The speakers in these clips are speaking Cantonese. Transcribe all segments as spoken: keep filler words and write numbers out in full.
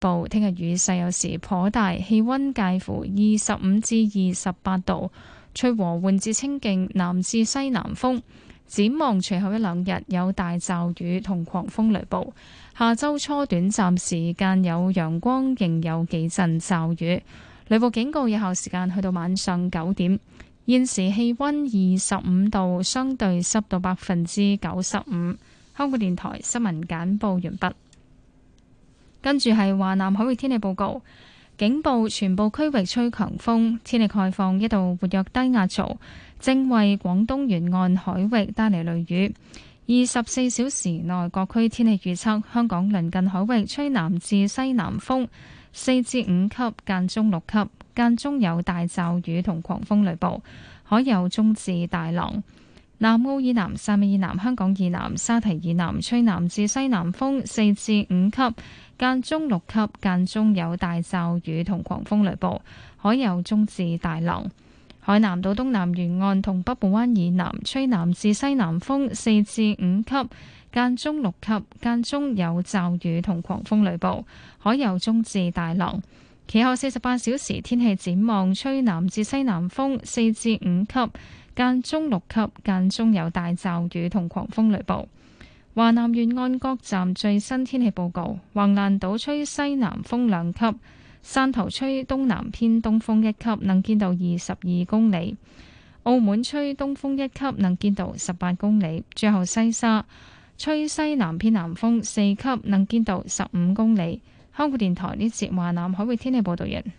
報，聽日雨勢有時頗大，氣溫介乎二十五至二十八度，吹和緩至清勁南至西南風。展望隨後一兩日有大驟雨同狂風雷暴，下周初短暫時間有陽光，仍有幾陣驟雨。雷暴警告有效時間去到晚上九點。現時氣溫二十五度，相對濕度百分之九十五。香港電台新聞簡報完畢。跟住係華南海域天氣報告，警報全部區域吹強風，天氣概況，一道活躍低壓槽正為廣東沿岸海域帶嚟雷雨。二十四小時內各區天氣預測，香港鄰近海域吹南至西南風四至五級，間中六級，間中有大驟雨同狂風雷暴，海有中至大浪。南澳以南、汕尾以南、香港以南、沙堤以南吹南至西南風四至五級，間中六級，間中有大驟雨同狂風雷暴，海有中至大浪。海南島東南沿岸同北部灣以南吹南至西南風四至五級，間中六級，間中有驟雨同狂風雷暴，海有中至大浪。其後四十八小時天氣展望，吹南至西南風四至五級，間中六級，間中有大驟雨同狂風雷暴。華南沿岸各站最新天氣報告：橫瀾島吹西南風兩級，汕頭吹東南偏東風一級，能見度二十二公里；澳門吹東風一級，能見度十八公里。最後西沙吹西南偏南風四級，能見度十五公里。香港電台呢節華南海域天氣報道完。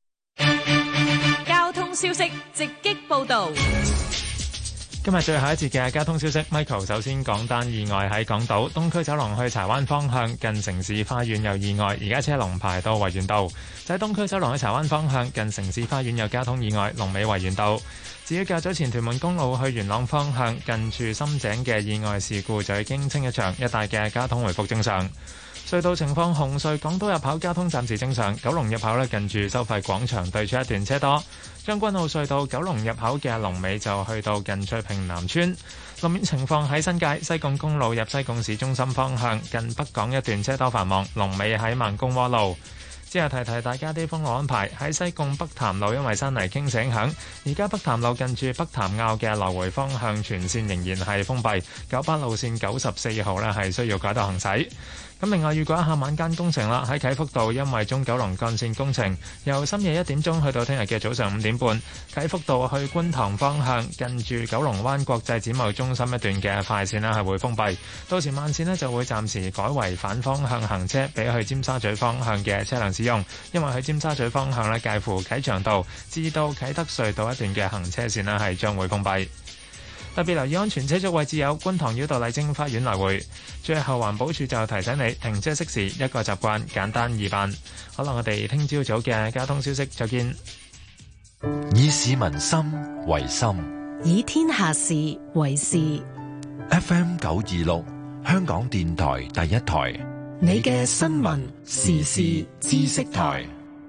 交通消息直擊報道。 今日最後一節嘅交通消息 ，Michael 首先講單意外喺港島東區走廊去柴灣方向近城市花園有意外，而家車龍排到維園道。就喺東區走廊去柴灣方向近城市花園有交通意外，龍尾維園道。至於較早前屯門公路去元朗方向近住深井嘅意外事故就已經清一場，一帶嘅交通回復正常。隧道情況，紅隧港島入口交通暫時正常，九龍入口咧近住收費廣場對出一段車多。將軍澳隧道九龍入口嘅龍尾就去到近翠屏南村。路面情況喺新界西貢公路入西貢市中心方向近北港一段車多繁忙，龍尾喺孟公窩路。之後提提大家啲封路安排，喺西貢北潭路因為山泥傾瀉影響，而家北潭路近住北潭坳嘅來回方向全線仍然係封閉，九巴路線九十四號呢係需要改道行駛。咁另外預告一下晚間工程啦，喺啟福道因為中九龍幹線工程，由深夜一點鐘去到聽日嘅早上五點半，啟福道去觀塘方向近住九龍灣國際展貿中心一段嘅快線呢係會封閉，到時慢線呢就會暫時改為反方向行車，俾去尖沙咀方向嘅車輛使用，因為去尖沙咀方向呢介乎啟祥道至到啟德隧道一段嘅行車線呢係將會封閉。特別留意安全車速位置有觀塘繞道麗晶花園來回。最後環保署就提醒你停車熄匙一個習慣，簡單易辦。好啦，我哋聽朝早嘅交通消息再見。 以市民心為心， 以天下事為事。 F M 九二六香港電台第一台， 你嘅新聞時事知識台。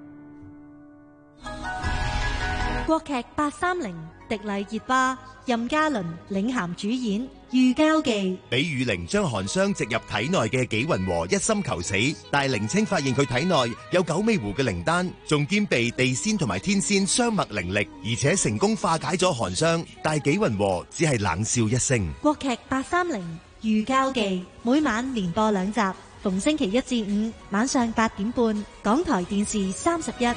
國劇八三零，迪麗熱巴、任嘉倫領銜主演《遇交記》。 比雨靈將寒霜植入體內嘅紀雲和一心求死，但凌清發現佢體內有九尾狐嘅靈丹，仲兼備地仙同埋天仙雙脈靈力，而且成功化解咗寒霜。但紀雲和只係冷笑一聲。 國劇八三零《遇交記》每晚連播兩集，逢星期一至五晚上八點半，港台電視三十一。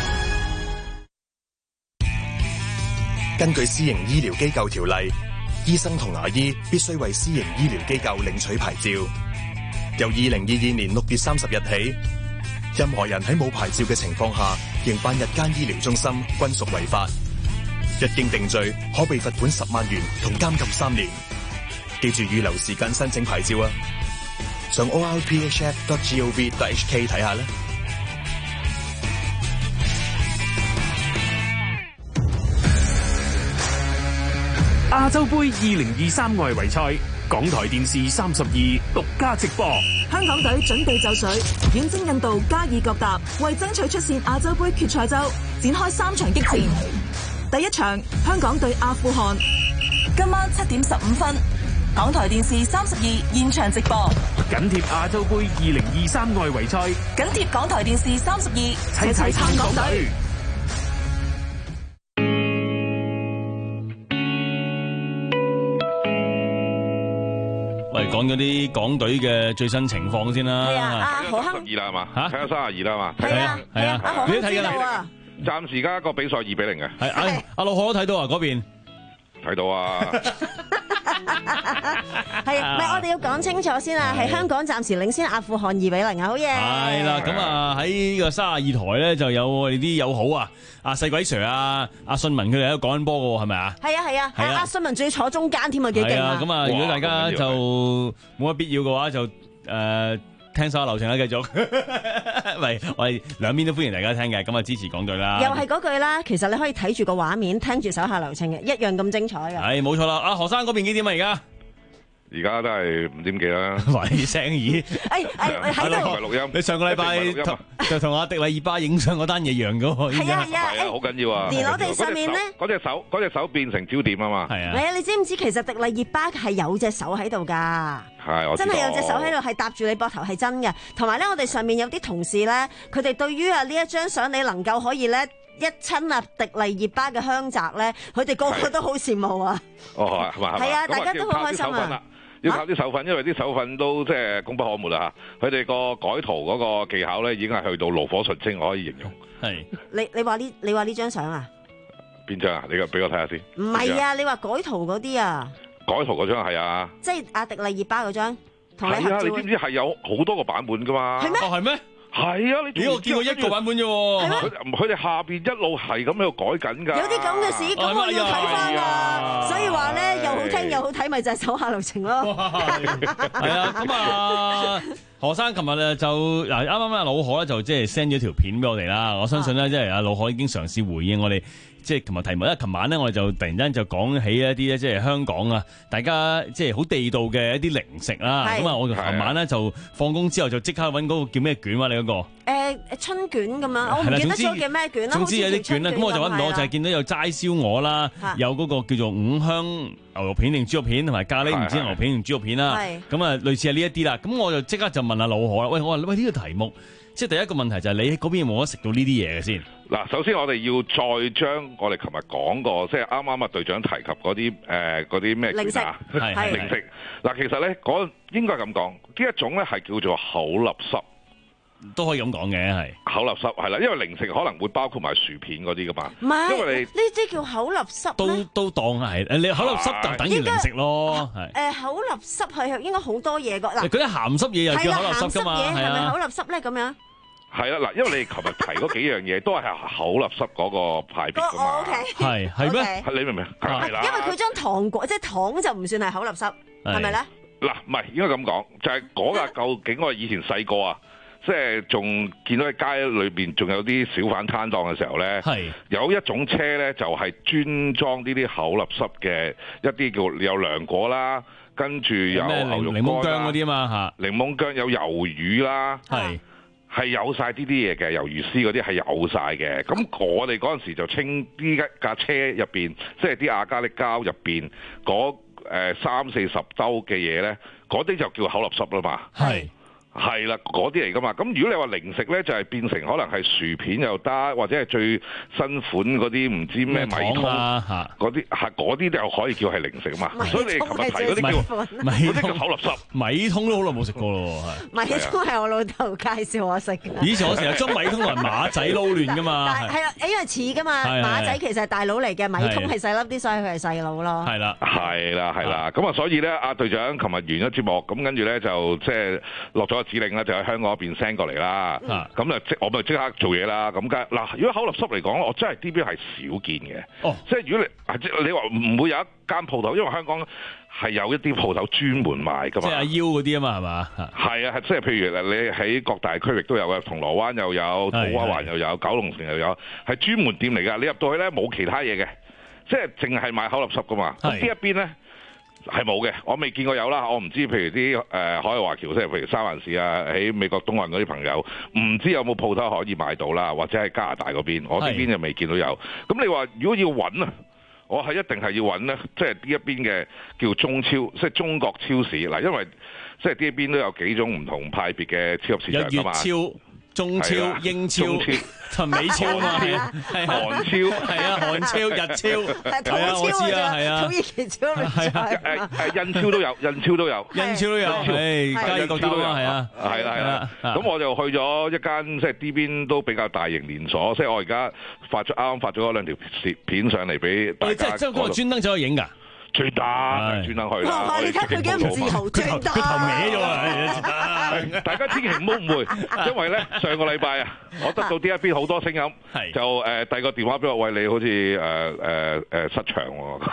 根據私營醫療機構條例，醫生同牙醫必須為私營醫療機構領取牌照。由二零二二年六月三十日起，任何人喺冇牌照嘅情況下營辦日間醫療中心，均屬違法。一經定罪，可被罰款十萬元同監禁三年。記住預留時間申請牌照啊！上 o r p h f dot gov dot h k 睇下啦。 亞洲盃二零二三外圍賽，港台電視三十二獨家直播。 香港隊準備就緒，遠征印度加爾各答，為爭取出線亞洲盃決賽周，展開三場激戰。第一場，香港對阿富汗，今晚七點十五分，港台電視三十二現場直播。 緊貼亞洲盃二零二三外圍賽， 緊貼港台電視三十二，齊齊撐港隊。 喂，講咗啲港隊嘅最新情況先啦。 係啊，阿何亨二啦係嘛？ 嚇， 睇下三十二啦係嘛？ 係啊係啊，阿何亨知道啊。 暫時而家個比賽二比零嘅。 係，阿阿老何都睇到啊嗰邊。 睇到啊。 係，唔係我哋要講清楚先啊！係香港暫時領先阿富汗二比零啊，好嘢！ 係啦，咁啊喺呢個三十二台咧就有我哋啲友好啊，阿細鬼 Sir 啊，阿信文佢哋喺度講緊波嘅喎，係咪啊？ 係啊係啊，阿信文仲要坐中間添啊，幾勁啊！ 咁啊，如果大家就冇乜必要嘅話，就誒聽手下流程啦，繼續。喂，我哋兩邊都歡迎大家聽嘅，咁啊支持港隊啦。 又係嗰句啦，其實你可以睇住個畫面，聽住手下流程嘅，一樣咁精彩嘅。 係冇錯啦，阿何生嗰邊幾點啊？而家？ 而家都係五點幾啦， 喂聲耳， 哎哎喺度錄音。 你上個禮拜就同阿迪麗熱巴影相嗰單嘢一樣噶喎， 係啊係啊， 好緊要啊！ 連我哋上面咧， 嗰隻手嗰隻手變成焦點啊嘛， 係啊， 係啊，你知唔知其實迪麗熱巴係有隻手喺度噶？ 係，我知道真係有隻手喺度，係搭住你膊頭，係真嘅。同埋咧，我哋上面有啲同事咧，佢哋對於啊呢一張相，你能夠可以咧一親啊迪麗熱巴嘅鄉澤咧，佢哋個個都好羨慕啊！ 哦，係嘛？ 係啊，大家都好開心啊！ 要靠啲手粉，因為啲手粉都即係功不可沒啦嚇。佢哋個改圖嗰個技巧咧，已經係去到爐火純青，我可以形容。 係。 你你話呢？你話呢張相啊？ 邊張啊？你個俾我睇下先。 唔係啊！你話改圖嗰啲啊？ 改圖嗰張係啊。 即係阿迪麗熱巴嗰張，同你合照。 係啊！你知唔知係有好多個版本㗎嘛？ 係咩？ 哦，係咩？ 係啊！你咦？我見過一個版本啫喎。 佢佢哋下邊一路係咁喺度改緊㗎。 有啲咁嘅事，咁我要睇翻㗎。所以話咧，又好聽又好睇，咪就係手下留情咯。 係啊，咁啊，何生琴日咧就嗱啱啱阿老何咧就即係 send 咗條片俾我哋啦。我相信咧，即係阿老何已經嘗試回應我哋。即係琴日題目，因為琴晚咧我哋就突然間就講起一啲咧，即係香港啊，大家即係好地道嘅一啲零食啦。咁啊，我琴晚咧就放工之後就即刻揾嗰個叫咩卷啊？你嗰個誒春卷咁樣，我唔記得咗叫咩卷啦。 總之有啲卷啦，咁我就揾唔到，就係見到有齋燒鵝啦，有嗰個叫做五香牛肉片定豬肉片，同埋咖喱唔知牛肉片定豬肉片啦。咁啊，類似係呢一啲啦。咁我就即刻就問阿老何啦，喂，我話喂呢個題目。即係第一個問題就係你喺嗰邊有冇得食到呢啲嘢嘅先？ 嗱，首先我哋要再將我哋琴日講過，即係啱啱啊隊長提及嗰啲誒嗰啲咩零食啊，係零食。嗱，其實咧嗰應該咁講，呢一種咧係叫做口立濕， 都可以咁講嘅係口立濕係啦，因為零食可能會包括埋薯片嗰啲噶嘛。 唔係， 因為你呢啲叫口立濕都都當係誒，你口立濕就等於零食咯，係。 誒口立濕係應該好多嘢㗎嗱。 嗰啲鹹濕嘢又叫口立濕㗎嘛？ 係咪口立濕咧？咁樣？ 係啦，嗱，因為你琴日提嗰幾樣嘢都係口立濕嗰個派別㗎嘛， 係係咩？ 你明唔明？係啦， 因為佢將糖果即係糖就唔算係口立濕，係咪咧？ 嗱，唔係應該咁講，就係嗰個究竟我以前細個啊，即係仲見到喺街裏邊仲有啲小販攤檔嘅時候咧，有一種車咧就係專裝呢啲口立濕嘅一啲叫有涼果啦，跟住有牛肉乾啦，檸檬薑嗰啲啊嘛嚇，檸檬薑有魷魚啦，係。係有晒呢啲嘢嘅，魷魚絲嗰啲係有晒嘅。咁我哋嗰陣時就稱呢架車入邊，即係啲亞加力膠入邊嗰誒三四十兜嘅嘢咧，嗰啲就叫口立濕啦嘛。係。係啦，嗰啲嚟噶嘛。咁如果你話零食咧，就係、是、變成可能係薯片又得，或者係最新款嗰啲唔知咩米通啊，嗰啲係嗰啲就可以叫係零食嘛。所以你琴日提嗰啲叫嗰啲叫口立濕， 米通都好耐冇食過咯。 米通係我老豆介紹我食嘅。 以前我成日將米通同馬仔撈亂噶嘛。 係啊，因為似噶嘛，馬仔其實係大佬嚟嘅，米通係細粒啲，所以佢係細佬咯。 係啦， 係啦，係啦。咁啊，所以咧，阿隊長琴日完咗節目，咁跟住咧就即係落咗指令咧，就喺香港嗰邊 send 過嚟啦。咁啊，即我咪即刻做嘢啦。咁梗嗱，如果口立濕嚟講，我真係呢邊係少見嘅。哦，即係如果你即係你話唔會有一間鋪頭，因為香港係有一啲鋪頭專門賣噶嘛。即係阿腰嗰啲啊嘛，係嘛？係啊，即係譬如你喺各大區域都有嘅，銅鑼灣又有，土瓜灣又有，九龍城又有，係專門店嚟㗎。你入到去咧冇其他嘢嘅，即係淨係賣口立濕噶嘛。咁呢一邊咧？係冇嘅，我未見過有啦。我唔知，譬如啲誒、呃、海華僑，即係譬如三藩市啊，喺美國東岸嗰啲朋友，唔知有冇鋪頭可以買到啦，或者喺加拿大嗰邊，我呢邊就未見到有。咁你話如果要揾啊，我係一定係要揾咧，即係呢一邊嘅叫中超，即係中國超市嗱，因為即係呢邊都有幾種唔同派別嘅超級市場㗎嘛。 中超、英超同美超嘛，係韓超， 係啊，韓超、日超，係啊，我知啊，係啊， 土耳其超， 係啊，誒誒，印超都有，印超都有， 印超都有，誒，加爾各答啊，係啊， 係啦係啦，咁我就去咗一間即係呢邊都比較大型連鎖，即係我而家發咗啱啱發咗嗰兩條片上嚟俾大家。 即係即係嗰個專登走去影㗎。 專登專登去啦！ 哇！你睇佢幾唔自豪，專登佢頭歪咗啊！ 大家千祈唔好誤會，因為咧上個禮拜啊，我得到呢一邊好多聲音，就誒遞個電話俾我，喂，你好似誒誒誒失場喎。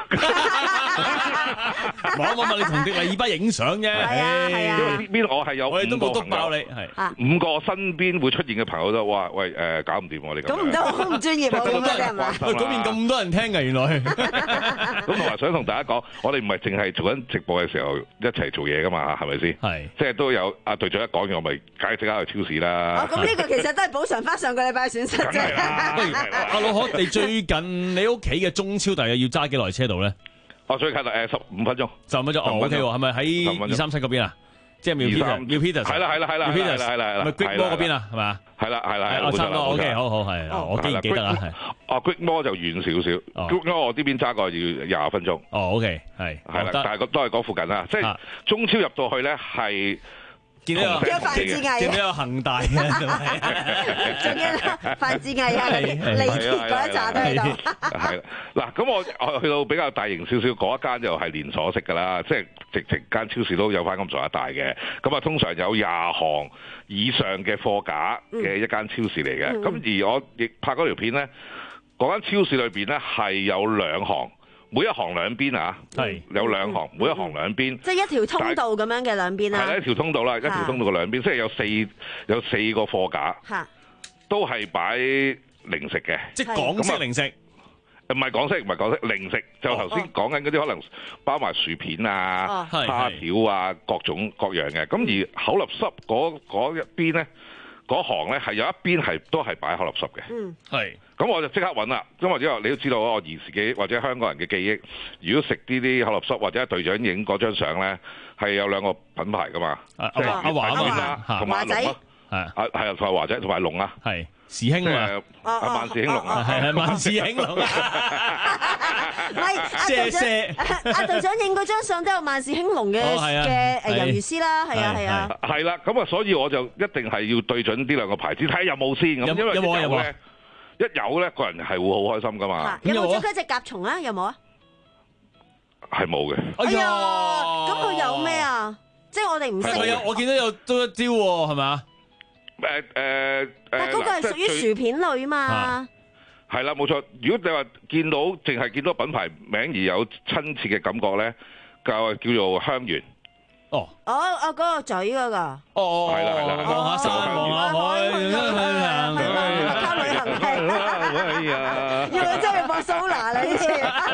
我我問你同迪麗熱巴影相啫， 係啊係啊， 因為呢邊我係有我哋都冇督五個朋爆你， 友， 係五個身邊會出現嘅朋友都話：喂誒搞唔掂喎你咁。 咁唔得，好唔專業喎咁樣係嘛？ 喂，嗰邊咁多人聽㗎，原來。 咁同埋想同大家講，我哋唔係淨係做緊直播嘅時候一齊做嘢㗎嘛，係咪先？ 係， 即係都有阿隊長一講完，我咪梗係即刻去超市啦。 哦，咁呢個其實都係補償翻上個禮拜嘅損失啫。 阿老可，你最近你屋企嘅中超大約要揸幾耐車度咧？ 我最近誒十五分鐘， 十五分鐘哦 ，OK 喎，係咪喺二三七嗰邊啊？即係 Milpitas，Milpitas 係啦係啦係啦 ，Milpitas 係啦係啦， 咪 Great Mall 嗰邊啊？係嘛？ 係啦係啦係啦，差唔多 OK，好好係，我竟然記得啊，係。 哦 Great Mall 就遠少少 ，Great Mall 我呢邊揸過要廿分鐘。 哦 OK，係係啦，但係都係嗰附近啦，即係中超入到去咧係。 見到有范志毅， 見到有恒大嘅， 仲有范志毅啊，李鐵嗰一紮都喺度。 係啦，嗱，咁我我去到比較大型少少嗰一間就係連鎖式㗎啦，即係直情間超市都有翻咁上下大嘅。咁啊，通常有廿項以上嘅貨架嘅一間超市嚟嘅。咁、嗯、而我亦拍嗰條片咧，嗰間超市裏邊咧係有兩行。每一行兩邊啊，係有兩行，每一行兩邊， 即係一條通道咁樣嘅兩邊啦。 係啦，一條通道啦，一條通道嘅兩邊，即係有四有四個貨架，都係擺零食嘅， 即係港式零食。 唔係港式，唔係港式零食，就頭先講緊嗰啲可能包埋薯片啊、蝦條啊，各種各樣嘅。咁而口立濕嗰嗰一邊咧，嗰行咧係有一邊係都係擺口立濕嘅。嗯，係。咁我就即刻揾啦，因為之後你都知道我兒時記或者香港人嘅記憶，如果食呢啲口立濕或者隊長影嗰張相咧，係有兩個品牌噶嘛，即係阿華啊，同埋阿龍啊，係啊，係啊，同埋華仔同埋龍啊，係時興啊，阿萬事興龍啊， 係係萬事興龍啊， 唔係阿隊長，阿隊長影嗰張相都有萬事興龍嘅嘅誒魷魚絲啦，係啊係啊， 係啦，咁啊，所以我就一定係要對準呢兩個牌子睇下有冇先咁，因為有冇有冇咧？一有咧，個人係會好開心噶嘛。 有冇捉嗰隻甲蟲啊？有冇啊？ 係冇嘅。 哎呀，咁佢有咩啊？即係我哋唔識。 係啊，我見到有多一招喎，係咪啊？ 誒誒， 但係嗰個係屬於薯片類嘛。 係啦，冇錯。如果你話見到淨係見到品牌名而有親切嘅感覺咧，就叫做香園。 哦，哦哦，嗰個嘴嗰個， 哦哦，係啦係啦，望下山，望下海，去行， 去卡旅行係，要佢真係播蘇拿啦呢次，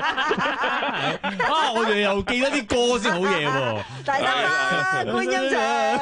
啊，我哋又記得啲歌先好嘢喎， 大得啦，觀音像，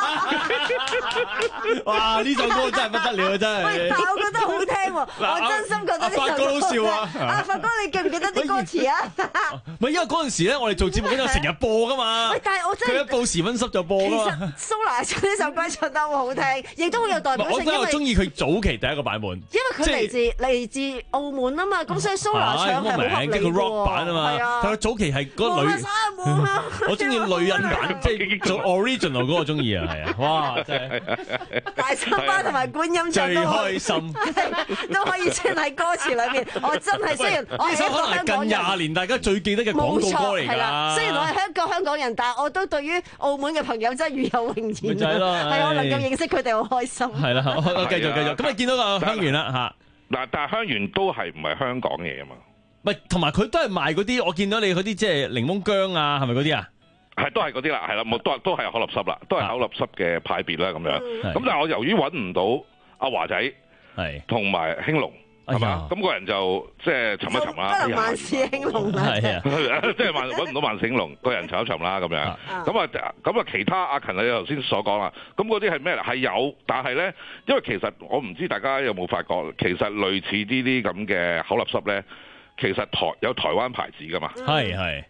哇，呢首歌真係不得了啊，真係， 喂，但係我覺得好聽喎，我真心覺得呢首歌， 發哥都笑啊， 阿發哥你記唔記得啲歌詞啊？ 唔係因為嗰陣時咧，我哋做節目嗰陣成日播噶嘛， 喂，但係我真係。 一報時分濕就播啦。 其實蘇拿唱呢首歌唱得好好聽，亦都好有代表性。 我真係中意佢早期第一個版本， 因為佢嚟自嚟自澳門啊嘛，咁所以蘇拿唱係好合理嘅。 即係個 rock 版啊嘛，但係早期係嗰個女，我中意女人版，即係做 original 嗰個中意啊，係啊，哇，真係大三巴同埋觀音最開心， 都可以出喺歌詞裏面。我真係雖然我係一個香港人， 近廿年大家最記得嘅廣告歌嚟㗎。 雖然我係香港香港人，但係我都對於澳門嘅朋友真係與有榮焉， 係我能夠認識佢哋好開心。 係啦，我繼續繼續。咁你見到個香園啦嚇， 嗱，但係香園都係唔係香港嘢啊嘛？ 唔係，同埋佢都係賣嗰啲，我見到你嗰啲即係檸檬薑啊，係咪嗰啲啊？ 係都係嗰啲啦，係啦，冇都係都係口立濕啦，都係口立濕嘅派別啦咁樣。咁但係我由於揾唔到阿華仔係同埋興隆。係嘛？咁個人就即係沉一沉啦。 不能萬事興隆啦。 係啊，即係萬揾唔到萬事興隆，個人沉一沉啦咁樣。咁啊，咁啊，其他阿勤你頭先所講啦，咁嗰啲係咩？係有，但係咧，因為其實我唔知大家有冇發覺，其實類似呢啲咁嘅口立濕咧，其實台有台灣牌子噶嘛。 係係。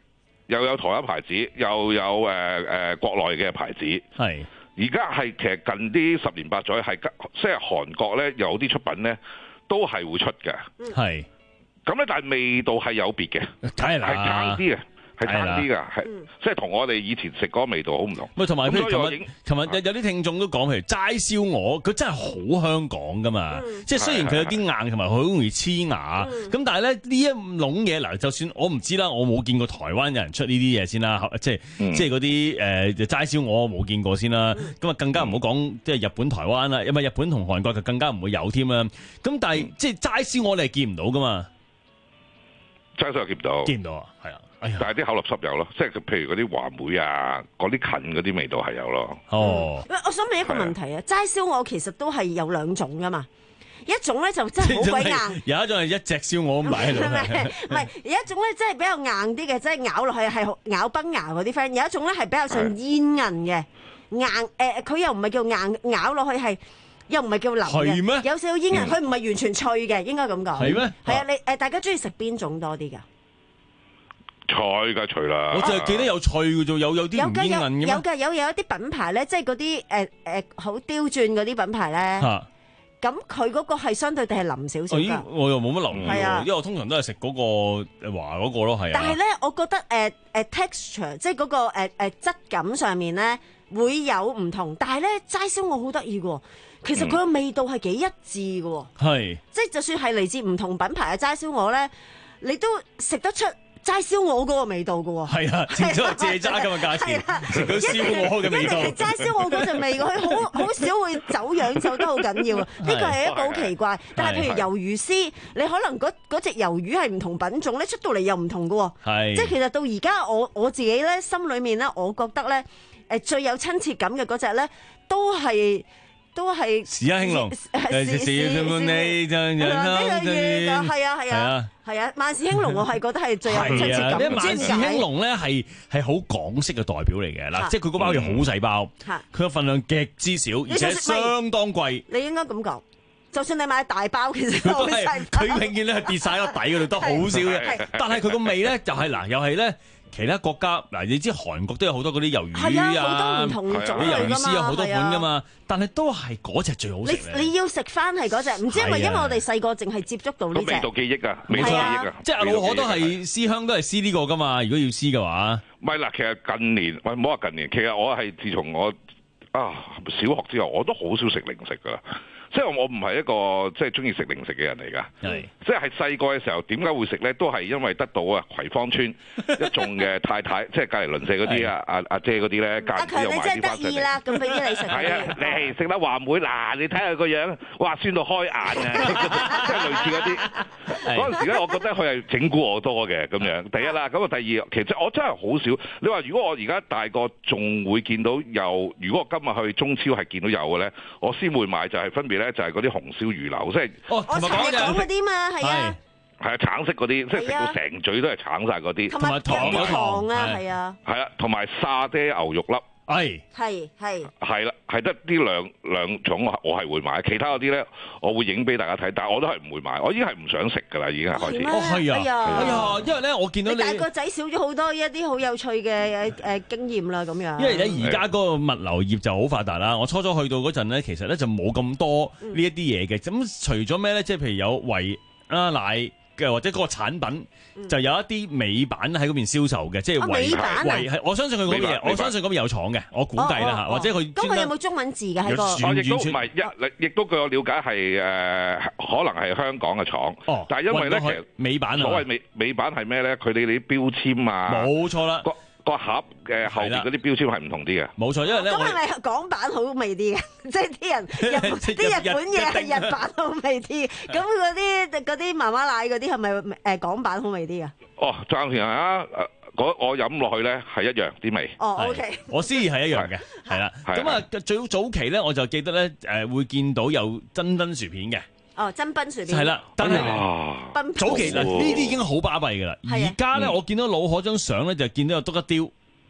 又有台灣牌子，又有誒誒、呃呃、國內嘅牌子。 係而家係其實近啲十年八載係即係韓國咧有啲出品咧都係會出嘅。 係咁咧，但係味道係有別嘅， 係係差啲嘅。係差啲㗎，係即係同我哋以前食嗰個味道好唔同。 喂，同埋譬如琴日，琴日有有啲聽眾都講，譬如齋燒鵝，佢真係好香港㗎嘛。嗯、即係雖然佢有啲硬，同埋好容易黐牙，咁、嗯、但係咧呢一籠嘢嗱，就算我唔知啦，我冇見過台灣有人出呢啲嘢先啦，即係、嗯、即係嗰啲誒齋燒鵝我冇見過先啦。咁啊更加唔好講即係日本、台灣啦，因為日本同韓國就更加唔會有添啦。咁但係、嗯、即係齋燒鵝你係見唔到㗎嘛？ 齋燒鵝見唔到， 見唔到啊，係啊。 哎、但係啲口立濕有咯，即係譬如嗰啲話梅啊，嗰啲近嗰啲味道係有咯。 哦， 嗯、我想問一個問題啊，齋燒鵝其實都係有兩種噶嘛，一種咧就真係好鬼硬， 有一種係一隻燒鵝咁擺喺度， 唔係有一種咧真係比較硬啲嘅，即係咬落去係咬崩牙嗰啲 friend，有一種咧係比較上煙韌嘅硬，誒、呃、佢又唔係叫硬，咬落去係。又唔係叫腍嘅，有少少煙韌，佢唔係完全脆嘅，應該咁講。 係咩？ 係啊，你誒大家中意食邊種多啲㗎？ 脆嘅脆啦， 我就係記得有脆嘅啫，有有啲唔煙韌嘅咩？ 有嘅有有一啲品牌咧，即係嗰啲誒誒好刁鑽嗰啲品牌咧。咁佢嗰個係相對地係腍少少㗎。 我又冇乜留意喎， 啊、 因為我通常都係食嗰個華嗰個咯，係啊。 但係咧，我覺得誒誒、呃、texture 即係嗰個誒誒、呃、質感上面咧會有唔同，但係咧齋燒鵝好得意嘅，其實佢個味道係幾一致嘅。係、嗯，即係就算係嚟自唔同品牌嘅齋燒鵝咧，你都食得出齋燒鵝嗰個味道嘅喎。係啊，正所謂蔗渣咁嘅價錢，食到燒鵝嘅味道。一定係齋燒鵝嗰陣味，佢好好少會走樣走得好緊要啊！呢個係一個好奇怪。但係譬如魷魚絲，你可能嗰嗰隻魷魚係唔同品種咧，出到嚟又唔同嘅喎。係，即係其實到而家我我自己咧心裏面咧，我覺得咧誒最有親切感嘅嗰隻咧，都係。都係時啊興隆，時時時滿你就人生最係啊係啊係啊！萬事興隆我係覺得係最有親切感。 因為萬事興隆咧係係好港式嘅代表嚟嘅嗱，即係佢嗰包嘢好細包，佢個份量極之少，而且相當貴。 你應該咁講，就算你買大包，其實都係佢永遠咧係跌晒個底嗰度，得好少嘅。但係佢個味咧就係嗱，又係咧。其他國家嗱，你知韓國都有好多嗰啲魷魚啊， 好多唔同種類㗎嘛， 啲魷魚絲有好多款噶嘛，但係都係嗰隻最好食。 你你要食翻係嗰隻，唔知係咪因為我哋細個淨係接觸到呢隻味道記憶啊，味道記憶啊， 即係阿老可都係思鄉都係思呢個噶嘛，如果要思嘅話。 唔係嗱，其實近年喂唔好話近年，其實我係自從我啊小學之後，我都好少食零食㗎啦。即係我唔係一個即係中意食零食嘅人嚟㗎，即係細個嘅時候點解會食咧？都係因為得到啊葵芳村一眾嘅太太，即係隔離鄰舍嗰啲啊阿阿姐嗰啲咧，間唔中又買啲翻上嚟。 咁俾啲你食。 係啊，你食得話梅嗱，你睇下個樣，哇酸到開眼啊！即係類似嗰啲。嗰陣時咧，我覺得佢係整蠱我多嘅咁樣。第一啦，咁啊第二，其實我真係好少。你話如果我而家大個仲會見到有，如果我今日去中超係見到有嘅咧，我先會買就係分別。咧就係嗰啲紅燒魚柳，即係哦，我成日講嗰啲嘛，係啊， 係啊，橙色嗰啲，即係食到成嘴都係橙晒嗰啲， 同埋糖糖啊，係啊， 係啊，同埋沙爹牛肉粒， 係係係係啦，係得呢兩兩種我我係會買，其他嗰啲咧我會影俾大家睇，但係我都係唔會買，我已經係唔想食㗎啦，已經係開始。 哦，係啊，係啊，因為咧我見到你大個仔少咗好多一啲好有趣嘅誒經驗啦，咁樣。 因為咧而家嗰個物流業就好發達啦，我初初去到嗰陣咧，其實咧就冇咁多呢一啲嘢嘅，咁、嗯、除咗咩咧，即係譬如有維啊奶。或者嗰個產品就有一啲美版喺嗰邊銷售嘅，即係維維係我相信佢嗰邊嘢，我相信嗰邊有廠嘅，我估計啦嚇，或者佢咁佢有冇中文字嘅喺個？ 我亦都唔係一，亦都據我了解係誒，可能係香港嘅廠。哦，但係因為咧，其實美版所謂美美版係咩咧？佢哋啲標籤啊， 冇錯啦。 個盒嘅後邊嗰啲標籤係唔同啲嘅， 冇錯，因為咧， 咁係咪港版好味啲嘅？即係啲人啲日本嘢係日版好味啲，咁嗰啲嗰啲媽媽奶嗰啲係咪誒港版好味啲啊？ 哦，暫時啊，我飲落去咧係一樣啲味。 哦 ，OK， 我思意係一樣嘅，係啦。咁啊，最早期咧我就記得咧誒會見到有珍珍薯片嘅。 哦，珍賓薯片係啦，但係早期嗱呢啲已經好巴閉㗎啦。而家咧，我見到老可張相咧，就見到有篤一雕，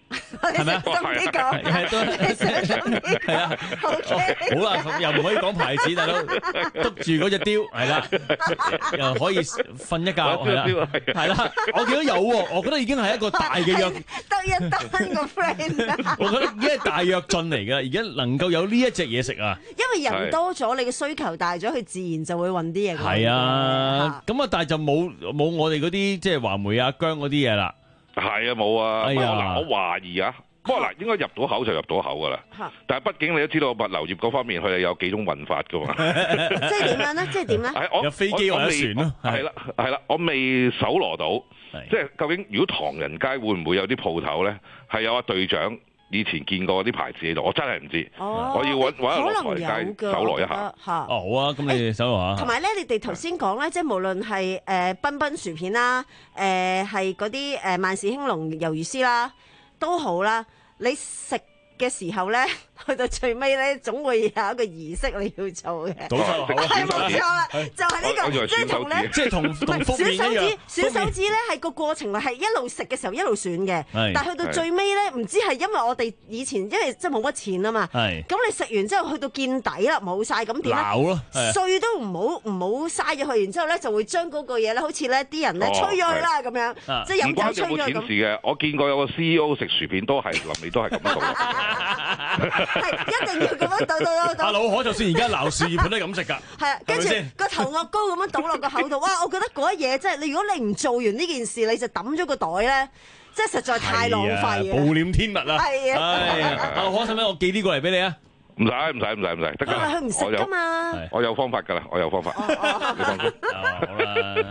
係咪啊？ 係啊， 係都係啊。好啦，又唔可以講牌子，大佬督住嗰隻雕係啦，又可以瞓一覺係啦，係啦。我見到有喎，我覺得已經係一個大嘅躍， 得一單個 friend。 我覺得已經係大躍進嚟㗎，而家能夠有呢一隻嘢食啊！ 因為人多咗，你嘅需求大咗，佢自然就會揾啲嘢。 係啊，咁啊，但係就冇冇我哋嗰啲即係話梅啊、薑嗰啲嘢啦。 係啊，冇啊。 哎呀， 嗱，我懷疑啊。不過嗱，應該入到口就入到口噶啦。但係畢竟你都知道物流業嗰方面，佢哋有幾種運法噶嘛。 即係點樣咧？即係點咧？ 有飛機或者船咯。 係啦，係啦，我未搜羅到。即係究竟如果唐人街會唔會有啲鋪頭咧，係有阿隊長以前見過啲牌子喺度？我真係唔知。我要揾揾一落台街搜羅一下。 嚇！ 哦，好啊，咁你搜羅下。 同埋咧，你哋頭先講咧，即係無論係誒彬彬薯片啦，誒係嗰啲誒萬事興隆魷魚絲啦，都好啦。你食嘅時候咧，去到最尾咧，總會有一個儀式你要做嘅。 倒手口係冇錯啦，就係呢個，即係同咧， 即係同同福面一樣。 小手指咧係個過程係一路食嘅時候一路選嘅，但係去到最尾咧，唔知係因為我哋以前因為即係冇乜錢啊嘛，咁你食完之後去到見底啦，冇晒咁點咧？碎都唔好唔好嘥咗佢，然之後咧就會將嗰個嘢咧，好似咧啲人咧吹咗去啦咁樣，即係飲酒吹咗咁。 唔關有冇錢事嘅，我見過有個 C E O 食薯片都係臨尾都係咁做。 係一定要咁樣倒倒倒倒。 阿老可就算而家鬧樹葉盤都係咁食㗎。 係啊，跟住個頭惡高咁樣倒落個口度，哇！我覺得嗰一嘢真係，你如果你唔做完呢件事，你就抌咗個袋咧，即係實在太浪費啊！ 暴殄天物啦。 係啊。 阿老可使唔使我寄啲過嚟俾你啊？ 唔使唔使唔使唔使，得㗎。 佢唔食㗎嘛。 我有方法㗎啦，我有方法。你放心。 好啦。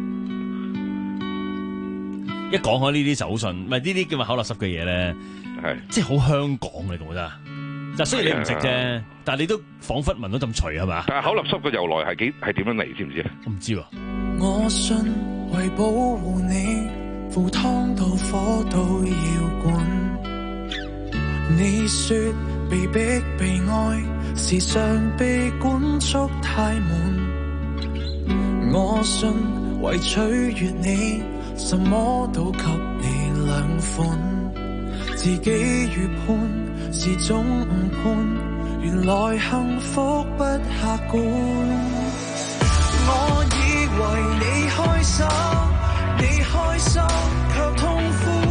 一講開呢啲手信，唔係呢啲叫乜口立濕嘅嘢咧，係即係好香港嚟㗎，覺得。但雖然你唔食啫，但係你都彷彿聞到陣除係嘛？ 但係口立濕嘅由來係幾係點樣嚟？知唔知咧？ 我唔知喎。 我信為保護你，赴湯蹈火都要管。你説被逼被愛，時常被管束太滿。我信為取悅你，什麼都給你兩款，自己預判是種誤判，原來幸福不客觀。我以為你開心，你開心卻痛苦。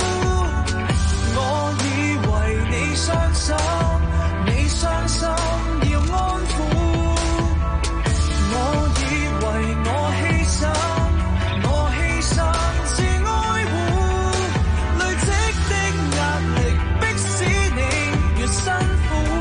我以為你傷心，你傷心要安撫。我以為我犧牲，我犧牲是愛護，累積的壓力迫使你越辛苦。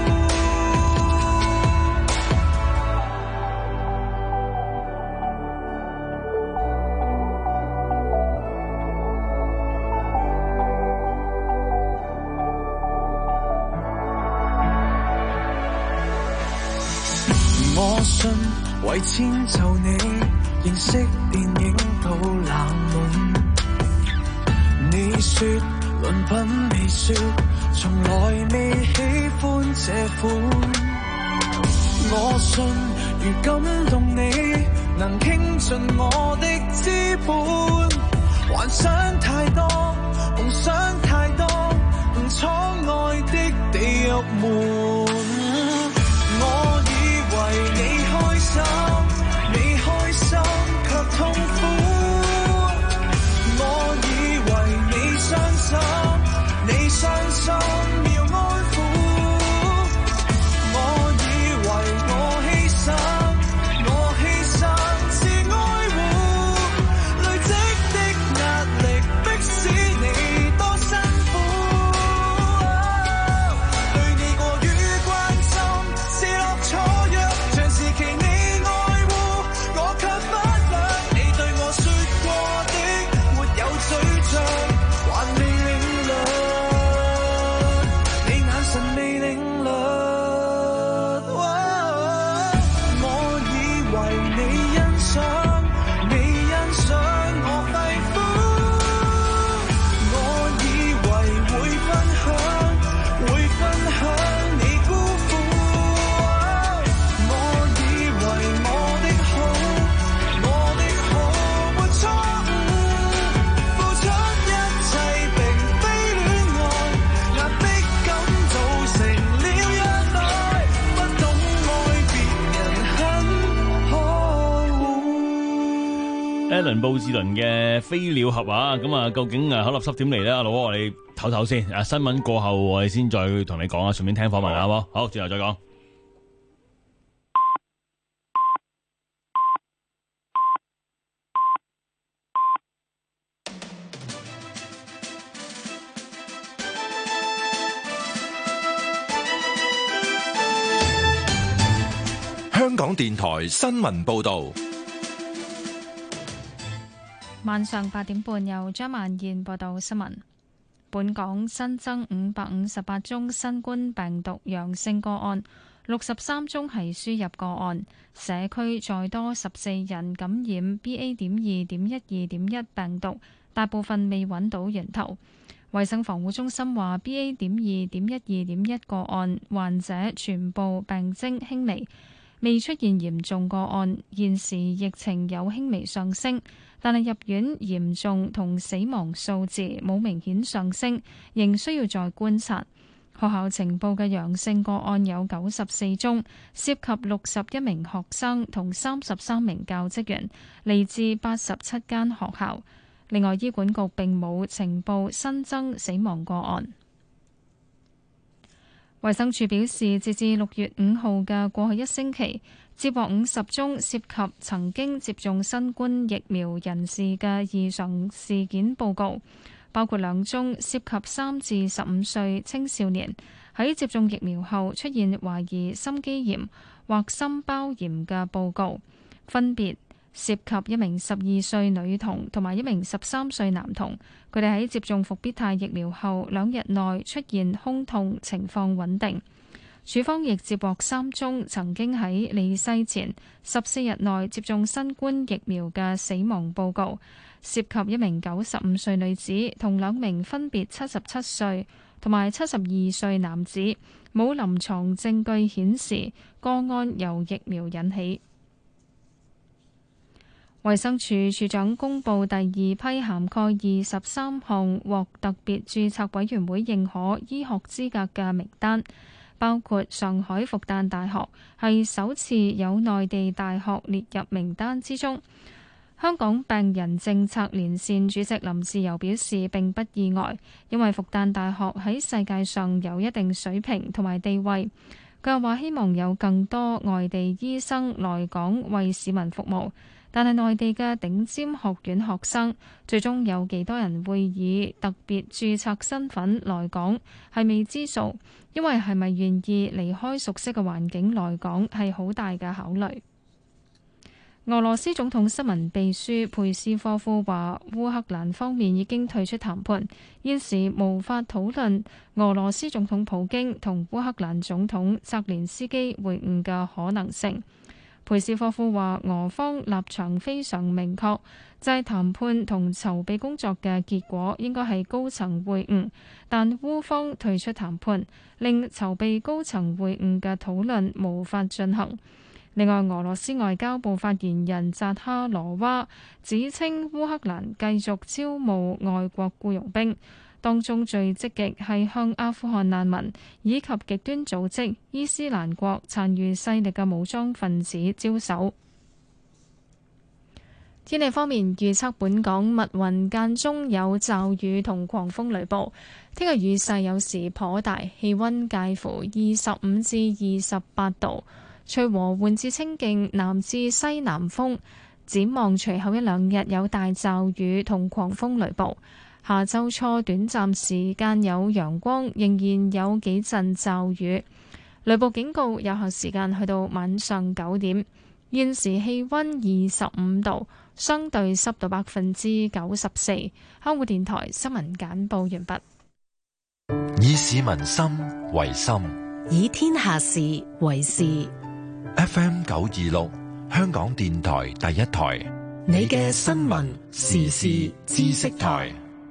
我信為遷就你，認識電影到冷門。你說論品未說，從來未喜歡這款。我信如感動你，能傾盡我的資本。幻想太多，夢想太多，誤闖愛的地獄門。我以為你開心，你開心卻痛苦。我以為你傷心，你傷心要安撫。我以為我犧牲，我犧牲是愛護，累積的壓力迫使你多辛苦。對你過於關 Alan 布志倫嘅飛鳥俠啊，咁啊，究竟啊口立濕點嚟咧？阿老我哋唞唞先，啊新聞過後我哋先再同你講啊，順便聽訪問好唔好？好，轉頭再講。 香港電台新聞報道。 晚上八點半，由張萬燕報道新聞。本港新增五百五十八宗新冠病毒陽性個案，六十三宗係輸入個案。社區再多十四人感染 B A 點二點一二點一病毒，大部分未揾到源頭。衛生防護中心話 B A 點二點一二點一個案患者全部病徵輕微，未出現嚴重個案。現時疫情有輕微上升，但係入院嚴重同死亡數字冇明顯上升，仍需要再觀察。學校呈報嘅陽性個案有九十四宗，涉及六十一名學生同三十三名教職員，嚟自八十七間學校。另外，醫管局並冇呈報新增死亡個案。衛生署表示，截至六月五號嘅過去一星期，接獲五十宗涉及曾經接種新冠疫苗人士嘅異常事件報告，包括兩宗涉及三至十五歲青少年喺接種疫苗後出現懷疑心肌炎或心包炎嘅報告，分別涉及一名十二歲女童同埋一名十三歲男童，佢哋喺接種復必泰疫苗後兩日內出現胸痛，情況穩定。署方亦接獲三宗曾經喺離世前十四日內接種新冠疫苗嘅死亡報告，涉及一名九十五歲女子同兩名分別七十七歲同埋七十二歲男子，冇臨床證據顯示個案由疫苗引起。衛生署署長公布第二批涵蓋二十三項獲特別註冊委員會認可醫學資格嘅名單，包括上海復旦大學係首次有內地大學列入名單之中。香港病人政策連線主席林志釉表示並不意外，因為復旦大學喺世界上有一定水平同埋地位。佢又話希望有更多外地醫生來港為市民服務。但係內地嘅頂尖學院學生，最終有幾多人會以特別註冊身份來港係未知數，因為係咪願意離開熟悉嘅環境來港係好大嘅考慮。俄羅斯總統新聞秘書佩斯科夫話，烏克蘭方面已經退出談判，現時無法討論俄羅斯總統普京同烏克蘭總統澤連斯基會晤嘅可能性。佩斯科夫話：俄方立場非常明確，就係談判同籌備工作嘅結果應該係高層會晤，但烏方退出談判，令籌備高層會晤嘅討論無法進行。另外，俄羅斯外交部發言人扎哈羅娃指稱烏克蘭繼續招募外國僱傭兵，當中最積極係向阿富汗難民以及極端組織伊斯蘭國殘餘勢力嘅武裝分子招手。天氣方面預測，本港密雲間中有驟雨同狂風雷暴，聽日雨勢有時頗大，氣溫介乎二十五至二十八度，吹和緩至清勁南至西南風。展望隨後一兩日有大驟雨同狂風雷暴。下週初短暫時間有陽光，仍然有幾陣驟雨。雷暴警告有效時間去到晚上九點。現時氣溫二十五度，相對濕度百分之九十四。香港電台新聞簡報完畢。 以市民心為心， 以天下事為事。 F M 九二六，香港電台第一台， 你嘅新聞時事知識台。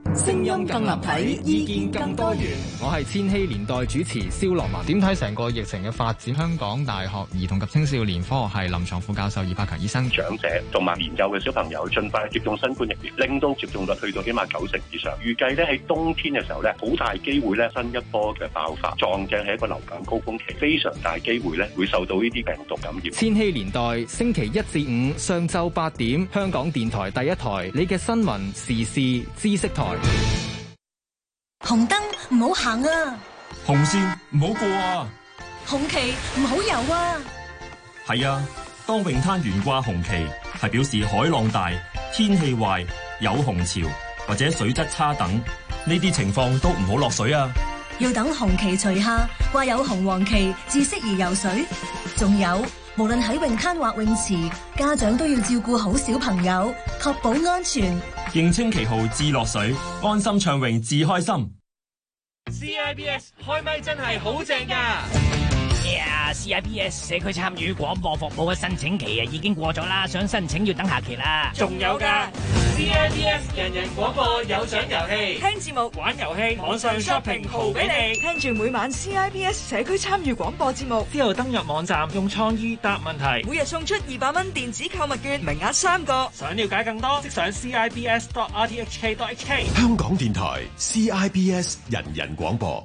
聲音更立體，意見更多元。 我係千禧年代主持蕭樂文。點睇成個疫情嘅發展？香港大學兒童及青少年科學系臨床副教授葉柏強醫生， 長者同埋年幼嘅小朋友盡快接種新冠疫苗，令到接種率去到起碼九成以上。預計咧喺冬天嘅時候咧，好大機會咧新一波嘅爆發，撞正係一個流感高峰期，非常大機會咧會受到呢啲病毒感染。 千禧年代星期一至五上晝八點，香港電台第一台，你嘅新聞時事知識台。 紅燈唔好行啊！ 紅線唔好過啊！ 紅旗唔好游啊！ 係啊，當泳灘懸掛紅旗，係表示海浪大、天氣壞、有紅潮或者水質差等，呢啲情況都唔好落水啊！ 要等紅旗除下，掛有紅黃旗至適宜游水。仲有，無論喺泳灘或泳池，家長都要照顧好小朋友，確保安全。 認清旗號至落水，安心暢泳至開心。 C I B S 開咪真係好正㗎！ 呀 C I B S 社區參與廣播服務嘅申請期啊已經過咗啦，想申請要等下期啦。 仲有㗎 C I B S 人人廣播有獎遊戲， 聽節目、 玩遊戲、網上 shopping 豪俾你， 聽住每晚 C I B S 社區參與廣播節目， 之後登入網站用創意答問題， 每日送出二百蚊電子購物券，名額三個。 想了解更多，即上 C I B S dot R T H K dot H K。 香港電台 C I B S 人人廣播。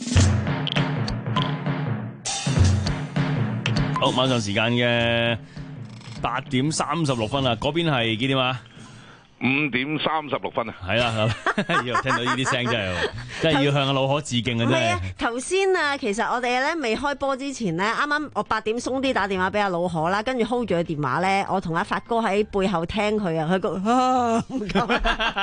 好，晚上時間嘅八點三十六分啦，嗰邊係幾點啊？ 五點三十六分啊！ 係啦，要聽到呢啲聲真係，真係要向阿老可致敬啊！真係。 啊，頭先啊，其實我哋咧未開波之前咧，啱啱我八點鬆啲打電話俾阿老可啦，跟住 hold 住個電話咧，我同阿發哥喺背後聽佢啊，佢講啊唔夠。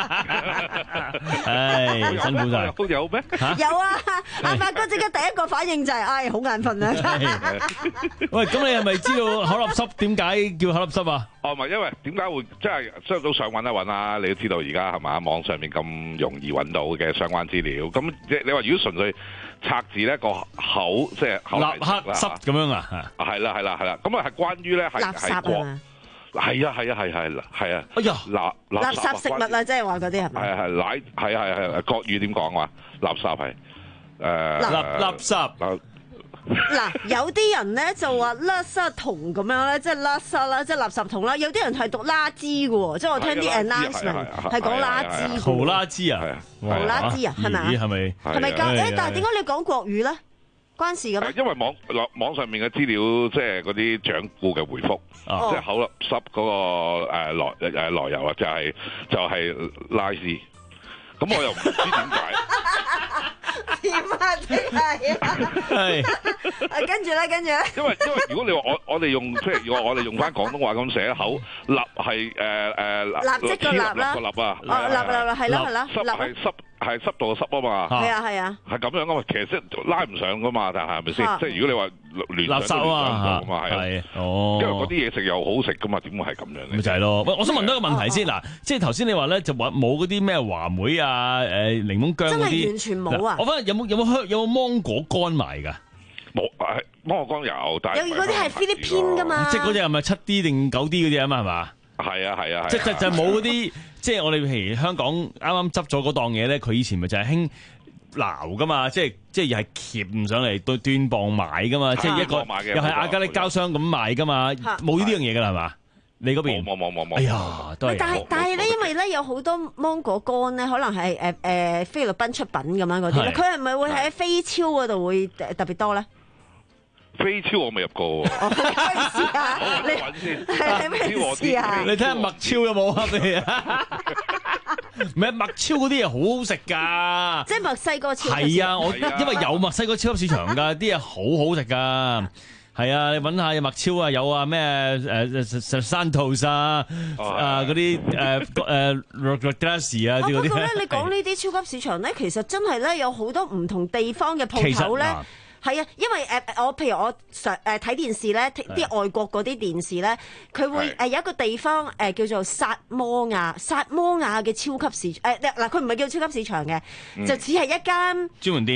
唉，辛苦晒。 有咩？ 有啊！阿發哥即刻第一個反應就係，唉，好眼瞓啊！ 喂，咁你係咪知道口立濕點解叫口立濕啊？ 哦，唔係，因為點解會即係即係都想揾一揾啦？你都知道而家係嘛，網上面咁容易揾到嘅相關資料。咁即係你話如果純粹拆字咧，個口即係口立刻濕咁樣啊？ 係啦係啦係啦，咁啊係關於咧係係國係啊係啊係係係啊！哎呀，垃垃圾食物啊，即係話嗰啲係咪？ 係係奶係係係國語點講話？垃圾係誒垃垃圾。 嗱，有啲人咧就話垃圾桶咁樣咧，即係垃圾啦，即係垃圾桶啦。有啲人係讀垃圾嘅喎，即係我聽啲 announcement 係講垃圾。 豪垃圾啊， 豪垃圾啊，係咪啊？ 係咪？ 係咪教？誒，但係點解你講國語咧？關事嘅咩？ 因為網網上面嘅資料，即係嗰啲掌故嘅回覆，即係口立濕嗰個誒來誒來由啊，就係就係拉絲。咁我又唔知點解。 點啊！真係啊！係。跟住咧，跟住咧。因為因為如果你話我我哋用即係如果我哋用翻廣東話咁寫口立係誒誒立即個立啦， 個立啊。 哦，立立立係啦係啦。 濕係濕係濕度嘅濕啊嘛。 係啊係啊。 係咁樣噶嘛，其實即係拉唔上噶嘛，但係係咪先？即係如果你話亂垃圾啊嘛， 係啊。 哦。 因為嗰啲嘢食又好食噶嘛，點會係咁樣咧？ 咪就係咯。喂，我想問多一個問題先嗱，即係頭先你話咧就話冇嗰啲咩話梅啊、誒檸檬薑嗰啲， 真係完全冇啊！ 我反而有冇有冇香有冇芒果乾埋㗎？ 冇，誒芒果乾有，但係有嗰啲係菲律賓㗎嘛？ 即係嗰隻係咪七 D 定九 D 嗰啲啊嘛？係嘛？ 係啊係啊係。 即係就係冇嗰啲，即係我哋譬如香港啱啱執咗嗰檔嘢咧，佢以前咪就係興撈㗎嘛，即係即係又係鉗上嚟對斷磅賣㗎嘛，即係一個又係亞加力膠箱咁賣㗎嘛，冇呢啲樣嘢㗎啦係嘛？你嗰邊冇冇冇冇。 哎呀，都係。 但係但係咧，因為咧有好多芒果乾咧，可能係誒誒菲律賓出品咁樣嗰啲咧，佢係咪會喺飛超嗰度會特別多咧？ 飛超我未入過喎。 哦，你可以試下。 你揾先。 係你可以試下。 你睇下麥超有冇啊？你啊？唔係麥超嗰啲嘢好好食㗎。 即係墨西哥超級。 係啊，我因為有墨西哥超級市場㗎，啲嘢好好食㗎。係啊，你揾下麥超啊，有啊咩誒誒 Santos 啊，啊嗰啲誒誒 Glass 啊啲嗰啲。不過咧， 你講呢啲超級市場咧，其實真係咧有好多唔同地方嘅鋪頭咧。係啊，因為誒我譬如我上誒睇電視咧，啲外國嗰啲電視咧，佢會誒有一個地方誒叫做薩摩亞，薩摩亞嘅超級市誒嗱，佢唔係叫超級市場嘅，就只係一間專門店。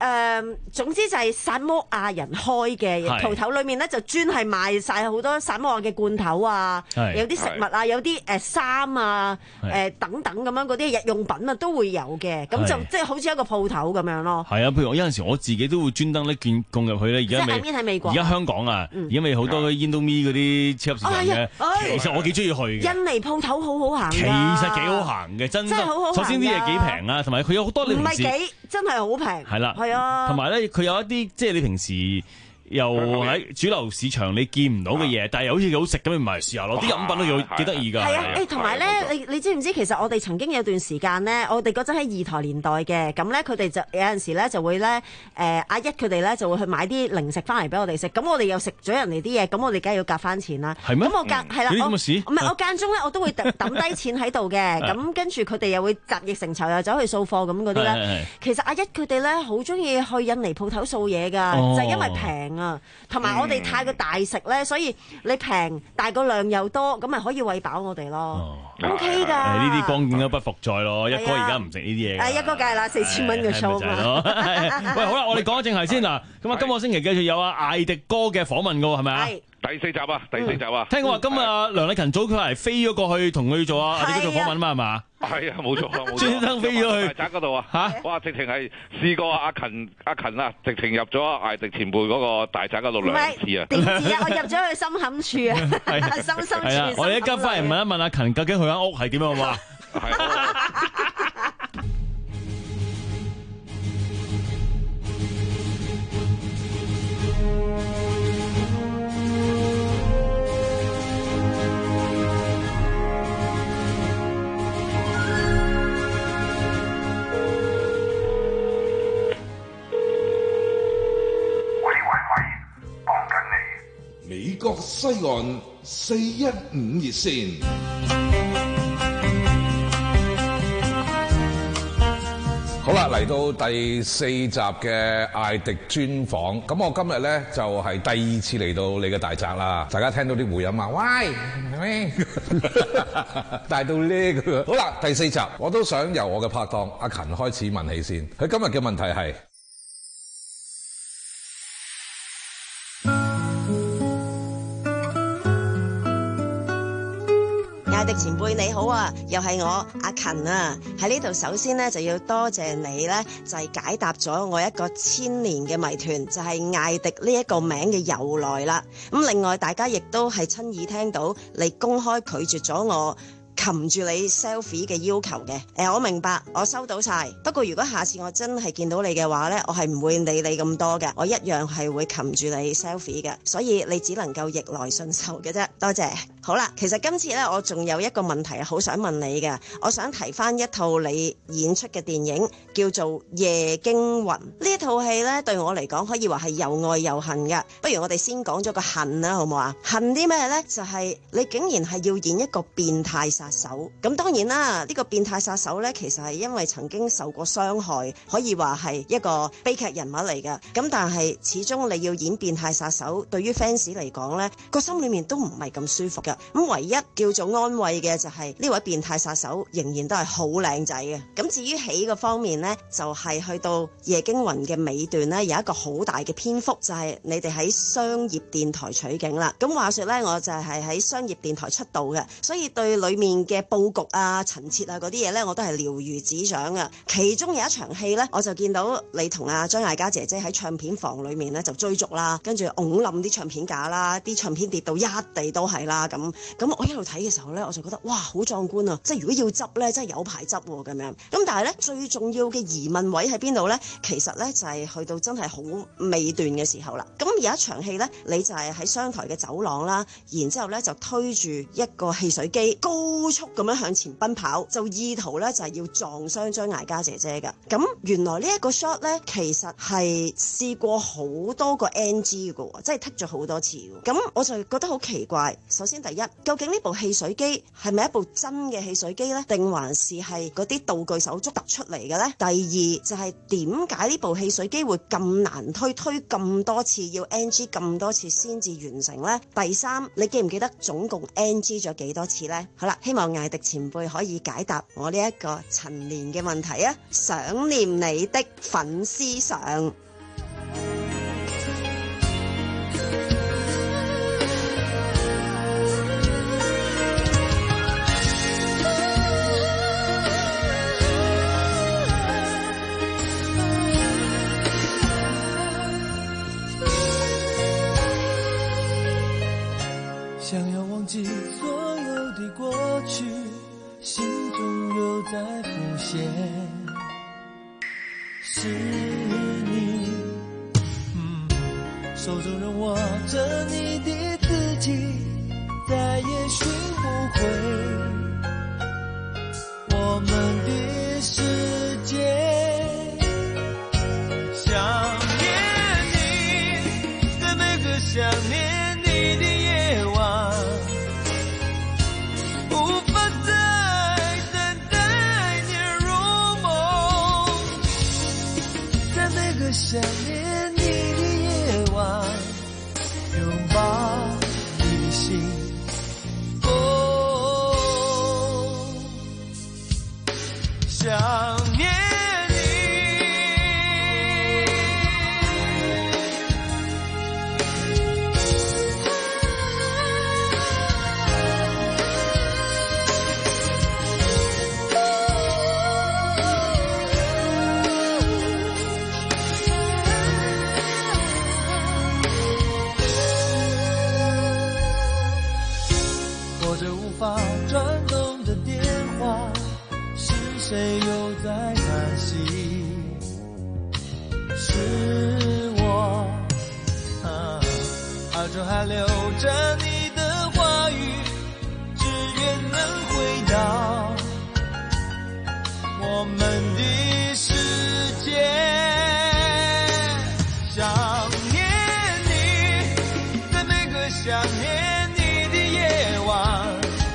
誒，總之就係薩摩亞人開嘅鋪頭，裏面咧就專係賣晒好多薩摩亞嘅罐頭啊，有啲食物啊，有啲誒衫啊，誒等等咁樣嗰啲日用品啊都會有嘅，咁就即係好似一個鋪頭咁樣咯。係啊， 譬如我有陣時我自己都會專登咧捐供入去咧，而家未喺美國，而家香港啊，而家咪好多 Indomie 嗰啲超級市場嘅，其實我幾中意去嘅。印尼鋪頭好好行，其實幾好行嘅，真真係好好行。首先啲嘢幾平啊，同埋佢有好多你平時唔係幾真係好平，係啦，係啊，同埋咧佢有一啲即係你平時又喺主流市場你見唔到嘅嘢，但係又好似幾好食咁，唔係試下咯，啲飲品都幾幾得意㗎。係啊，誒同埋咧，你你知唔知其實我哋曾經有段時間咧，我哋嗰陣喺二台年代嘅，咁咧佢哋就有陣時咧就會咧誒阿一佢哋咧就會去買啲零食翻嚟俾我哋食，咁我哋又食咗人哋啲嘢，咁我哋梗係要夾翻錢啦。係咩？咁我夾係啦，我唔係我間中咧我都會抌低錢喺度嘅，咁跟住佢哋又會集腋成裘又走去掃貨咁嗰啲咧。其實阿一佢哋咧好中意去印尼鋪頭掃嘢㗎，就係因為平。同埋我哋太過大食咧，所以你平，但個量又多，咁咪可以餵飽我哋咯。O K 㗎。呢啲光景都不復在咯，一哥而家唔食呢啲嘢。誒一哥梗係啦，四千蚊嘅數嘛。喂，好啦，我哋講正題先嗱，咁啊，今個星期繼續有阿艾迪哥嘅訪問㗎喎，係咪啊？ 第四集啊，第四集啊！ 聽講話今日梁禮勤早佢係飛咗過去同佢做啊，艾迪哥做訪問啊嘛，係嘛？ 係啊，冇錯啊， 專登飛咗去大宅嗰度啊！嚇，哇！直情係試過阿勤阿勤啊，直情入咗艾迪前輩嗰個大宅嗰度兩次啊！ 點知啊？我入咗去深冚處啊，深深處。係啊， 我哋一陣翻嚟問一問阿勤，究竟佢間屋係點樣哇？ 美國西岸四一五熱線，好啦，嚟到第四集嘅艾迪專訪，咁我今日咧就係、是、第二次嚟到你嘅大宅啦，大家聽到啲回音啊，喂，係咪？大到呢個，好啦，第四集我都想由我嘅拍檔阿勤開始問起先，佢今日嘅問題係。 艾迪前輩你好啊，又係我阿勤啊，喺呢度首先呢，就要多謝你呢，就係解答咗我一個千年嘅謎團，就係艾迪呢一個名嘅由來啦。咁另外大家亦都係親耳聽到你公開拒絕咗我擒住你 selfie 嘅要求嘅，誒、呃、我明白，我收到晒。不過如果下次我真係見到你嘅話呢，我係唔會理你咁多嘅，我一樣係會擒住你 selfie 嘅，所以你只能夠逆來順受嘅啫。多謝。好啦，其實今次呢，我仲有一個問題好想問你嘅，我想提翻一套你演出嘅電影叫做《夜驚魂》。呢一套戲呢，對我嚟講可以話係又愛又恨嘅。不如我哋先講咗個恨啦，好唔好啊？恨啲咩呢？就係、是、你竟然係要演一個變態殺手。咁當然啦，呢、這個變態殺手呢，其實係因為曾經受過傷害，可以話係一個悲劇人物嚟嘅。咁但係始終你要演變態殺手，對於 fans 嚟講呢，個心裏面都唔係咁舒服嘅。咁唯一叫做安慰嘅就係呢位變態殺手仍然都係好靚仔嘅。咁至於喜嘅方面呢，就係、是、去到夜驚魂嘅尾段呢，有一個好大嘅篇幅就係你哋喺商業電台取景啦。咁話說呢，我就係喺商業電台出道嘅，所以對裏面嘅佈局啊、陳設啊嗰啲嘢呢，我都係了如指掌啊。其中有一場戲呢，我就見到你同阿張艾嘉姐姐喺唱片房裏面呢就追逐啦，跟住拱冧啲唱片架啦，啲唱片跌到一地都係啦咁。咁我一路睇嘅時候呢，我就覺得哇，好壯觀啊！即係如果要執呢，真係有排執喎咁樣。咁但係呢，最重要嘅疑問位喺邊度呢？其實呢，就係、是、去到真係好尾段嘅時候啦。咁有一場戲呢，你就係喺商台嘅走廊啦，然之後呢，就推住一個汽水機，高速咁樣向前奔跑，就意圖呢，就係、是、要撞傷張艾嘉姐姐㗎。咁原來呢一個 shot 呢，其實係試過好多個 N G 嘅喎，即係剔咗好多次。咁我就覺得好奇怪。首先第一，究竟呢部汽水機係咪一部真嘅汽水機呢？定還是係嗰啲道具手足突出嚟嘅呢？第二就係點解呢部汽水機會咁難推，推咁多次，要 N G 咁多次先至完成呢？第三，你記唔記得總共 N G 咗幾多次呢？好啦，希望望艾迪前輩可以解答我呢一個陳年嘅問題啊！想念你的粉絲相。 想要忘記所有的過去，心中又在浮現，是你，嗯，手中仍握着你的字跡，再也尋不回我們的世界。想念你，在每個想念你的夜晚，無法再等待你入夢，在每個想念你的夜晚，擁抱你心。哦，想念轉動的電話，是誰又在嘆息？是我，啊，耳中還留着你的話語，只願能回到我們的世界。想念你，在每個想念你的夜晚，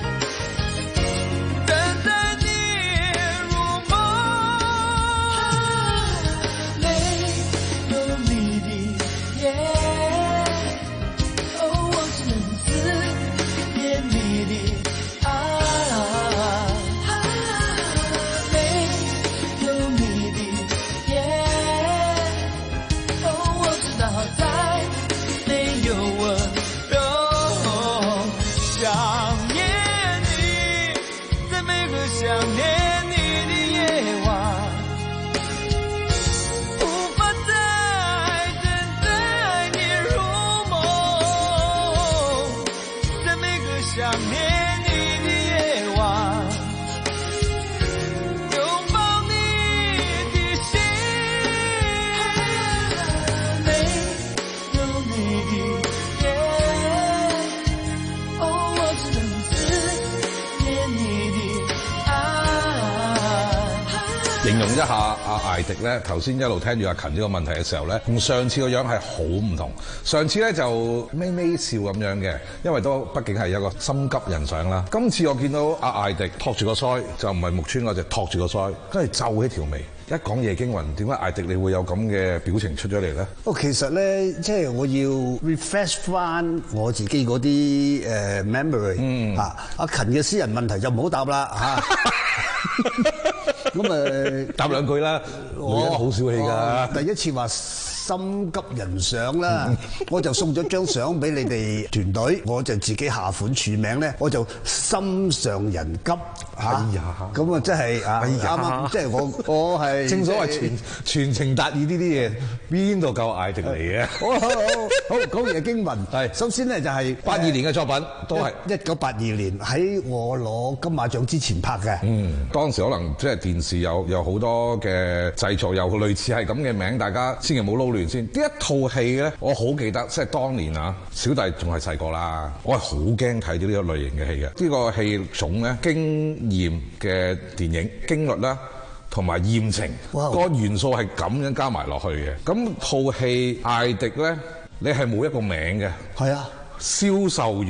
形容一下阿艾迪咧，頭先一路聽住阿勤呢個問題嘅時候咧，同上次個樣係好唔同。上次咧就咪咪笑咁樣嘅，因為都畢竟係一個心急人上啦。今次我見到阿艾迪托住個腮，就唔係木村嗰隻托住個腮，跟住皺起條眉。一講夜驚魂，點解艾迪你會有咁嘅表情出咗嚟咧？ 哦，其實咧，即係我要 refresh 翻我自己嗰啲誒 memory。嗯。啊，阿勤嘅私人問題就唔好答啦嚇。咁誒答兩句啦，女人好小氣㗎。 第一次話心急人上啦，我就送咗張相俾你哋團隊，我就自己下款署名咧，我就心上人急嚇。哎呀，咁啊真係啊啱啱，即係我我係正所謂傳傳情達意呢啲嘢，邊度夠艾迪嚟嘅？ 好好好，講夜驚魂係首先咧就係八二年嘅作品，都係一九八二年喺我攞金馬獎之前拍嘅。 嗯，當時可能即係電視有有好多嘅製作，有類似係咁嘅名，大家千祈唔好撈亂先。呢一套戲咧，我好記得，即係當年啊，小弟仲係細個啦，我係好驚睇到呢個類型嘅戲嘅。呢個戲種咧，經驗嘅電影經歷啦，同埋豔情個元素係咁樣加埋落去嘅。咁套戲艾迪咧，你係冇一個名嘅。 係啊。 銷售員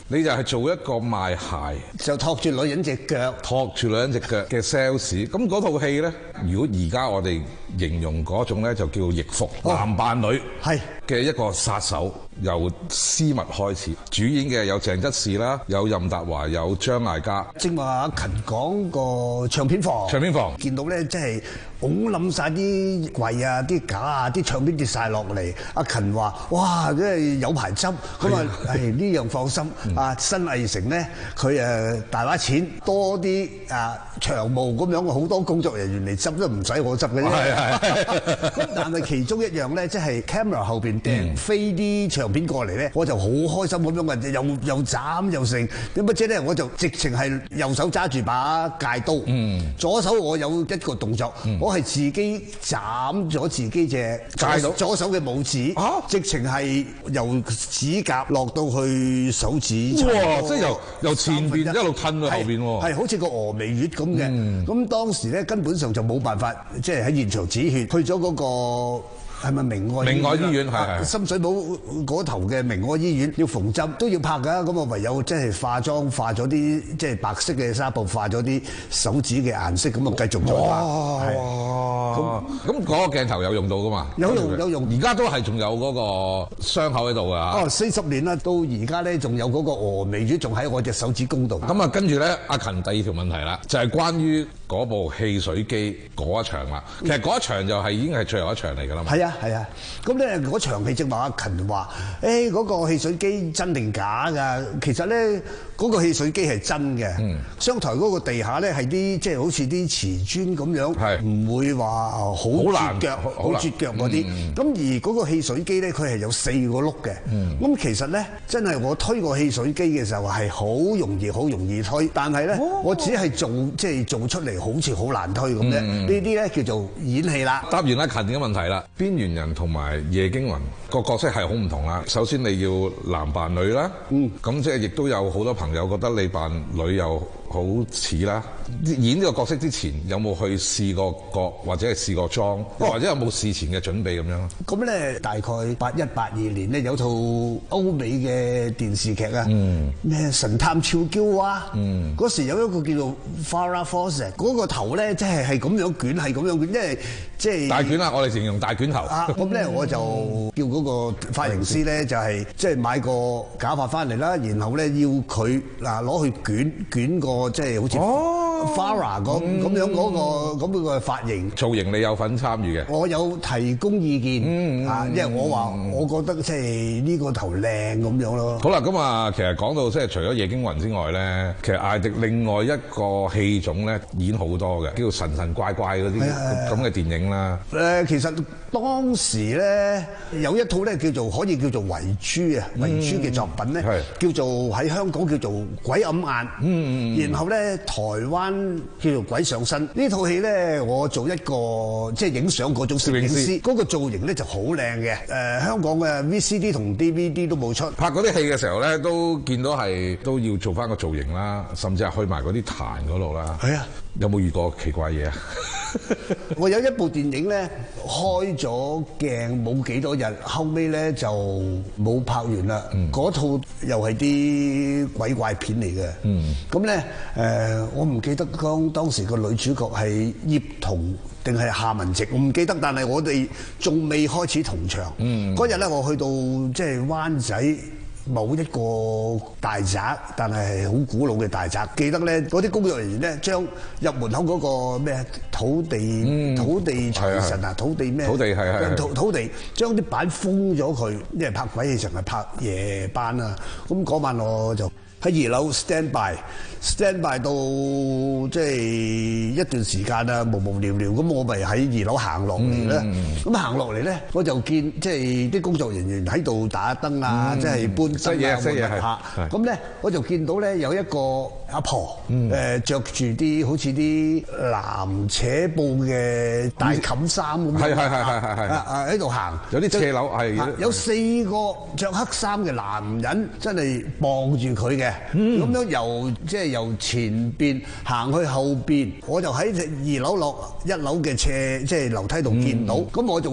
你就係做一個賣鞋， 就托住女人隻腳， 托住女人隻腳嘅 sales。咁嗰套戲咧，如果而家我哋形容嗰種咧，就叫易服， 哦、 男扮女係嘅一個殺手，由絲襪開始。主演嘅有鄭則仕啦，有任達華，有張艾嘉。 正話阿勤講個唱片房， 唱片房見到咧，即係拱冧晒啲櫃啊、啲架啊、啲唱片跌晒落嚟。阿勤話：哇，真係有排執。咁啊，誒呢樣放心。啊，新藝城咧，佢誒大把錢，多啲啊長務咁樣，好多工作人員嚟執都唔使我執嘅啫。係係。咁但係其中一樣咧，即係 camera 後邊掟飛啲唱片過嚟咧，我就好開心咁樣嘅，又又斬又成。點不知咧，我就直情係右手揸住把戒刀，左手我有一個動作，我係自己斬咗自己隻左左手嘅拇指，直情係由指甲落到去手指。 哇！即係由由前邊一路褪到後邊喎， 係好似個峨眉月咁嘅。咁當時咧根本上就冇辦法，即係喺現場止血，去咗嗰個。係咪明愛明愛醫院係係深水埗嗰頭嘅明愛醫院要縫針都要拍㗎，咁我唯有即係化妝化咗啲即係白色嘅紗布，化咗啲手指嘅顏色，咁啊繼續再拍。 哇！咁咁嗰個鏡頭有用到㗎嘛？ 有用有用， 而家都係仲有嗰個傷口喺度㗎。哦， 四十年啦，到而家咧仲有嗰個峨眉月仲喺我隻手指公度。 咁啊，跟住咧，阿勤第二條問題啦，就係關於嗰部汽水機嗰一場啦。其實嗰一場就係已經係最後一場嚟㗎啦嘛。 係啊。係啊，咁咧嗰場戲正話阿勤話，誒嗰個汽水機真定假㗎？其實咧嗰個汽水機係真嘅。嗯，商台嗰個地下咧係啲即係好似啲瓷磚咁樣，唔會話好絕腳、好絕腳嗰啲。咁而嗰個汽水機咧，佢係有四個轆嘅。咁其實咧，真係我推個汽水機嘅時候係好容易、好容易推，但係咧我只係做即係做出嚟好似好難推咁啫。呢啲咧叫做演戲啦。 答完阿勤嘅問題啦，邊緣人同埋夜驚魂個角色係好唔同啦。首先你要男扮女啦，嗯，咁即係亦都有好多朋友覺得你扮女又好似啦。演呢個角色之前有冇去試過角或者係試過妝，哦、或者有冇事前嘅準備咁樣？咁咧大概八一八二年咧有套歐美嘅電視劇啊，咩、嗯、神探俏嬌啊，嗰、嗯、時有一個叫做 Farrah Fawcett，嗰個頭咧即係係咁樣捲，係咁樣捲，因為即係大捲啊！我哋形容大捲頭。啊，咁咧我就叫嗰個髮型師咧就係即係買個假髮翻嚟啦，然後咧要佢嗱攞去捲捲個即係好似。哦 Farrah 咁咁樣嗰個咁個髮型造型，你有份參與嘅？我有提供意見啊，因為我話我覺得即係呢個頭靚咁樣咯。好啦，咁啊，其實講到即係除咗夜驚魂之外咧，其實艾迪另外一個戲種咧演好多嘅，叫做神神怪怪嗰啲咁嘅電影啦。誒，其實當時咧有一套咧叫做可以叫做遺珠啊，遺珠嘅作品咧，叫做喺香港叫做鬼揞眼。嗯，然後咧台灣叫做鬼上身呢套戲咧，我做一個即係影相嗰種攝影師，嗰個造型咧就好靚嘅。誒，香港嘅 V C D 同 D V D 都冇出。拍嗰啲戲嘅時候咧，都見到係都要做翻個造型啦，甚至係去埋嗰啲壇嗰度啦。係啊，有冇遇過奇怪嘢啊？我有一部電影咧，開咗鏡冇幾多日，後尾咧就冇拍完啦。嗰套又係啲鬼怪片嚟嘅。咁咧誒，我唔記得當當時個女主角係葉童定係夏文汐，我唔記得。但係我哋仲未開始同場。嗰日咧，我去到即係灣仔某一個大宅，但係好古老嘅大宅。記得咧，嗰啲工作人員咧，將入門口嗰個咩土地、嗯、土地財神啊，土地咩？土地係係土土地，將啲板封咗佢，因為拍鬼戲成日拍夜班啊。咁嗰晚我就喺二樓 stand by，stand by 到即係一段時間啊，無無聊聊咁，我咪喺二樓行落嚟咧。咁行落嚟咧，我就見即係啲工作人員喺度打燈啊，即係搬燈啊、換客。咁咧，我就見到咧有一個阿婆，誒著住啲好似啲藍扯布嘅大冚衫咁樣，係係係係係啊喺度行，有啲斜樓係有四個著黑衫嘅男人，真係傍住佢嘅。咁樣由即係由前邊行去後邊，我就喺二樓落一樓嘅斜即係樓梯度見到。咁我仲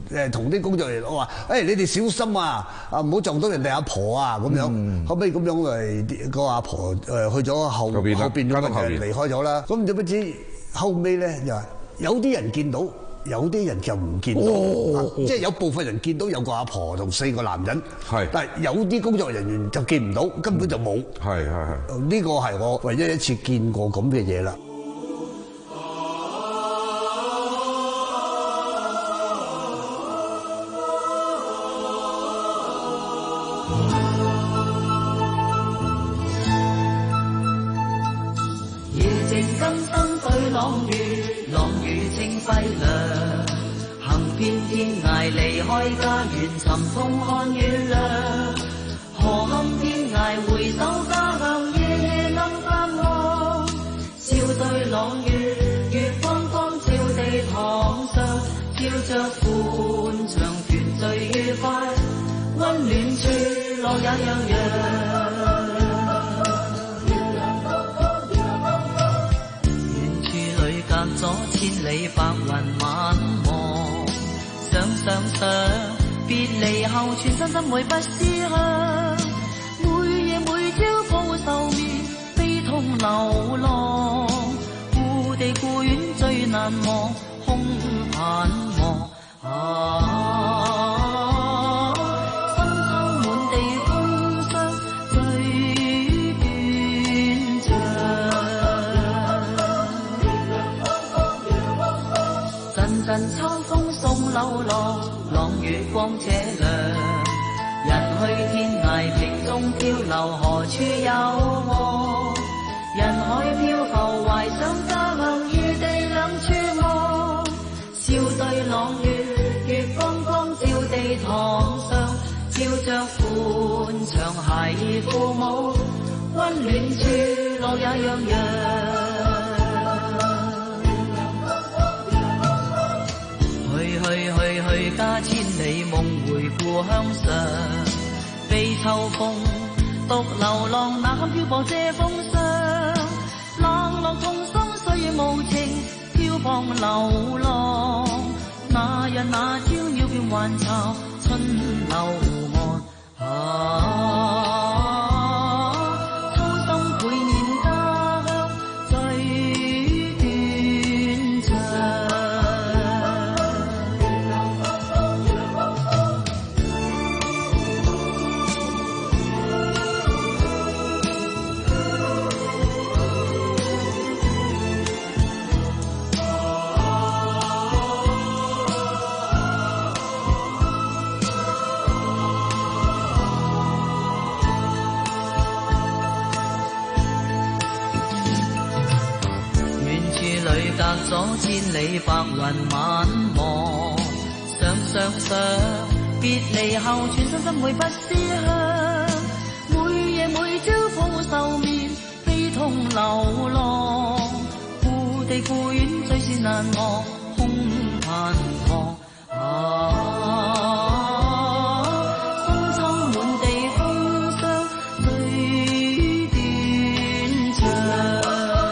誒同啲工作人員我話：誒你哋小心啊！啊唔好撞到人哋阿婆啊咁樣。 嗯、 後尾咁樣嚟個阿婆誒去咗後後邊咗，離開咗啦。咁點不知後尾咧又有啲人見到。有啲人就唔見到，哦、即係有部分人見到有個阿婆同四個男人，係，但係有啲工作人員就見唔到，根本就冇。係係係，呢個係我唯一一次見過咁嘅嘢啦。 夜靜金燈對朗月，朗月清輝亮。遍天涯離開家園，尋痛看月亮。何堪天涯回首家鄉，夜夜諗盼望。笑對朗月，月光光照地堂上，照着歡暢團聚愉快，溫暖處樂也洋洋。遠處裏隔咗千里白雲晚望。想想想，別離後全身心會不思鄉。每夜每朝報愁眠，悲痛流浪。故地故園最難忘，空盼望。啊，深秋滿地風霜，最斷腸。陣陣秋風送流浪，朗月光這亮。人去天涯瓶中漂流，何處有我？人海漂浮，懷想家鄉，異地兩處望。笑對朗月，月光光照地堂上，照着歡暢孩兒父母，溫暖處樂也洋洋。去去去去家千里夢回故鄉上，悲秋風獨流浪，哪堪漂泊這風霜？冷落痛心歲月無情，漂泊流浪。那日那朝鳥變還巢，春流岸。啊，秋心倍念家鄉最斷腸。隔咗千里白雲晚望，想想想，別離後全身心會不思鄉。每夜每朝抱愁眠，悲痛流浪。故地故園最是難忘，空盼望。啊，深秋滿地風霜，最斷腸。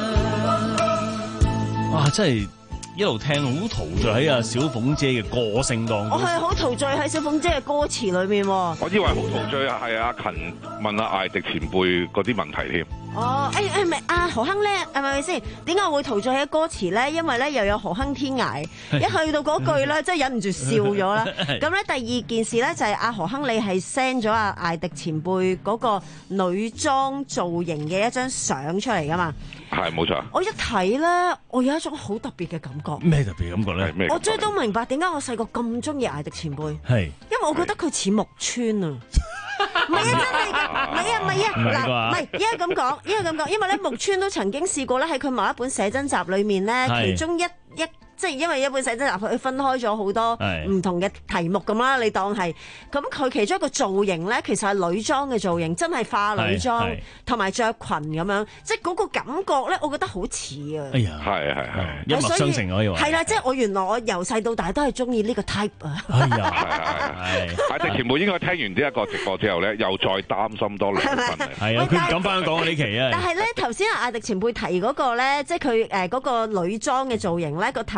哇！真係一路聽，好陶醉喺阿小鳳姐嘅歌聲當中。 我係好陶醉喺小鳳姐嘅歌詞裏面。 我以為好陶醉啊，係阿勤問阿艾迪前輩嗰啲問題添。 哦，誒誒，咪阿何鏗叻係咪先？點解我會陶醉喺歌詞咧？因為咧又有何鏗天涯，一去到嗰句咧，真係忍唔住笑咗啦。咁咧第二件事咧就係阿何鏗你係 send 咗阿艾迪前輩嗰個女裝造型嘅一張相出嚟噶嘛？ 係冇錯。我一睇咧，我有一種好特別嘅感覺。 咩特別感覺咧？ 我終於都明白點解我細個咁中意艾迪前輩。 係。 因為我覺得佢似木村啊。唔係啊，真係㗎，唔係啊，唔係啊，嗱，唔係，因為咁講，因為咁講，因為咧木村都曾經試過咧喺佢某一本寫真集裏面咧，其中一一。即係因為一本寫真集佢分開咗好多唔同嘅題目咁啦，你當係咁佢其中一個造型咧，其實係女裝嘅造型，真係化女裝同埋着裙咁樣，即係嗰個感覺咧，我覺得好似啊！ 哎呀， 係係係， 一脈相承可以話係啦，即係我原來我由細到大都係中意呢個 type 啊！ 哎呀，係艾迪前輩應該聽完呢一個直播之後咧，又再擔心多兩分啊！ 係啊，佢唔敢翻香港呢期啊！ 但係咧頭先阿艾迪前輩提嗰個咧，即係佢誒嗰個女裝嘅造型咧，個頭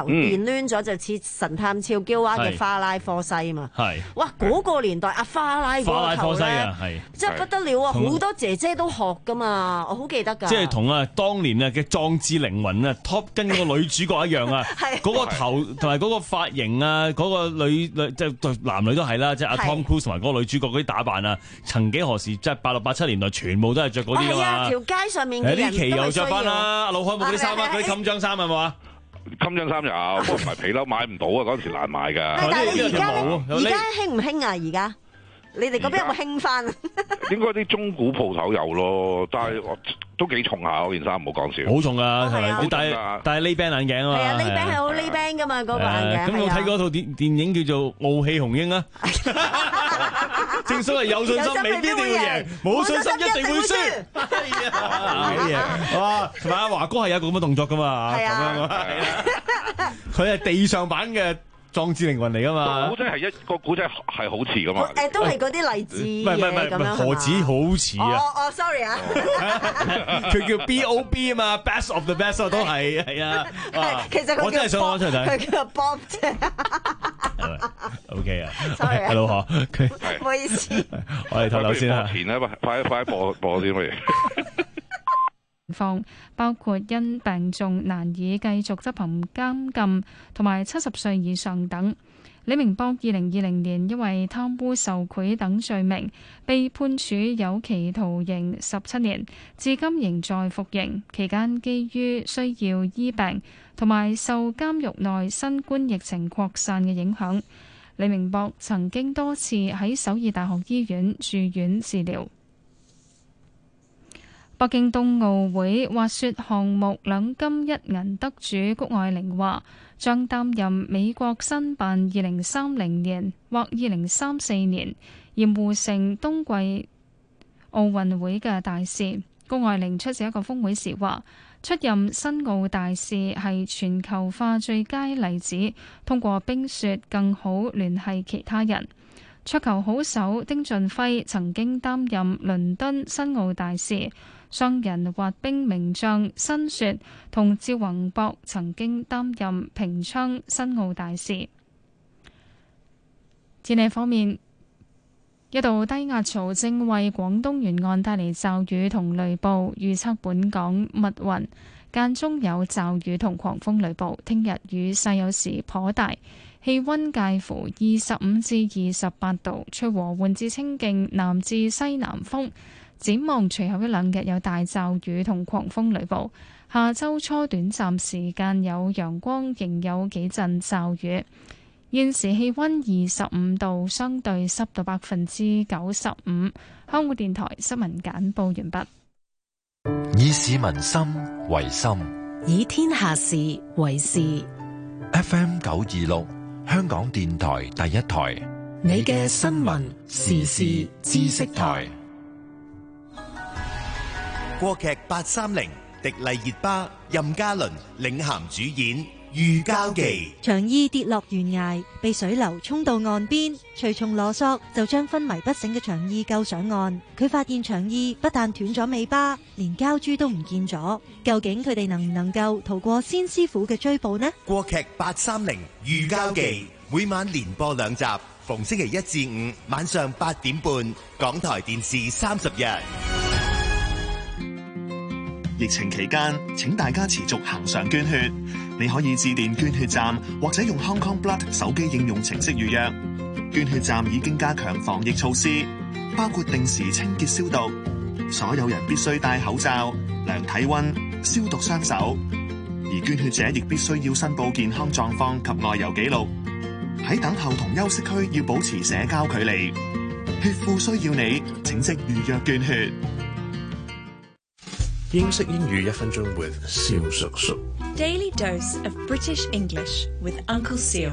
電攣咗，就似神探俏嬌娃嘅花拉科西嘛。 係。 哇！嗰個年代阿花拉嗰個頭咧，真係不得了啊！好多姐姐都學噶嘛，我好記得㗎。 即係同啊當年啊嘅壯志凌雲啊 Top 跟嗰個女主角一樣啊，嗰個頭同埋嗰個髮型啊，嗰個女女即係男女都係啦，即係阿 Tom Cruise 同埋嗰個女主角嗰啲打扮啊，曾幾何時即係八六八七年代全部都係着嗰啲㗎嘛。係啊， 條街上面嘅人呢期又着翻啦，阿老海冇嗰啲衫啊，嗰啲襟章衫係咪啊？ 襟章衫有，不過唔係皮褸，買唔到啊！嗰陣時難買㗎。 但係你而家而家興唔興啊？而家你哋嗰邊有冇興翻？ 應該啲中古鋪頭有咯，但係都幾重下嗰件衫，唔好講笑。 好重啊，係咪？你戴戴 Ray-Ban 眼鏡啊嘛。 係啊 ，Ray-Ban 係好 Ray-Ban 㗎嘛，嗰個眼鏡。 咁我睇嗰套電電影叫做《傲氣雄鷹》啊。正所謂有信心未必一定要贏，冇信心一定會輸。係啊，哇！同埋阿華哥係有個咁嘅動作㗎嘛，咁樣啊。佢係地上版嘅壯志凌雲嚟㗎嘛。 古仔係一個古仔係好似㗎嘛。 誒，都係嗰啲勵志嘢咁樣。 何止好似啊？ 哦哦，sorry 啊。 佢叫 B O B 啊嘛 ，Best of the Best 都係係啊。 其實我真係想攞出嚟睇。 佢叫 Bob 啫。 O K 啊 ，sorry 啊， 老何，佢唔好意思。 我哋透露先啦。 填啦，快快播播啲乜嘢？ 況包括因病重難以繼續執行監禁，同埋七十歲以上等。李明博二零二零年因為貪污受賄等罪名被判處有期徒刑十七年，至今仍在服刑。期間基於需要醫病同埋受監獄內新冠疫情擴散嘅影響，李明博曾經多次喺首爾大學醫院住院治療。北京冬奧會滑雪項目兩金一銀得主谷愛凌話，將擔任美國申辦二零三零年或二零三四年鹽湖城冬季奧運會嘅大使。谷愛凌出席一個峰會時話，出任申奧大使係全球化最佳例子，通過冰雪更好聯繫其他人。桌球好手丁俊暉曾經擔任倫敦申奧大使。雙人滑冰名將申雪同趙宏博曾經擔任平昌申奧大使。天氣方面，一道低壓槽正為廣東沿岸帶嚟驟雨同雷暴，預測本港密雲，間中有驟雨同狂風雷暴。聽日雨勢有時頗大，氣溫介乎二十五至二十八度，吹和緩至清勁南至西南風。展望隨後一兩日有大驟雨同狂風雷暴，下周初短暫時間有陽光，仍有幾陣驟雨。現時氣溫二十五度，相對濕度百分之九十五。香港電台新聞簡報完畢。 以市民心為心， 以天下事為事。 F M 九二六，香港電台第一台， 你嘅新聞時事知識台。 國劇八三零，迪麗熱巴、任嘉倫領銜主演《御膠記》。 長衣跌落懸崖，被水流沖到岸邊，隨從羅索就將昏迷不醒嘅長衣救上岸。佢發現長衣不但斷咗尾巴，連膠珠都唔見咗。究竟佢哋能唔能夠逃過先師傅嘅追捕呢？ 國劇八三零《御膠記》每晚連播兩集，逢星期一至五晚上八點半，港台電視三十日。 疫情期間，請大家持續行上捐血。你可以致電捐血站，或者用 Hong Kong Blood 手機應用程式預約。捐血站已經加強防疫措施，包括定時清潔消毒，所有人必須戴口罩、量體溫、消毒雙手。而捐血者亦必須要申報健康狀況及外遊記錄。喺等候同休息區要保持社交距離。血庫需要你，請即預約捐血。 英式英語一分鐘 with 蕭叔叔。 Daily dose of British English with Uncle Seal。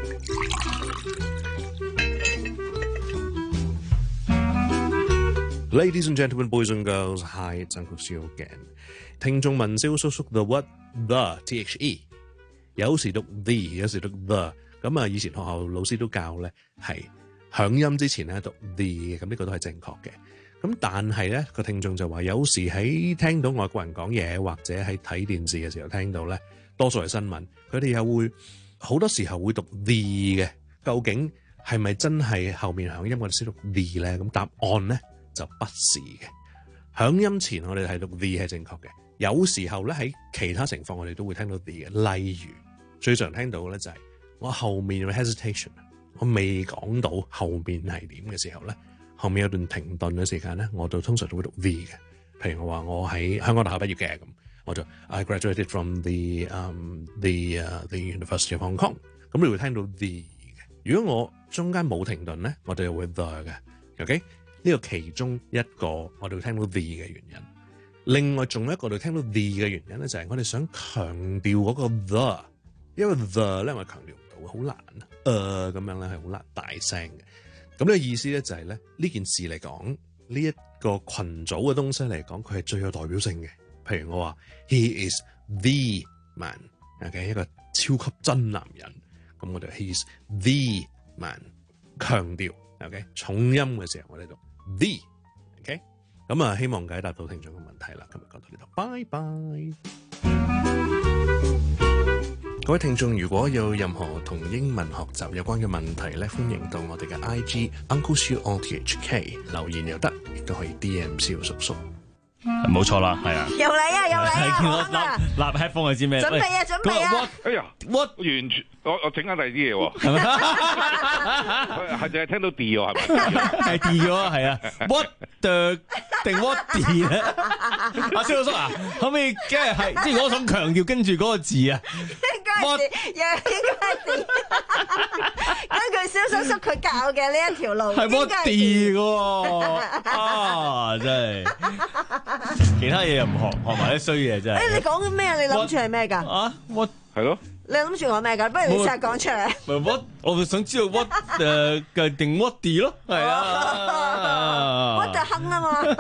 Ladies and gentlemen, boys and girls, hi, it's Uncle Seal again。聽眾問蕭叔叔 the what the T H E， 有時讀 the， 有時讀 the。咁啊，以前學校老師都教咧，係響音之前咧讀 the 嘅，咁呢個都係正確嘅。咁但係咧，個聽眾就話有時喺聽到外國人講嘢或者喺睇電視嘅時候聽到咧， 多數係新聞，佢哋又會好多時候會讀 the 嘅，究竟係咪真係後面響音我哋先讀 the 咧？咁答案咧就不是嘅。響音前我哋係讀 the 係正確嘅，有時候咧喺其他情況我哋都會聽到 the 嘅，例如最常聽到嘅咧就係我後面有 hesitation， 我未講到後面係點嘅時候咧，後面有段停頓嘅時間咧，我就通常都會讀 the 嘅。譬如我話我喺香港大學畢業嘅，咁我就 I graduated from the um the uh, the University of Hong Kong， 咁你會聽到 the 嘅。如果我中間冇停頓咧，我哋就會 the 嘅。OK， 呢個其中一個我哋會聽到 the 嘅原因。另外仲有一個我哋聽到 the 嘅原因咧，就係我哋想強調嗰個 the， 因為 the 咧我強調唔到，好難啊，誒咁樣咧係好難大聲嘅。咁呢個意思咧就係咧呢件事嚟講，呢一個群組嘅東西嚟講，佢係最有代表性嘅。譬如我話 He is the man，OK， 一個超級真男人。咁我哋 He is the man， 強調 OK， 重音嘅時候我哋讀 the OK。咁啊，希望解答到聽眾嘅問題啦。今日講到呢度，拜拜。各位聽眾，如果有任何同英文學習有關嘅問題咧，歡迎到我哋嘅 I G Uncle Siu O T H K 留言又得，亦都可以 D M 蕭叔叔。 冇錯啦，係啊。 又嚟啊，又嚟啊！ 見我立立 headphone 你知咩？ 準備啊，準備啊！ 哎呀 ，what 完全我我整緊第二啲嘢喎， 係咪？ 係淨係聽到 D 喎，係咪？ 係 D 咗，係啊。What the 定 what D 咧？阿蕭叔叔啊，可唔可以即係係即係我想強調跟住嗰個字啊？ 應該係 D， 又應該係 D。根據蕭叔叔佢教嘅呢一條路， 係 what D 嘅啊，真係。其他嘢又唔學，學埋啲衰嘢真係。 誒，你講緊咩啊？你諗住係咩㗎？ 啊，what 係咯？ 你諗住我咩㗎？不如你試下講出嚟。 唔係 what，我就想知道 what 誒嘅定 what D 咯，係啊。 what 就亨啊嘛。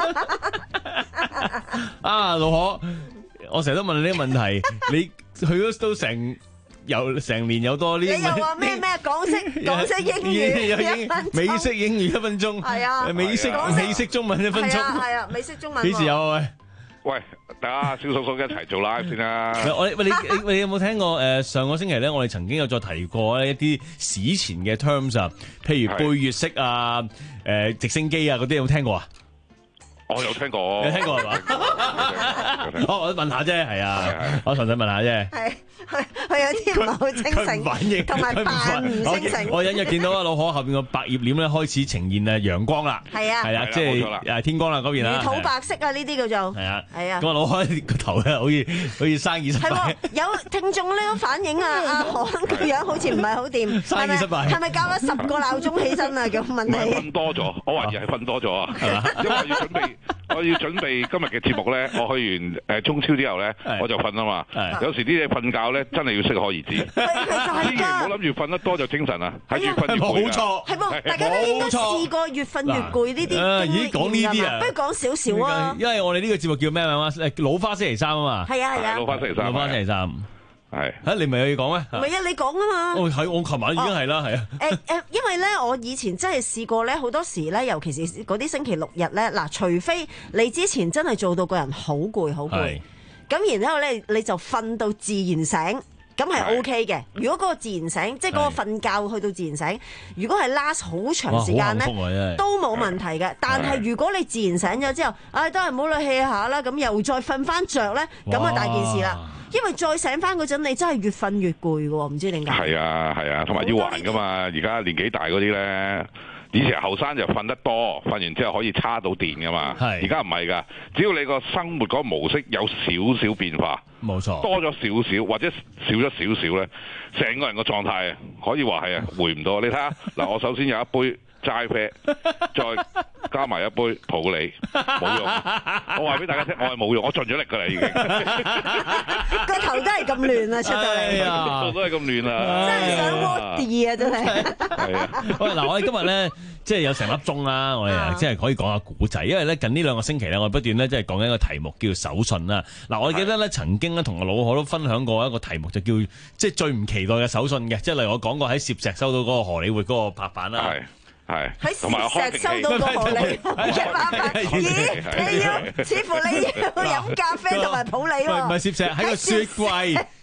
啊，老可，我成日都問你呢個問題，你去咗都成有成年有多呢？ 你又話咩咩港式港式英語一分鐘， 美式英語一分鐘， 係啊， 美式美式中文一分鐘， 係啊，美式中文。 幾時有啊？喂？ 喂，大家蕭叔叔一齊做 live 先啦。 我你你你有冇聽過誒？上個星期咧，我哋曾經有再提過一啲史前嘅 terms 啊，譬如貝月式啊、誒直升機啊嗰啲，有冇聽過啊？ 我有聽過， 你聽過係嘛？我我問下啫，係啊，我純粹問下啫。 係，佢佢有啲唔係好清醒， 反應同埋扮唔清醒。 我隱約見到啊，老可後邊個百葉簾咧開始呈現啊陽光啦。係啊，係啊，即係誒天光啦嗰邊啦。 土白色啊，呢啲叫做。係啊， 係啊。 咁啊，老可個頭咧，好似好似生意失敗。 係有聽眾呢個反應啊，阿韓個樣好似唔係好掂。 生意失敗。 係咪教咗十個鬧鐘起身啊？咁問你。 瞓多咗，我懷疑係瞓多咗啊，因為要準備。我要準備今日嘅節目咧，我去完誒中超之後咧，我就瞓啊嘛。有時啲嘢瞓覺咧，真係要適可而止。千祈唔好諗住瞓得多就精神啊，係越瞓越攰。冇錯， 係噃，大家都應該試過越瞓越攰呢啲。 咦，講呢啲啊？ 不如講少少啊。 因為我哋呢個節目叫咩名啊？老花星期三啊嘛。 係啊係啊。 老花星期三。 老花星期三。係嚇，你咪有嘢講咩？ 唔係啊，你講啊嘛。 我係我琴晚已經係啦，係啊。 誒誒，因為咧，我以前真係試過咧，好多時咧，尤其是嗰啲星期六日咧，嗱，除非你之前真係做到個人好攰好攰，咁然之後咧，你就瞓到自然醒，咁係 O K 嘅。如果嗰個自然醒，即係嗰個瞓覺去到自然醒，如果係 last 好長時間咧，都冇問題嘅。但係如果你自然醒咗之後，唉，都係唔好啦 hea 下啦，咁又再瞓翻着咧，咁啊大件事啦。因為再醒翻嗰陣，你真係越瞓越攰喎，唔知點解。係啊係啊，同埋要還噶嘛。而家年紀大嗰啲咧，以前後生就瞓得多，瞓完之後可以叉到電噶嘛。而家唔係㗎，只要你個生活嗰個模式有少少變化，冇錯，多咗少少或者少咗少少咧，成個人個狀態可以話係啊回唔到。你睇下嗱，我首先有一杯齋啡，再加埋一杯普洱，冇用。我話俾大家聽，我係冇用，我盡咗力㗎啦，已經。 個頭都係咁亂啊，出到嚟。 個頭都係咁亂啊！ 真係想屙地啊，真係。 係啊。 喂，嗱，我哋今日咧，即係有成粒鐘啦，我哋即係可以講下古仔，因為咧近呢兩個星期咧，我哋不斷咧即係講緊一個題目叫手信啦。嗱，我記得咧曾經咧同個老可都分享過一個題目，就叫即係最唔期待嘅手信嘅，即係例如我講過喺攝石收到嗰個荷里活嗰個拍板啦。 係喺石收到個荷里活嘅拍板，咦？你要似乎你要飲咖啡同埋普洱喎？ 唔係攝石喺個雪櫃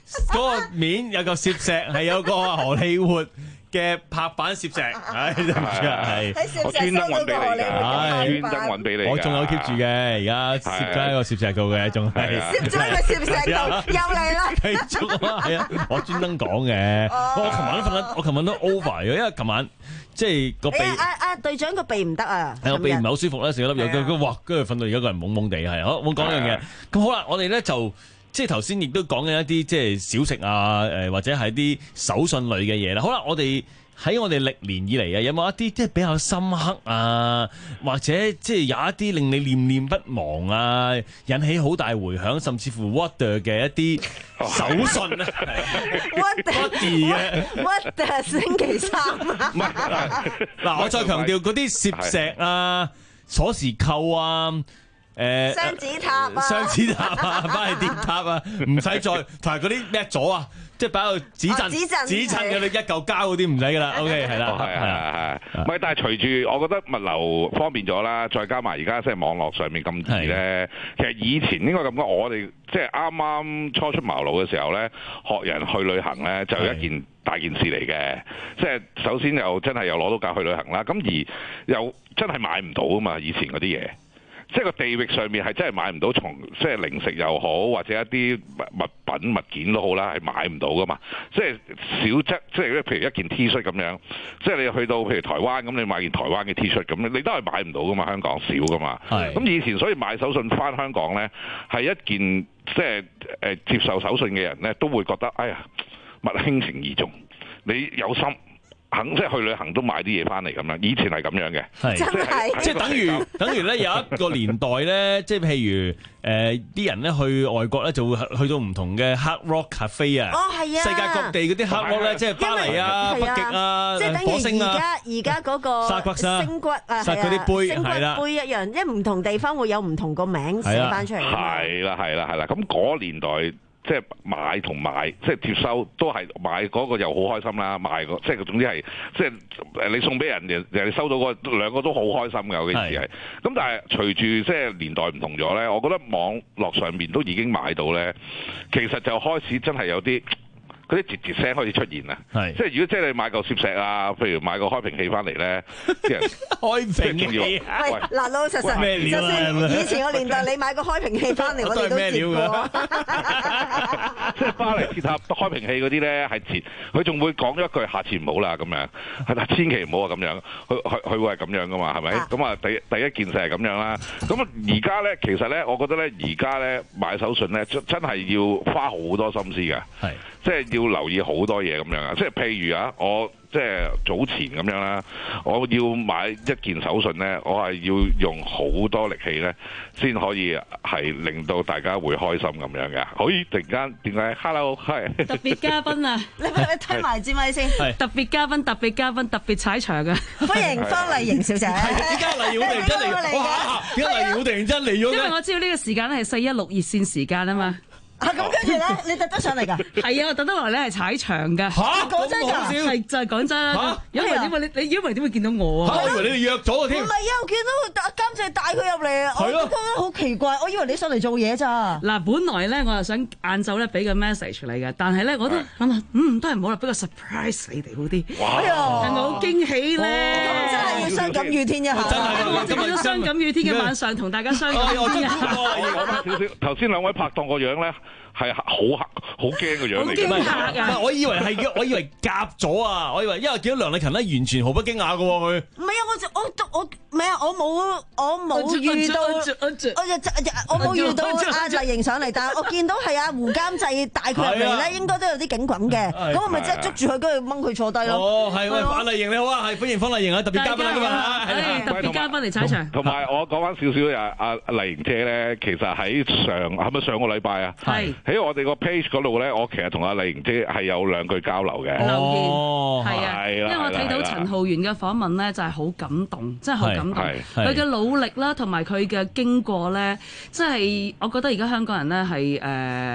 嗰個面有嚿攝石係有個荷里活嘅拍板攝石，唉，對唔住啊，係我專登揾俾你㗎，專登揾俾你㗎。 我仲有 keep 住嘅，而家攝咗喺個攝石度嘅，仲係攝咗喺個攝石度，又嚟啦！ 繼續啊，係啊，我專登講嘅。我琴晚都瞓得，我琴晚都 over 咗，因為琴晚即係個鼻。 阿阿隊長個鼻唔得啊！ 係個鼻唔係好舒服咧，食咗粒藥，跟住哇，跟住瞓到而家個人懵懵地，係好，我講一樣嘢。咁好啦，我哋咧就。即係頭先亦都講緊一啲即係小食啊，誒或者係啲手信類嘅嘢啦。好啦，我哋喺我哋歷年以嚟啊，有冇一啲即係比較深刻啊，或者即係有一啲令你念念不忘啊，引起好大迴響，甚至乎 what the 嘅一啲手信啊 ？what the 嘅 what the 星期三啊？ 唔係嗱，我再強調嗰啲攝石啊、鎖匙扣啊。誒雙子塔啊， 雙子塔啊，巴黎鐵塔啊，唔使再同埋嗰啲咩咗啊，即係擺到紙鎮、紙鎮嘅你一嚿膠嗰啲唔使噶啦。OK， 係啦， 係係係，唔係但係隨住我覺得物流方便咗啦，再加埋而家即係網絡上面咁易咧，其實以前應該咁講，我哋即係啱啱初出茅廬嘅時候咧，學人去旅行咧就一件大件事嚟嘅，即係首先又真係又攞到假去旅行啦，咁而又真係買唔到啊嘛，以前嗰啲嘢。即係個地域上面係真係買唔到，從即係零食又好，或者一啲物品物件都好啦，係買唔到噶嘛。即係少則，即係譬如一件 T 恤咁樣，即係你去到譬如台灣咁，你買件台灣嘅 T 恤咁，你都係買唔到噶嘛。香港少噶嘛。咁以前所以買手信翻香港咧，係一件即係誒接受手信嘅人咧，都會覺得哎呀，物輕情意重，你有心。肯即係去旅行都買啲嘢翻嚟咁樣，以前係咁樣嘅， 即係即係等於等於咧有一個年代咧，即係譬如誒啲人咧去外國咧就會去到唔同嘅 Hard Rock Cafe 啊， 哦係啊， 世界各地嗰啲 Hard Rock 咧，即係巴黎啊、北極啊、 即係等火星啊， 而家而家嗰個沙骨沙、 星骨啊， 沙嗰啲杯係啦， 杯一樣，即係唔同地方會有唔同個名寫翻出嚟。 係啦係啦係啦，咁嗰年代。即係買同買，即係接收都係買嗰個又好開心啦，買個即係總之係即係誒你送俾人哋，人哋收到個兩個都好開心嘅有件事係。咁但係隨住即係年代唔同咗咧，我覺得網絡上面都已經買到咧，其實就開始真係有啲。嗰啲節節聲開始出現啦，即係如果即係你買嚿攝石啊，譬如買個開瓶器翻嚟咧，啲人開瓶器， 喂嗱老老實實，就算以前個年代你買個開瓶器翻嚟，我哋都接過。 即係巴黎鐵塔開瓶器嗰啲咧係節，佢仲會講咗一句下次唔好啦咁樣，係啦，千祈唔好啊咁樣，佢佢佢會係咁樣噶嘛，係咪？咁啊第第一件事係咁樣啦。咁而家咧其實咧，我覺得咧而家咧買手信咧真真係要花好多心思㗎，係即係要留意好多嘢咁樣啊！即係譬如啊，我即係早前咁樣啦，我要買一件手信咧，我係要用好多力氣咧，先可以係令到大家會開心咁樣嘅。可以突然間點解 ？Hello， 係特別嘉賓啊！ 你你推埋支咪先。 特別嘉賓，特別嘉賓，特別踩場嘅。 歡迎方麗瑩小姐。 點解麗瑩突然間嚟？哇！點解麗瑩突然間嚟咗？ 因為我知道呢個時間咧係四一六熱線時間啊嘛。 啊咁跟住咧，你特登上嚟㗎？ 係啊，我特登嚟咧係踩場㗎。 嚇！ 講真㗎， 係就係講真啦。因為點解你你因為點會見到我啊？ 我以為你哋約咗啊添。 唔係啊，我見到監製帶佢入嚟，我覺得好奇怪。我以為你上嚟做嘢咋。 嗱，本來咧我係想晏晝咧俾個 message 你嘅，但係咧我都諗下，嗯都係唔好啦，俾個 surprise 你哋好啲。 哇！ 係咪好驚喜咧？ 咁真係要傷感雨天一下。 真係我今日都傷感雨天嘅晚上同大家傷感雨天一下。 講翻少少，頭先兩位拍檔個樣咧。係好嚇，好驚個樣嚟嘅。 唔係， 我以為係，我以為夾咗啊！我以為，因為見到梁麗勤咧，完全毫不驚訝嘅喎佢。 唔係啊！我我我唔係啊！我冇我冇遇到，我就我冇遇到阿麗瑩上嚟，但係我見到係阿胡監製帶佢入嚟咧，應該都有啲警棍嘅。咁我咪即係捉住佢，跟住掹佢坐低咯。 哦，係喂，范麗瑩你好啊，係歡迎方麗瑩啊，特別嘉賓啊今日嚇， 特別嘉賓嚟踩場。 同埋我講翻少少啊，阿麗瑩姐咧，其實喺上係咪上個禮拜啊？係。喺我哋個 page 嗰度咧，我其實同阿麗瑩姐係有兩句交流嘅。 留言係啊， 因為我睇到陳浩源嘅訪問咧，就係好感動，真係好感動。佢嘅努力啦，同埋佢嘅經過咧，即係我覺得而家香港人咧係誒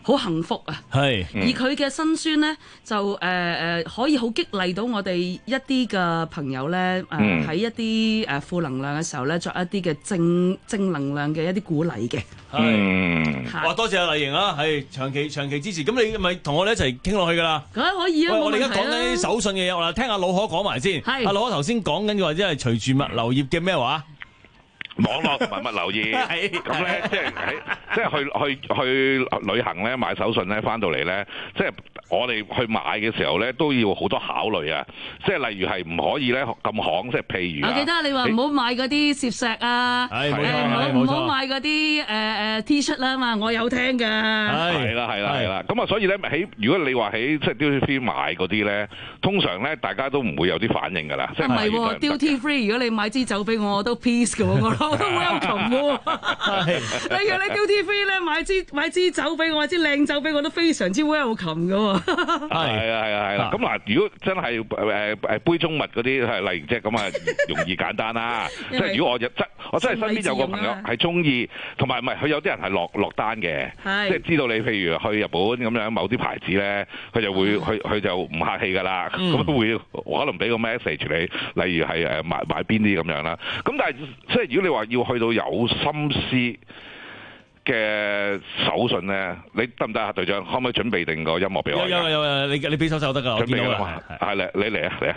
好幸福啊！ 係， 而佢嘅辛酸咧，就誒誒、呃、可以好激勵到我哋一啲嘅朋友咧，誒、呃、喺、嗯、一啲誒負能量嘅時候咧，作一啲嘅正正能量嘅一啲鼓勵嘅。 係，哇！多謝阿麗瑩啊，係長期長期支持。咁你咪同我哋一齊傾落去㗎啦。 梗係可以啊！ 喂，我哋而家講緊啲手信嘅嘢，我哋聽阿老可講埋先。係，阿老可頭先講緊嘅話，即係隨住物流業嘅咩話？ 網絡同埋物流業，咁咧即係喺即係去去去旅行咧買手信咧，翻到嚟咧，即係我哋去買嘅時候咧，都要好多考慮啊！即係例如係唔可以咧咁行，即係譬如我記得你話唔好買嗰啲攝石啊， 係冇錯，唔好唔好買嗰啲誒誒 T 恤啦嘛，我有聽㗎。 係啦係啦係啦，咁啊所以咧喺如果你話喺即係 duty free 買嗰啲咧，通常咧大家都唔會有啲反應㗎啦。即係唔係喎 duty free，如果你買支酒俾我，我都 peace 㗎喎，我都好有琴喎。例如你 duty free 咧買支買支酒俾我，買支靚酒俾我，都非常之 welcome 㗎喎。 係啊係啊係啦，咁嗱，如果真係誒誒杯中物嗰啲係例如即係咁啊，容易簡單啦。即係如果我真我真係身邊有個朋友係中意，同埋唔係佢有啲人係落落單嘅，即係知道你譬如去日本咁樣某啲牌子咧，佢就會佢佢就唔客氣㗎啦，咁會可能俾個 message 你，例如係誒買買邊啲咁樣啦。咁但係即係如果你話要去到有心思嘅手信咧，你得唔得啊，隊長？可唔可以準備定個音樂俾我？ 有有有有，你你俾首首得㗎，我見到啦。 係嚟，你嚟啊嚟啊！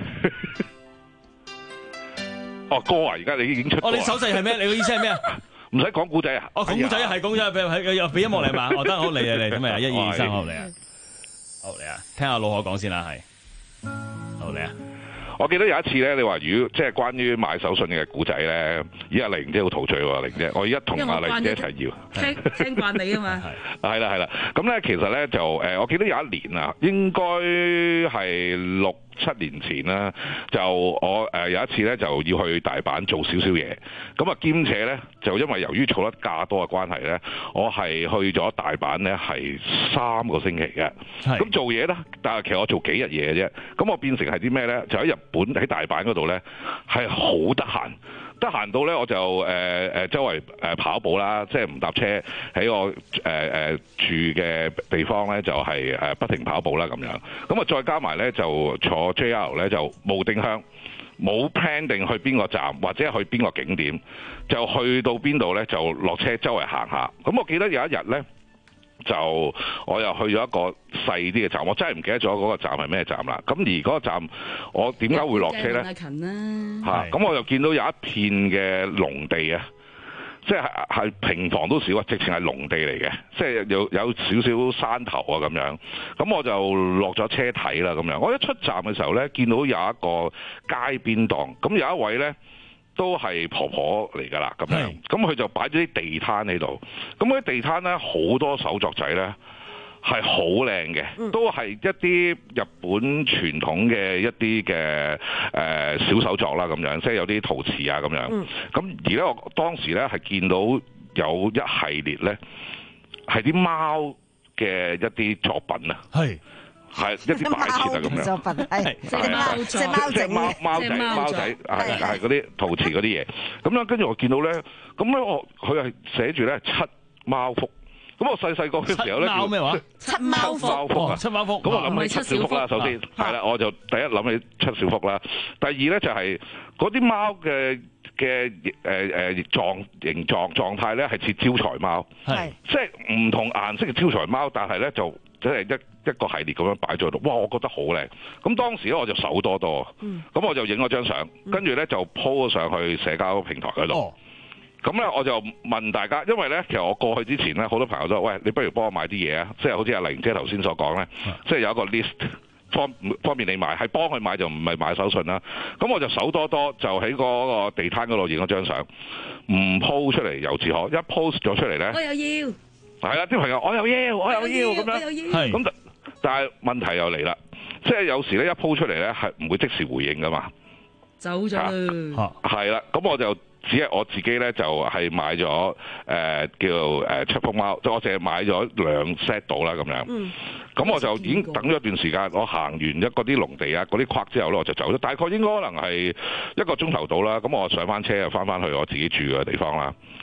哦歌啊，而家你已經出。 哦，你手勢係咩？你個意思係咩啊？ 唔使講古仔啊！ 哦，講古仔係講古仔，俾俾俾音樂嚟嘛？哦，得好嚟啊嚟，咁啊一二三，好嚟啊！好嚟啊！聽下老可講先啦，係。好嚟啊！ 我記得有一次咧，你話如果即係關於買手信嘅古仔咧，而家麗瑩姐好陶醉喎，麗姐，我而家同阿麗瑩姐一齊要聽聽慣你啊嘛， 係啦係啦，咁咧其實咧就誒，我記得有一年啊，應該係六七年前啦，就我誒有一次咧就要去大阪做少少嘢，咁啊兼且咧就因為由於儲得假多嘅關係咧，我係去咗大阪咧係三個星期嘅，咁做嘢咧，但係其實我做幾日嘢嘅啫，咁我變成係啲咩咧？就喺日本喺大阪嗰度咧係好得閒。得閒到咧，我就誒誒、呃、周圍誒跑步啦，即係唔搭車喺我誒誒、呃、住嘅地方咧，就係、是、誒不停跑步啦咁樣。咁啊，再加埋咧就坐 J R 咧就冇定向，冇 plan 定去邊個站或者去邊個景點，就去到邊度咧就落車周圍行下。咁我記得有一日咧。就我又去咗一個細啲嘅站，我真係唔記得咗嗰個站係咩站啦。咁而嗰個站，我點解會落車咧？嚇！咁我又見到有一片嘅農地啊，即係係平房都少啊，直情係農地嚟嘅，即係有有少少山頭啊咁樣。咁我就落咗車睇啦咁樣。我一出站嘅時候咧，見到有一個街邊檔，咁有一位咧。都係婆婆嚟㗎啦，咁樣，咁佢就擺咗啲地攤喺度，咁嗰啲地攤咧好多手作仔咧係好靚嘅，都係一啲日本傳統嘅一啲嘅誒小手作啦，咁樣，即係有啲陶瓷啊咁樣，咁而咧我當時咧係見到有一系列咧係啲貓嘅一啲作品啊。係。係一啲擺設啊咁樣， 作品係即係貓即係貓仔貓貓仔貓仔係係嗰啲陶瓷嗰啲嘢。咁咧跟住我見到咧，咁咧我佢係寫住咧七貓福。咁我細細個嘅時候咧， 七貓咩話？ 七貓福啊！七貓福。咁我諗起七小福啦，首先係啦，我就第一諗起七小福啦。第二咧就係嗰啲貓嘅嘅誒誒狀形狀狀態咧係似招財貓，係即係唔同顏色嘅招財貓，但係咧就即係一。一個系列咁樣擺咗喺度，哇！我覺得好靚。咁當時咧我就手多多，咁、嗯、我就影咗張相，跟住咧就 po 咗上去社交平台嗰度。咁、哦、咧我就問大家，因為咧其實我過去之前咧好多朋友都話：喂，你不如幫我買啲嘢啊！即係好似阿玲姐頭先所講咧，即係有一個 list 方方便你買，係幫佢買就唔係買手信啦。咁我就手多多就喺嗰個地攤嗰度影咗張相，唔 po 出嚟由自可，一 post 咗出嚟咧， 我又要係啦，啲朋友我又要，我又要咁樣，係咁。但係問題又嚟啦，即係有時咧一鋪出嚟咧係唔會即時回應噶嘛， 走咗啦， 係啦，咁我就只係我自己咧就係買咗誒、呃、叫誒七福貓，即係我淨係買咗兩 set 到啦咁樣，咁、嗯、我就已經等咗一段時間，我行完一嗰啲農地啊嗰啲框之後咧我就走咗，大概應該可能係一個鐘頭到啦，咁我上翻車又翻翻去我自己住嘅地方啦。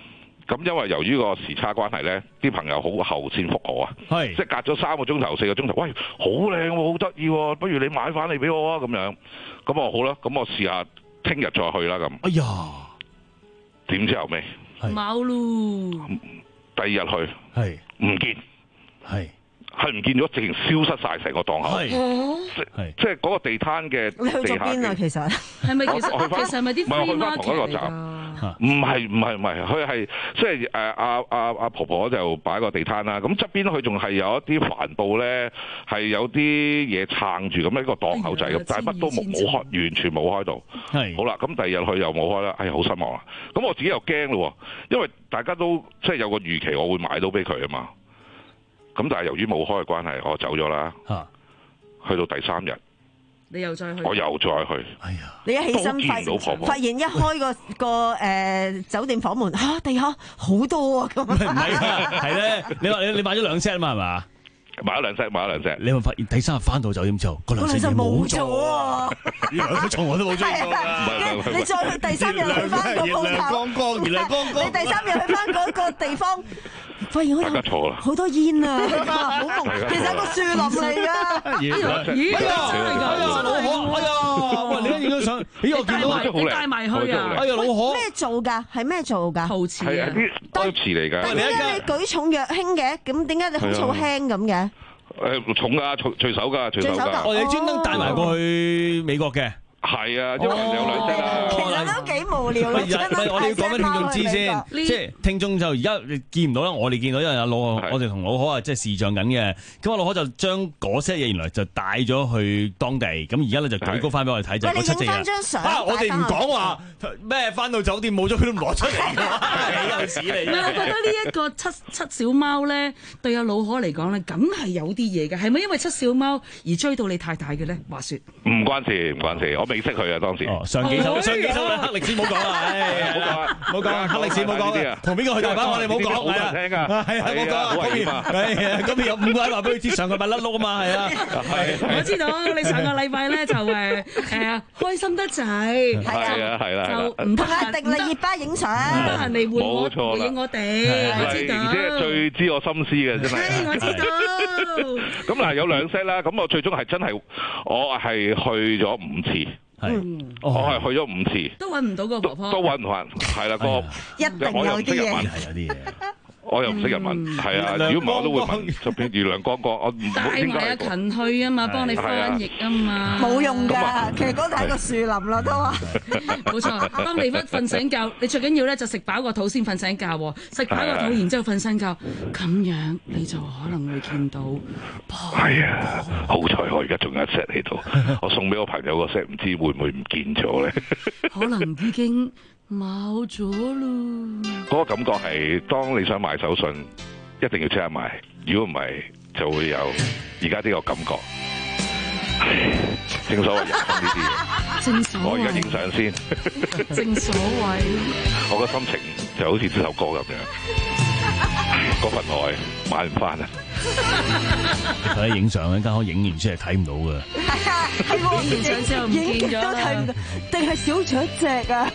咁因為由於個時差關係咧，啲朋友好後先覆我啊， 係即係隔咗三個鐘頭、四個鐘頭，喂，好靚喎，好得意喎，不如你買翻嚟俾我啊咁樣。咁我好啦，咁我試下聽日再去啦咁。 哎呀， 點知後尾冇咯， 第二日去係唔見， 係係唔見咗，直情消失晒成個檔口， 係即即係嗰個地攤嘅你去咗邊啊？其實係咪其實我去返其實係咪啲唔係我 free 去返同一個 market 站嚟㗎？ 唔係唔係唔係，佢係即係誒阿阿阿婆婆就擺個地攤啦，咁側邊佢仲係有一啲帆布咧，係有啲嘢撐住咁一個檔口仔咁，但係乜都冇冇開，完全冇開到。 係好啦，咁第二日去又冇開啦，哎呀好失望啦。咁我自己又驚咯，因為大家都即係有個預期，我會買到俾佢啊嘛。咁但係由於冇開嘅關係，我走咗啦。 嚇， 去到第三日。 你又再去， 我又再去。 哎呀！ 你一起身發見到婆婆發現一開個個誒酒店房門嚇，地下好多啊咁。 唔係啊，係咧，你話你你買咗兩 set 嘛係嘛？ 買咗兩 set，買咗兩 set。 你有冇發現第三日翻到酒店之後，嗰兩 set 嘢冇咗啊？佢從來都冇追過㗎。 你再去第三日去翻個鋪頭， 熱亮光光，熱亮光光。 你第三日去翻嗰個地方。發現大家錯啦， 好多煙啊，好濃，其實係個樹林嚟㗎。 咦？哎呀，哎呀，老可，哎呀，喂，你而家影咗相，咦，我見到你帶埋去啊！ 哎呀，老可， 咩做㗎？係咩做㗎？ 陶瓷啊， 係啲陶瓷嚟㗎。 但係點解你舉重若輕嘅？咁點解你好似好輕咁嘅？ 誒，重㗎，隨隨手㗎，隨手㗎。 我哋專登帶埋過去美國嘅。 係啊，因為有兩隻啦。 其實都幾無聊嘅。 唔係，我哋要講俾聽眾知先，即係聽眾就而家見唔到啦。我哋見到因為阿老，我哋同老可啊，即係視像緊嘅。咁阿老可就將嗰些嘢原來就帶咗去當地。咁而家咧就舉高翻俾我哋睇，就嗰七隻嘢。啊，我哋唔講話咩，翻到酒店冇咗佢都唔攞出嚟㗎，有屎你！ 唔係，我覺得呢一個七七小貓咧，對阿老可嚟講咧，梗係有啲嘢嘅。係咪因為七小貓而追到你太太嘅咧？話説唔關事，唔關事，我未識佢啊當時。 哦，上幾首，上幾首黑歷史冇講啦，唉，冇講啦，冇講黑歷史冇講嘅，同邊個去大把我哋冇講，係啊， 聽啊， 係啊，冇講啊，嗰邊係啊，嗰邊有五個人話俾佢知上個禮拜甩碌啊嘛，係啊， 我知道你上個禮拜咧就誒誒開心得滯， 係啊係啦， 就唔得閒迪麗熱巴影相， 唔得閒嚟回我回應我哋，我知道， 而且最知我心思嘅真係， 我知道。 咁嗱有兩 set 啦，咁我最終係真係我係去咗五次。 係， 我係去咗五次， 都揾唔到個婆婆， 都揾唔翻，係啦，個一定有啲嘢， 係有啲嘢。 我又唔識日文，係啊！如果唔係我都會問，就變月亮光光，我唔帶埋阿勤去啊嘛，幫你翻譯啊嘛， 冇用㗎。其實嗰度係個樹林啦，都話冇錯。當你一瞓醒覺，你最緊要咧就食飽個肚先瞓醒覺喎，食飽個肚然之後瞓醒覺，咁樣你就可能會見到。 係啊，好彩我而家仲有一 set 喺度，我送俾我朋友個 set，唔知會唔會唔見咗咧？ 可能已經冇咗咯。 嗰個感覺係，當你想買手信，一定要即刻買。如果唔係，就會有而家呢個感覺。唉，正所謂人生呢啲嘢， 正所謂我而家影相先。 正所謂， 我個心情就好似呢首歌咁樣，嗰份愛買唔翻啊！ 佢喺影相咧，間可影完出嚟睇唔到㗎。 係啊，係喎， 影完相之後唔見咗都睇唔到，定係少咗一隻啊！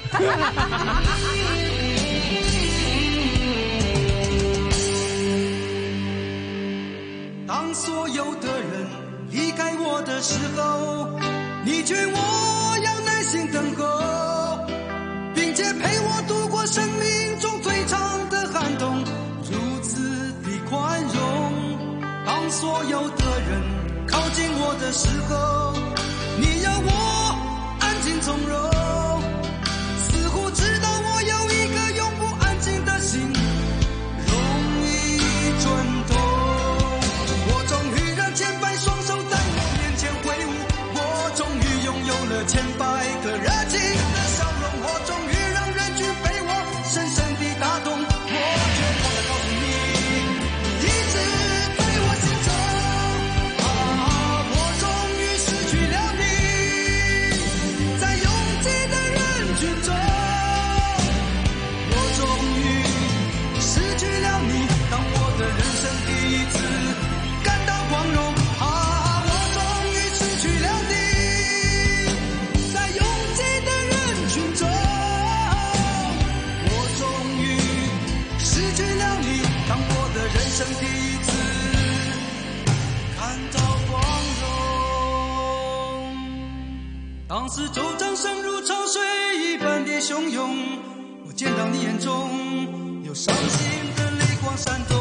當所有的人離開我的時候，你勸我要耐心等候，並且陪我度過生命中最長的寒冬，如此的寬容。當所有的人靠近我的時候，你要我安靜從容，似乎知道我有一個永不安靜的心，容易轉動。我終於讓千百雙手在我面前揮舞，我終於擁有了千百個熱情的笑容，我終於讓人群被我深深地打動，我絕望地告訴你，一直在我心中，啊，我終於失去了你，在擁擠当四周掌声如潮水一般的汹涌，我见到你眼中有伤心的泪光闪动。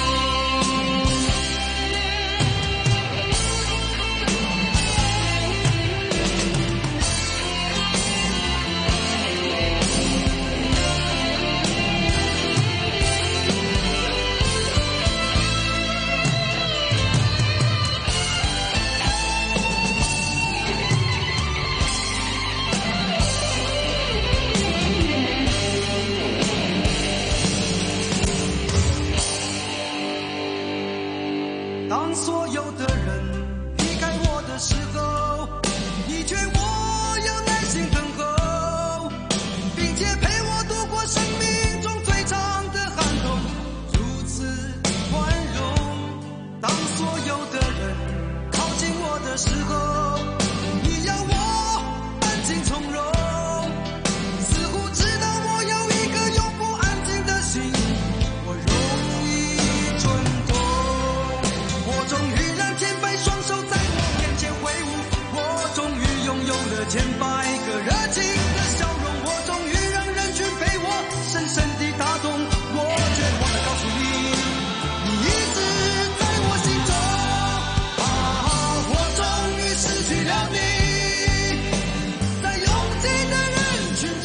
当所有的人离开我的时候，你劝我要耐心等候，并且陪我度过生命中最长的寒冬，如此宽容。当所有的人靠近我的时候，你要我安静从容，似乎知道我有一个永不安静的心，我容易蠢动。我终于让千百双手在我面前挥舞，我终于拥有了千百个热情的笑容，我终于让人群被我深深地打动，我绝望地告诉你，你一直在我心中。啊，我终于失去了你，在拥挤的人群中，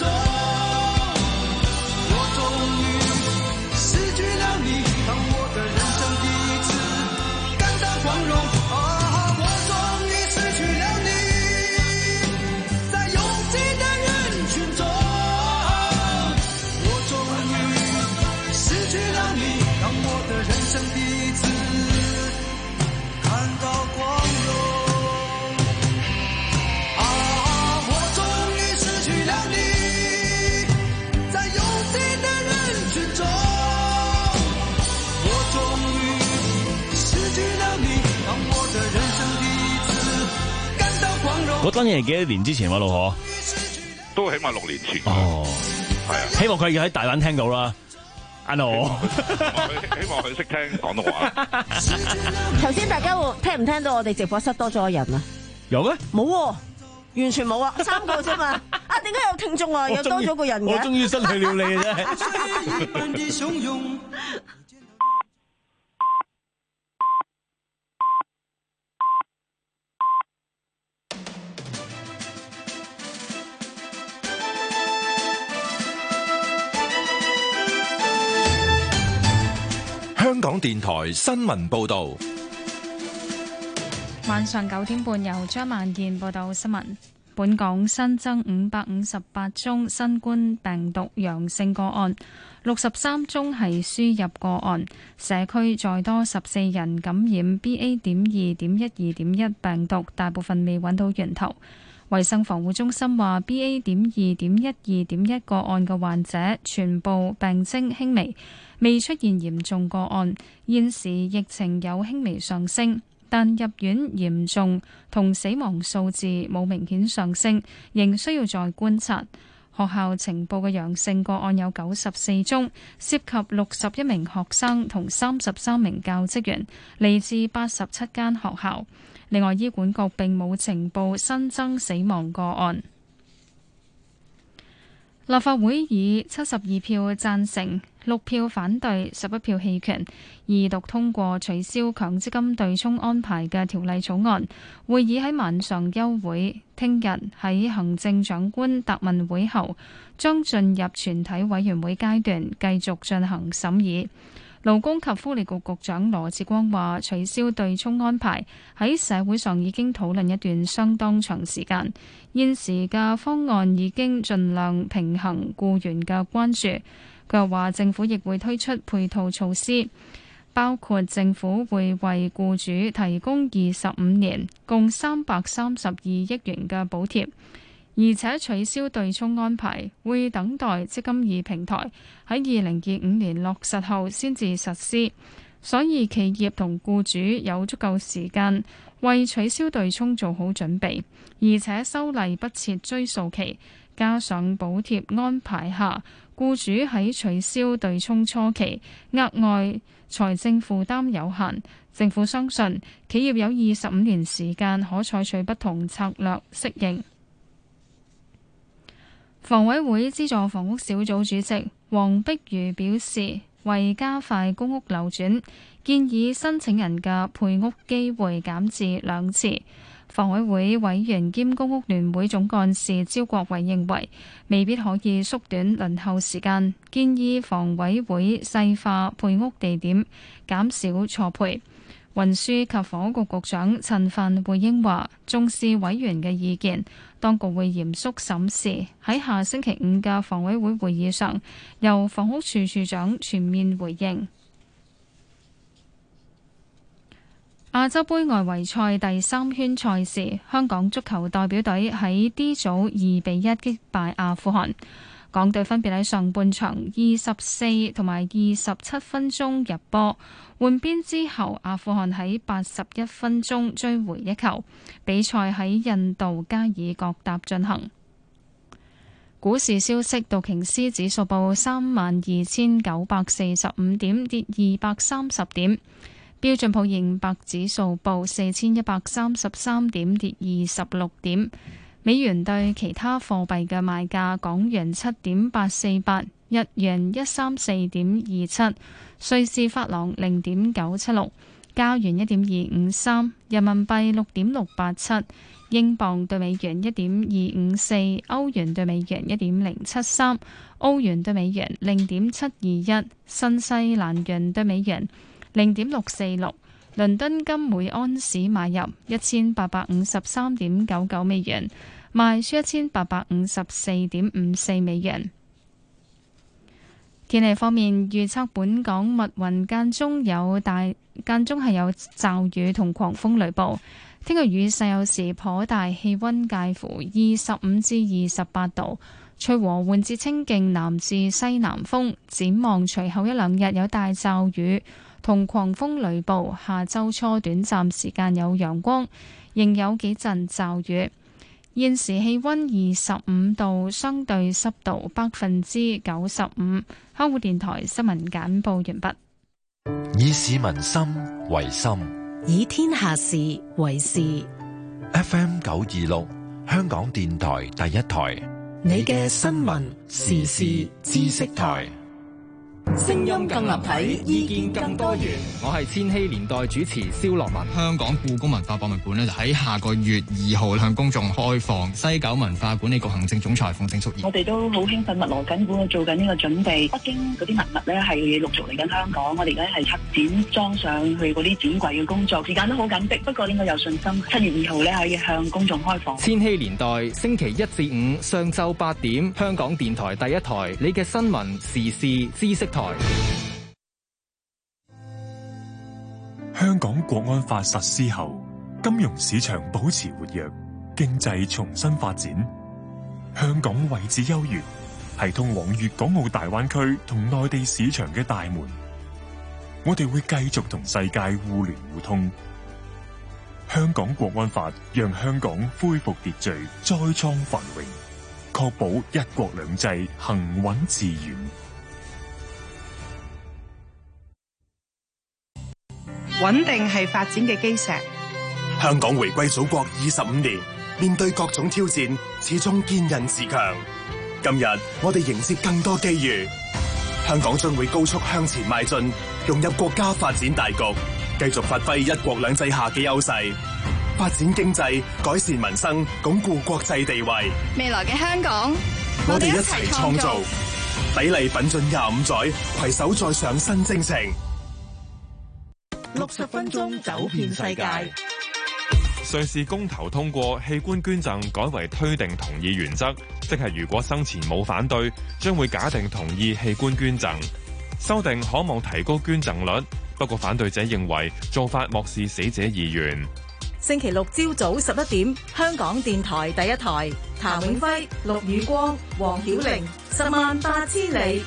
我终于失去了你，当我的人生第一次感到光荣。啊，我终于失去了你，在拥挤的人群中，我终于失去了你，当我的人生第一次看到光荣。啊，我终于失去了你，在拥挤的人群中，我终于失去了你，當我的人生第一次感到光榮。 嗰單嘢係幾多年之前喎，老何？ 都起碼六年前。 哦， 係啊， 希望佢喺大灣聽到啦。阿羅， 希望佢識聽廣東話。 頭先大家會聽唔聽到我哋直播室多咗個人啊？ 有咩？ 冇喎，完全冇啊，三個啫嘛。啊，點解有聽眾啊？又多咗個人嘅？ 我終於失去了你啊！真係。 水一般的洶湧。 香港電台新聞報導。 晚上九點半由張萬燕報道新聞。本港新增五百五十八宗新冠病毒陽性個案，六十三宗係輸入個案。社區再多十四人感染 B A 點二點一二點一病毒，大部分未揾到源頭。衛生防護中心話 B A 點二點一二點一個案嘅患者全部病徵輕微，未出現嚴重個案。現時疫情有輕微上升，但入院嚴重同死亡數字冇明顯上升，仍需要再觀察。學校呈報嘅陽性個案有九十四宗，涉及六十一名學生同三十三名教職員，嚟自八十七間學校。另外，醫管局並冇呈報新增死亡個案。立法會以七十二票贊成、六票反對、十一票棄權，二讀通過取消強積金對沖安排嘅條例草案。會議喺晚上休會，聽日喺行政長官答問會後，將進入全體委員會階段，繼續進行審議。勞工及福利局局長羅致光話：取消對沖安排喺社會上已經討論一段相當長時間，現時嘅方案已經盡量平衡僱員嘅關注。佢又話政府亦會推出配套措施，包括政府會為僱主提供二十五年共三百三十二億元嘅補貼。而且取消對沖安排會等待積金易平台喺二零二五年落實後先至實施，所以企業同僱主有足夠時間為取消對沖做好準備。而且修例不設追溯期，加上補貼安排下，僱主喺取消對沖初期額外財政負擔有限。政府相信企業有二十五年時間可採取不同策略適應。 房委會資助房屋小組主席黃碧如表示，為加快公屋流轉，建議申請人嘅配屋機會減至兩次。房委會委員兼公屋聯會總幹事招國偉認為，未必可以縮短輪候時間，建議房委會細化配屋地點，減少錯配。運輸及房屋局局長陳帆回應話，重視委員嘅意見，當局會嚴肅審視，喺下星期五嘅房委會會議上，由房屋處處長全面回應。亞洲盃外圍賽第三圈賽事，香港足球代表隊喺 D 組二比一擊敗阿富汗。港隊分別喺上半場二十四同埋二十七分鐘入波，換邊之後，阿富汗喺八十一分鐘追回一球。比賽喺印度加爾各答進行。股市消息，道瓊斯指數報三萬二千九百四十五點，跌二百三十點。標準普爾五百指數報四千一百三十三點，跌二十六點。美元對其他貨幣嘅賣價：港元七點八四八，日元一三四點二七，瑞士法郎零點九七六，加元一點二五三，人民幣六點六八七，英鎊對美元一點二五四，歐元對美元一點零七三，澳元對美元零點七二一，新西蘭元對美元零點六四六。倫敦金每安士買入一千八百五十三點九九美元，賣出一千八百五十四點五四美元。天氣方面，預測本港密雲間中有大間中係有驟雨同狂風雷暴。聽日雨勢有時頗大，氣溫介乎二十五至二十八度，吹和緩至清勁南至西南風。展望隨後一兩日有大驟雨同狂風雷暴，下周初短暫時間有陽光，仍有幾陣驟雨。現時氣溫二十五度，相對濕度百分之九十五。香港電台新聞簡報完畢。 以市民心為心， 以天下事為事。 F M 九二六，香港電台第一台， 你嘅新聞時事知識台。 聲音更立體，意見更多元。 我係千禧年代主持蕭樂文。 香港故宮文化博物館咧就喺下個月二號向公眾開放。西九文化管理局行政總裁馮正淑儀， 我哋都好興奮，密鑼緊鼓做緊呢個準備。北京嗰啲文物咧係陸續嚟緊香港，我哋而家係策展裝上去嗰啲展櫃嘅工作，時間都好緊迫，不過應該有信心。七月二號咧可以向公眾開放。 千禧年代星期一至五上晝八點，香港電台第一台，你嘅新聞時事知識台。 香港國安法實施後，金融市場保持活躍，經濟重新發展。香港位置優越，係通往粵港澳大灣區同內地市場嘅大門。我哋會繼續同世界互聯互通。香港國安法讓香港恢復秩序，再創繁榮，確保一國兩制行穩致遠。 穩定係發展嘅基石。 香港回歸祖國二十五年，面對各種挑戰，始終堅韌自強。今日我哋迎接更多機遇，香港將會高速向前邁進，融入國家發展大局，繼續發揮一國兩制下嘅優勢，發展經濟，改善民生，鞏固國際地位。 未來嘅香港， 我哋一齊創造，砥礪奮進廿五載，攜手再上新征程。 六十分鐘走遍世界。 瑞士公投通過器官捐贈改為推定同意原則，即係如果生前冇反對，將會假定同意器官捐贈。修訂可望提高捐贈率，不過反對者認為做法漠視死者意願。 星期六朝早十一點，香港電台第一台，譚永輝、陸宇光、黃曉玲，十萬八千里。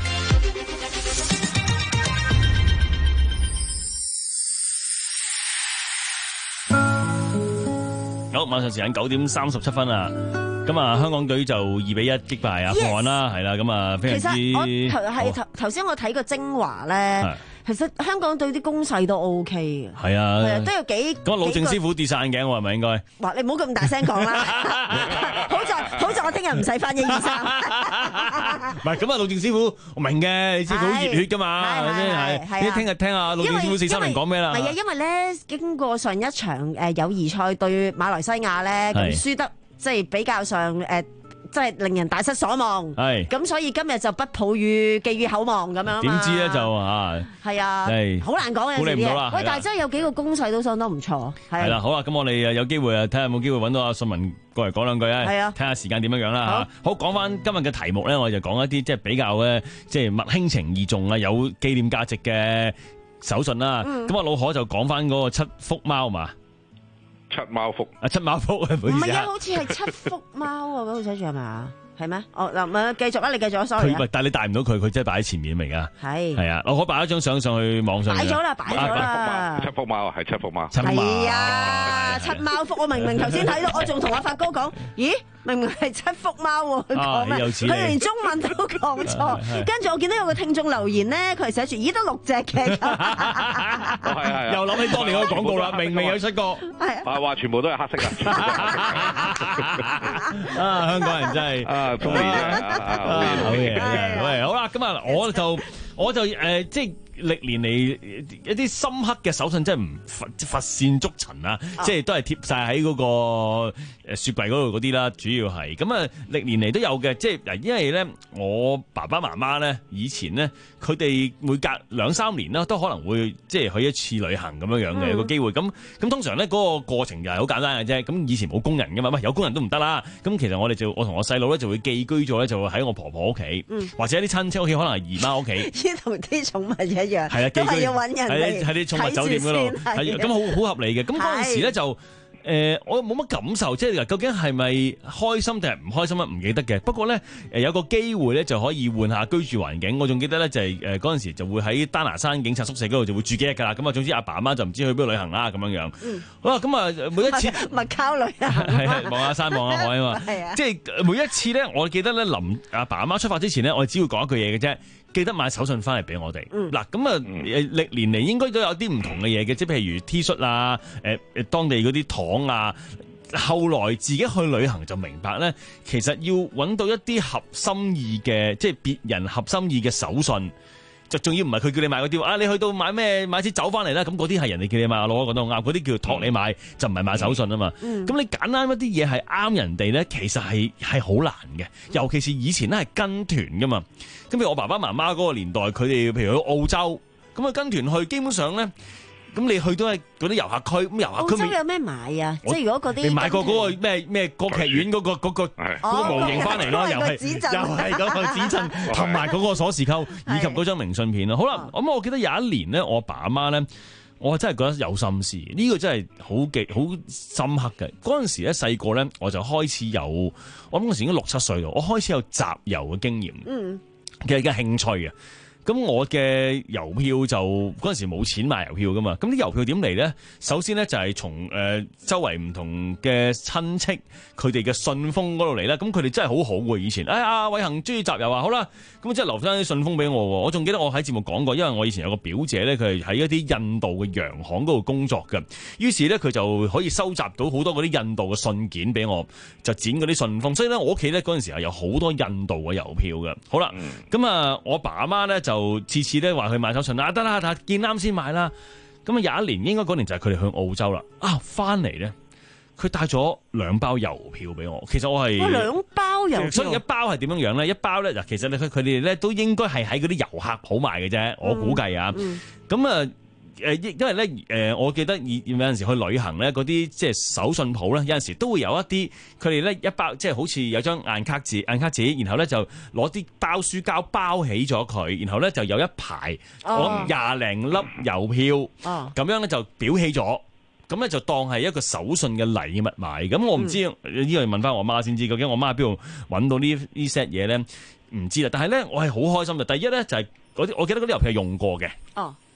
好，晚上時間九點三十七分啊！咁啊，香港隊就二比一擊敗阿富汗啦，係啦，咁啊，非常之。 其實我頭係頭頭先我睇個精華咧， 其實香港對啲攻勢都 O K 嘅。 係啊， 係啊，都有幾。 咁老鄭師傅跌晒眼鏡喎，係咪應該？ 哇！你唔好咁大聲講啦。好在好在我聽日唔使翻一二三。 唔係咁啊，老鄭師傅，我明嘅，你知佢好熱血噶嘛，係係。你聽日聽下老鄭師傅四三零講咩啦？ 係啊，因為咧經過上一場誒友誼賽對馬來西亞咧，咁輸得即係比較上誒。即係令人大失所望，係咁，所以今日就不抱於寄予厚望咁樣。點知咧就啊， 係啊，好難講嘅。估你唔到啦。喂，但係真係有幾個攻勢都相當唔錯。係啦， 好啦，咁我哋有機會啊，睇下有冇機會揾到阿信文過嚟講兩句啊。係啊，睇下時間點樣樣啦嚇。好，講翻今日嘅題目咧，我就講一啲即係比較咧，即係物輕情義重啊，有紀念價值嘅手信啦。咁啊，老可就講翻嗰個七福貓嘛。 七貓福啊，七貓福啊，唔好意思啊， 唔係啊，好似係七福貓啊，嗰個寫住係咪？係咩？哦，嗱，咪繼續啊，你繼續啊 ，sorry 啊。 但係你帶唔到佢，佢真係擺喺前面嚟噶。 係係啊，我可擺一張相上去網上。 擺咗啦，擺咗啦。 七福貓係七福貓。 係啊，七貓福，我明明頭先睇到，我仲同阿發哥講，咦，明明係七福貓喎，佢講咩？佢連中文都講錯。跟住我見到有個聽眾留言咧，佢係寫住咦得六隻嘅。 係係。 又諗起當年嗰個廣告啦，明明有七個。 係啊。話全部都係黑色嘅。 啊，香港人真係〜啊，中意啊！好嘢，喂，好啦，咁啊，我就我就誒、呃，即係歷年嚟一啲深刻嘅手信，真係唔乏乏善足陳啊！即係都係貼晒喺嗰個誒雪櫃嗰度嗰啲啦，主要係咁啊，歷年嚟都有嘅，即係嗱，因為咧，我爸爸媽媽咧以前咧，佢哋每隔兩三年啦，都可能會即係去一次旅行咁樣樣嘅一個機會。咁咁通常咧嗰個過程就係好簡單嘅啫。咁以前冇工人噶嘛，喂，有工人都唔得啦。咁其實我哋就我同我細佬咧就會寄居咗咧，就會喺我婆婆屋企，嗯、或者啲親戚屋企，可能係姨媽屋企。呢同啲寵物一樣，係啊，都係要揾人嚟喺啲寵物酒店嗰度，係咁好好合理嘅。咁嗰陣時咧就。誒、呃，我冇乜感受，即係究竟係咪開心定係唔開心啊？唔記得嘅。不過咧，誒有個機會咧就可以換下居住環境。我仲記得咧就係誒嗰陣時就會喺丹拿山警察宿舍嗰度就會住幾日㗎啦。咁啊，總之阿爸阿媽就唔知去邊度旅行啦咁樣樣。嗯、好啦，咁啊每一次麥考旅行， 係係望下山望下海啊嘛。係啊，即係每一次咧，我記得咧臨阿爸阿媽出發之前咧，我只會講一句嘢嘅啫。記得買手信翻嚟俾我哋。嗱、嗯，咁啊，歷年嚟應該都有啲唔同嘅嘢嘅，即係譬如 T 恤啊，誒誒當地嗰啲糖啊。後來自己去旅行就明白咧，其實要揾到一啲合心意嘅，即係別人合心意嘅手信。就仲要唔係佢叫你買嗰啲啊？你去到買咩買支酒翻嚟啦？咁嗰啲係人哋叫你買，我覺得好啱。嗰啲叫託你買，嗯、就唔係買手信啊嘛。咁、嗯、你揀啱一啲嘢係啱人哋咧，其實係係好難嘅。尤其是以前咧係跟團噶嘛。咁譬如我爸爸媽媽嗰個年代，佢哋譬如去澳洲，咁啊跟團去，基本上咧。咁你去到係嗰啲遊客區，咁遊客區澳洲有咩買啊？即係如果嗰啲你買過嗰個咩咩歌劇院嗰、嗰個嗰、嗰個嗰、嗰個模型翻嚟咯，又係又係嗰個紙鎮，同埋嗰個鎖匙扣以及嗰張明信片咯。好啦，咁我記得有一年咧，我爸阿媽咧，我真係覺得有心思，呢、呢個真係好記好深刻嘅。嗰陣時咧細個咧，我就開始有，我諗嗰時已經六七歲咯，我開始有集郵嘅經驗，嗯嘅嘅興趣啊。咁我嘅郵票就嗰陣時冇錢買郵票噶嘛，咁啲郵票點嚟咧？首先咧就係從誒周圍唔同嘅親戚佢哋嘅信封嗰度嚟啦。咁佢哋真係好好喎，以前哎呀偉恒中意集郵啊，好啦，咁即係留翻啲信封俾我喎。我仲記得我喺節目講過，因為我以前有個表姐咧，佢係喺一啲印度嘅洋行嗰度工作嘅，於是咧佢就可以收集到好多嗰啲印度嘅信件俾我，就剪嗰啲信封。所以咧我屋企咧嗰陣時係有好多印度嘅郵票嘅。好啦，咁啊、嗯、我爸阿媽咧就。就次次咧話去買手信啊，得啦，但係見啱先買啦。咁啊有一年，應該嗰年就係佢哋去澳洲啦。啊，翻嚟咧，佢帶咗兩包郵票俾我。其實我係兩包郵票， 所以一包係點樣樣咧？一包咧嗱，其實咧佢佢哋咧都應該係喺嗰啲遊客鋪賣嘅啫。我估計啊，咁、嗯、啊。誒，因為咧，誒，我記得有陣時去旅行咧，嗰啲即係手信鋪咧，有陣時都會有一啲佢哋咧一包，即係好似有張硬卡紙、硬卡紙，然後咧就攞啲包書膠包起咗佢，然後咧就有一排我廿零粒郵票，咁、哦、樣咧就裱起咗，咁咧就當係一個手信嘅禮物買。咁我唔知呢、嗯、個問翻我媽先知，究竟我媽喺邊度揾到呢呢 set 嘢咧？唔知啦。但係咧，我係好開心嘅。第一咧就係嗰啲，我記得嗰啲郵票係用過嘅。哦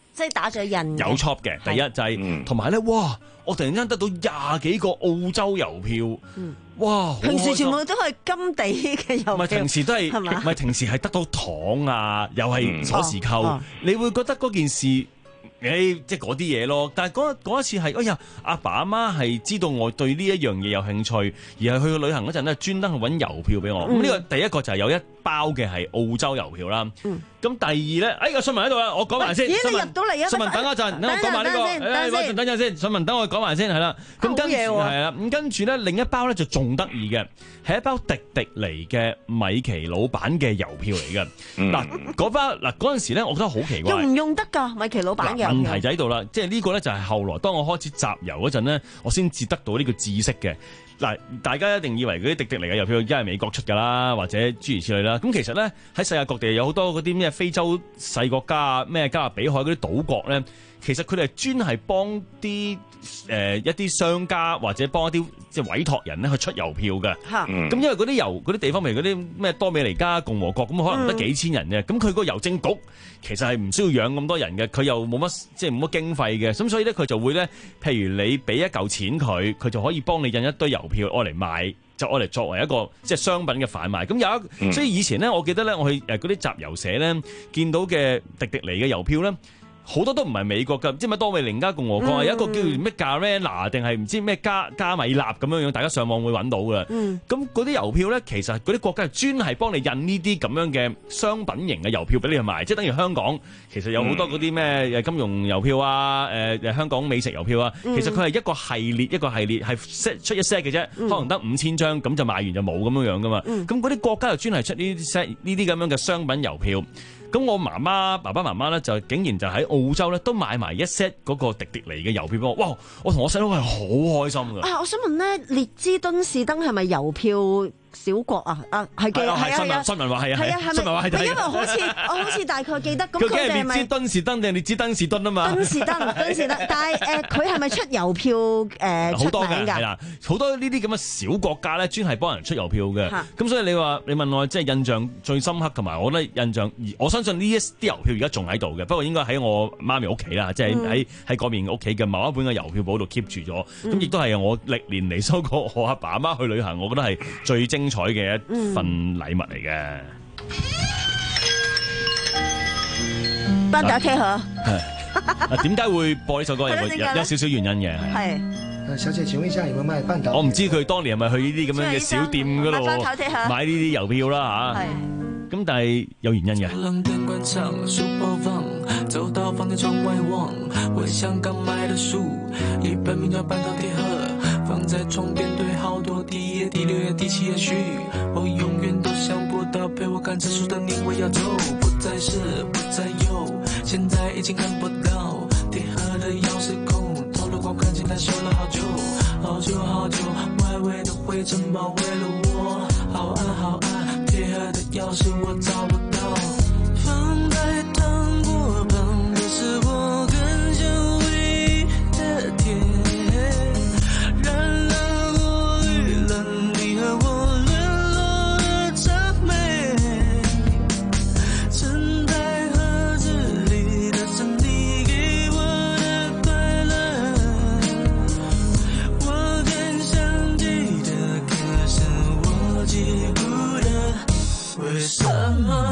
即係打咗印有 chop 嘅。第一就係同埋咧，哇！我突然間得到廿幾個澳洲郵票，嗯、哇！ 平時全部都係金地嘅郵票， 唔係平時都係，唔係平時係得到糖啊，又係鎖匙扣，嗯、你會覺得嗰件事，誒、哎，即係嗰啲嘢咯。但係嗰嗰一次係，哎呀，阿爸阿媽係知道我對呢一樣嘢有興趣，而係去旅行嗰陣咧，專登去揾郵票俾我。咁呢、嗯、個第一個就係有一包嘅係澳洲郵票啦。嗯咁第二咧，哎個信文喺度啦，我講埋先。 咦，你入到嚟啊？ 信文等一陣，等我講埋呢個。誒，等陣先，信文等我講埋先，係啦。咁跟住係啦，咁跟住咧，另一包咧就仲得意嘅，係一包迪迪尼嘅米奇老闆嘅郵票嚟嘅。嗱，嗰包嗱嗰陣時咧，我覺得好奇怪。 用唔用得㗎？米奇老闆嘅問題就喺度啦，即係呢個咧就係後來當我開始集郵嗰陣咧，我先至得到呢個知識嘅。嗱，大家一定以為嗰啲迪迪尼嘅郵票，一係美國出㗎啦，或者諸如此類啦。咁其實咧喺世界各地有好多嗰啲咩非洲細國家啊，咩加勒比海嗰啲島國咧，其實佢哋係專係幫啲誒一啲商家或者幫一啲即係委託人咧去出郵票嘅。咁、嗯、因為嗰啲郵嗰啲地方，譬如嗰啲咩多美尼加共和國，咁可能得幾千人嘅，咁佢個郵政局其實係唔需要養咁多人嘅，佢又冇乜即係冇乜經費嘅，咁所以咧佢就會咧，譬如你俾一嚿錢佢，佢就可以幫你印一堆郵票愛嚟賣。就愛嚟作為一個即係商品嘅販賣，咁有一，嗯、所以以前咧，我記得咧，我去誒嗰啲集郵社咧，見到嘅迪迪尼嘅郵票咧，好多都唔係美國㗎，即係咪多美尼加共和國啊？嗯、有一個叫咩 Garena 定係唔知咩加加米納咁樣樣，大家上網會揾到㗎。咁嗰啲郵票咧，其實嗰啲國家係專係幫你印呢啲咁樣嘅商品型嘅郵票俾你去賣，即係等於香港其實有好多嗰啲咩金融郵票啊，誒、呃、香港美食郵票啊，其實佢係一個系列一個系列係 set 出一 set 嘅啫，可能得五千張咁就賣完就冇咁樣樣㗎嘛。咁嗰啲國家就專係出呢啲 set 呢啲咁樣嘅商品郵票。咁我媽媽爸爸媽媽咧就竟然就喺澳洲咧都買埋一 set 嗰個迪迪尼嘅郵票俾我，哇！我同我細佬係好開心㗎。啊， 我想問咧，列支敦士登係咪郵票小國啊？啊，係嘅，係啊，係啊， 新聞話係啊， 係啊， 新聞話係。 因為好似我好似大概記得，咁佢哋係咪列支敦士登定列支敦士敦啊嘛？ 敦士登，敦士登，但係誒，佢係咪出郵票誒好多㗎？ 㗎？ 係啦，好多呢啲咁嘅小國家咧，專係幫人出郵票嘅。咁所以你話你問我即係印象最深刻同埋，我覺得印象，我相信呢一啲郵票而家仲喺度嘅，不過應該喺我媽咪屋企啦，即係喺喺嗰邊屋企嘅某一本嘅郵票簿度 keep 住咗。咁亦都係我歷年嚟收過我阿爸阿媽去旅行，我覺得係最精彩嘅一份禮物嚟嘅。 班打 K 嗬？ 係。點解會播呢首歌？有有有少少原因嘅。 係。 小姐，請問一下有冇賣半島？ 我唔知佢當年係咪去呢啲咁樣嘅小店嗰度買呢啲郵票啦嚇。咁但係有原因嘅。 冷燈關上書包放，走到房間窗外望，我香港買的書，一本名叫《半島鐵盒》，放在床邊堆好多，第一頁、第六頁、第七頁序，我永遠都想不到陪我看這書的你會要走，不再是不再有，現在已經看不到鐵盒的鑰匙孔，透了光看見它修了好久，好久好久，外圍的灰塵包圍了我，好暗好暗，鐵盒的鑰匙我找不到，放在糖果旁的是我更久違的甜，染了過濾了你和我淪落的諂媚，盛在盒子裡的是你給我的快樂，我更想記得，可是我記不得為什麼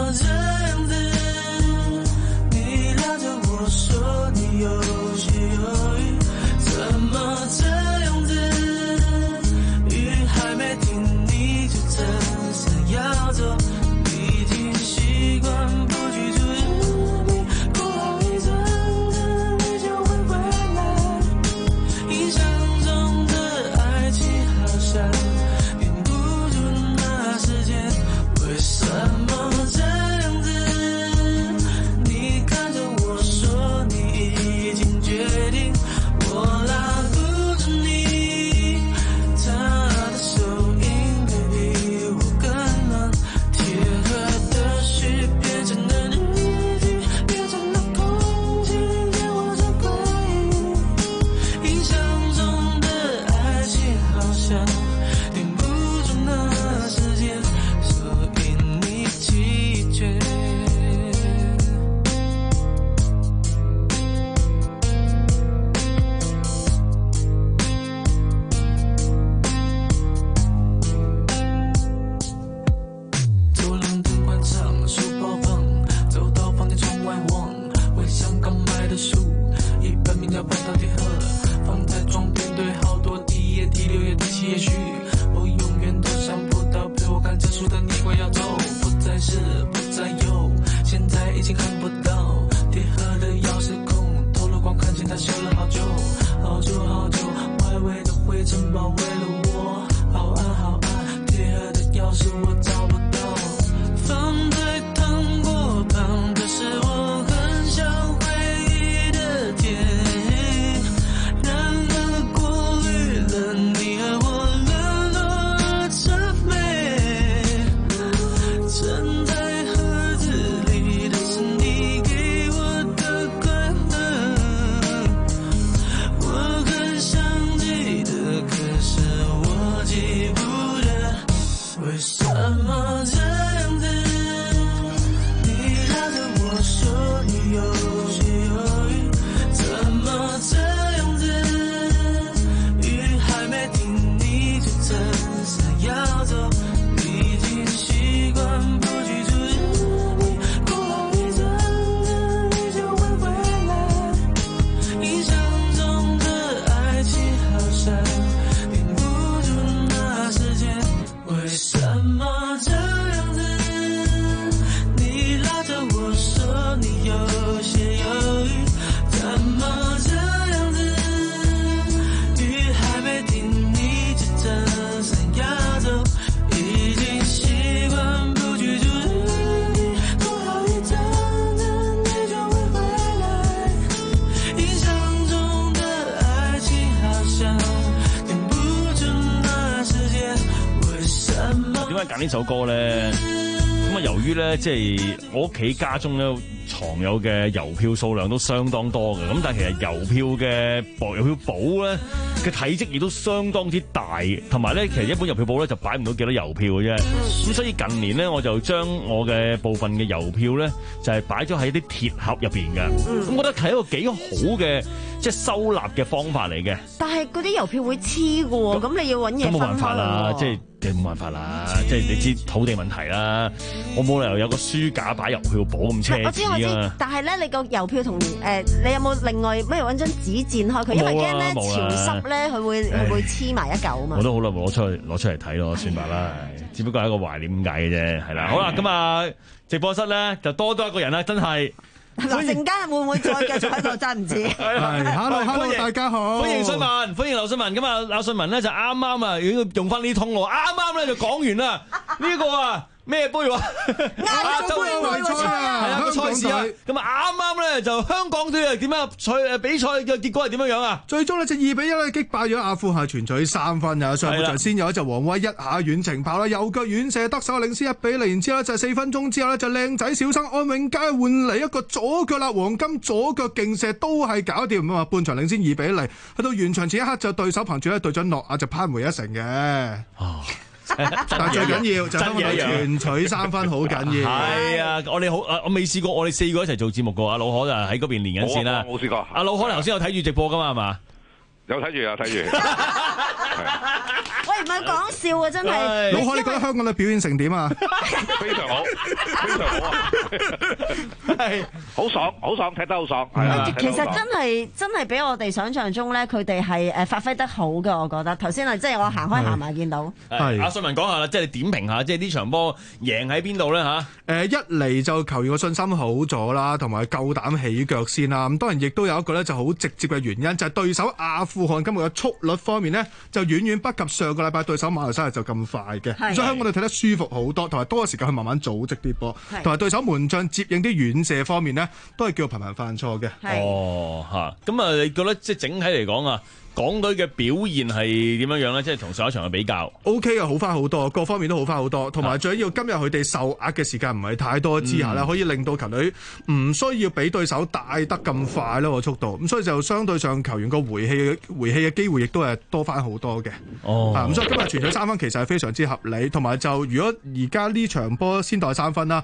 七六月的七，也许我永远都想不到陪我看日出的你快要走，不再是不再有，现在已经看不到铁盒的钥匙孔，透了光看见它写了好久好久好久，外围的灰尘包围了我，好暗好暗，铁盒的钥匙我找不到，放在糖果旁的是我很想回忆的甜，然而过滤了你和我冷落着美，沉在盒子里的是你给我的快乐，我很想记得，可是我记不得，为什么这样子？你拉着我说你有些犹豫，怎么这样子？雨还没停，你就真想要走，已经习惯不去注视你，过后一阵子你就会回来，印象中的爱情好像顶不住那时间，为什么这样子？你拉着我说你有些犹豫，怎么这样子？雨还没停，你就真想要走，已经习惯不去注视你，过后一阵子你就会回来，印象中的爱情好像顶不住那时间，为什么？ 點解揀呢首歌咧？咁啊，由於咧，即係我屋企家中咧藏有嘅郵票數量都相當多嘅，咁但係其實郵票嘅薄郵票簿咧嘅體積亦都相當之大，同埋咧其實一本郵票簿咧就擺唔到幾多郵票嘅啫。咁所以近年咧我就將我嘅部分嘅郵票咧就係擺咗喺啲鐵盒入邊嘅，咁我覺得係一個幾好嘅即係收納嘅方法嚟嘅。 但係嗰啲郵票會黐嘅喎，咁你要揾嘢咁冇辦分開法啦， 喎即係即係冇辦法啦，即係你知土地問題啦，我冇理由有個書架擺郵票簿咁奢我知我侈啊知，！但係咧，你個郵票同誒、呃，你有冇另外咩揾張紙墊開佢？因為冇啊驚咧冇潮啊濕咧，佢會佢會黐埋一嚿啊嘛我。都好耐冇攞出去攞出嚟睇咯，算吧啦，只不過係一個懷念咁解嘅啫，係啦。好啦，咁啊，直播室咧就多多一個人啦，真係。 嗱，陣間會唔會再繼續喺度真唔知。 係 ，hello hello，大家好， 歡迎信文，歡迎劉信文。咁啊，劉信文咧就啱啱啊，要用翻呢通喎，啱啱咧就講完啦。呢個啊咩杯話？ 亞洲杯圍賽啊， 係啊個賽事啊。咁啊啱啱咧就香港隊啊點啊賽誒比賽嘅結果係點樣樣啊？ 最終呢就二比一咧擊敗咗阿富汗，全取三分啊！上半場先有一隻黃威一下遠程炮啦，右腳遠射得手領先一比零，然之後咧就四分鐘之後咧就靚仔小生安永佳換嚟一個左腳啦，黃金左腳勁射都係搞掂啊！半場領先二比零，去到完場前一刻就對手憑住咧對準諾亞就扳回一城嘅。哦但係最緊要就係全取三分，好緊要。 係啊，我哋好啊，我未試過，我哋四個一齊做節目過。阿老可就喺嗰邊連緊線啦。 冇試過。 阿老可頭先有睇住直播噶嘛？係嘛？ 有睇住，有睇住。 喂，唔係講笑啊，真係。 老可，你覺得香港嘅表現成點啊？ 非常好，非常好啊！係好爽，好爽，踢得好爽。係啊， 其實真係真係比我哋想象中咧，佢哋係誒發揮得好嘅，我覺得。頭先啊，即係我行開行埋見到。 係阿信文講下啦，即係你點評下，即係呢場波贏喺邊度咧嚇？ 誒一嚟就球員嘅信心好咗啦，同埋夠膽起腳先啦。咁當然亦都有一個咧就好直接嘅原因，就係對手阿富汗今日嘅速率方面呢，就遠遠不及上個禮拜對手馬來西亞就咁快嘅，所以香港哋睇得舒服好多，同埋多個時間去慢慢組織啲波，同埋對手門將接應啲遠射方面呢，都係叫做頻頻犯錯嘅。 哦，嚇，咁啊，你覺得即係整體嚟講啊？港隊嘅表現係點樣樣咧？即係同上一場嘅比較 ，O K 啊，好翻好多，各方面都好翻好多。同埋最緊要今日佢哋受壓嘅時間唔係太多之下咧，嗯、可以令到球隊唔需要俾對手帶得咁快咯個速度。咁所以就相對上球員個回氣回氣嘅機會亦都係多翻好多嘅。 哦， 咁所以今日全取三分其實係非常之合理。同埋就如果而家呢場波先帶三分啦。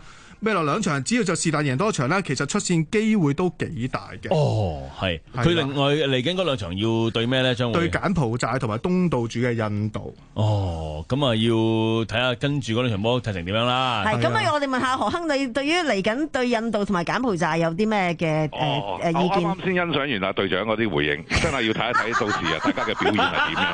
未來兩場只要就是但贏多場咧，其實出線機會都幾大嘅。 哦，係。佢另外嚟緊嗰兩場要對咩咧？將會對柬埔寨同埋東道主嘅印度。 哦，咁啊要睇下跟住嗰兩場波睇成點樣啦。 係，咁不如我哋問下何亨，你對於嚟緊對印度同埋柬埔寨有啲咩嘅誒誒意見？ 我啱啱先欣賞完阿隊長嗰啲回應，真係要睇一睇到時啊，大家嘅表現係點樣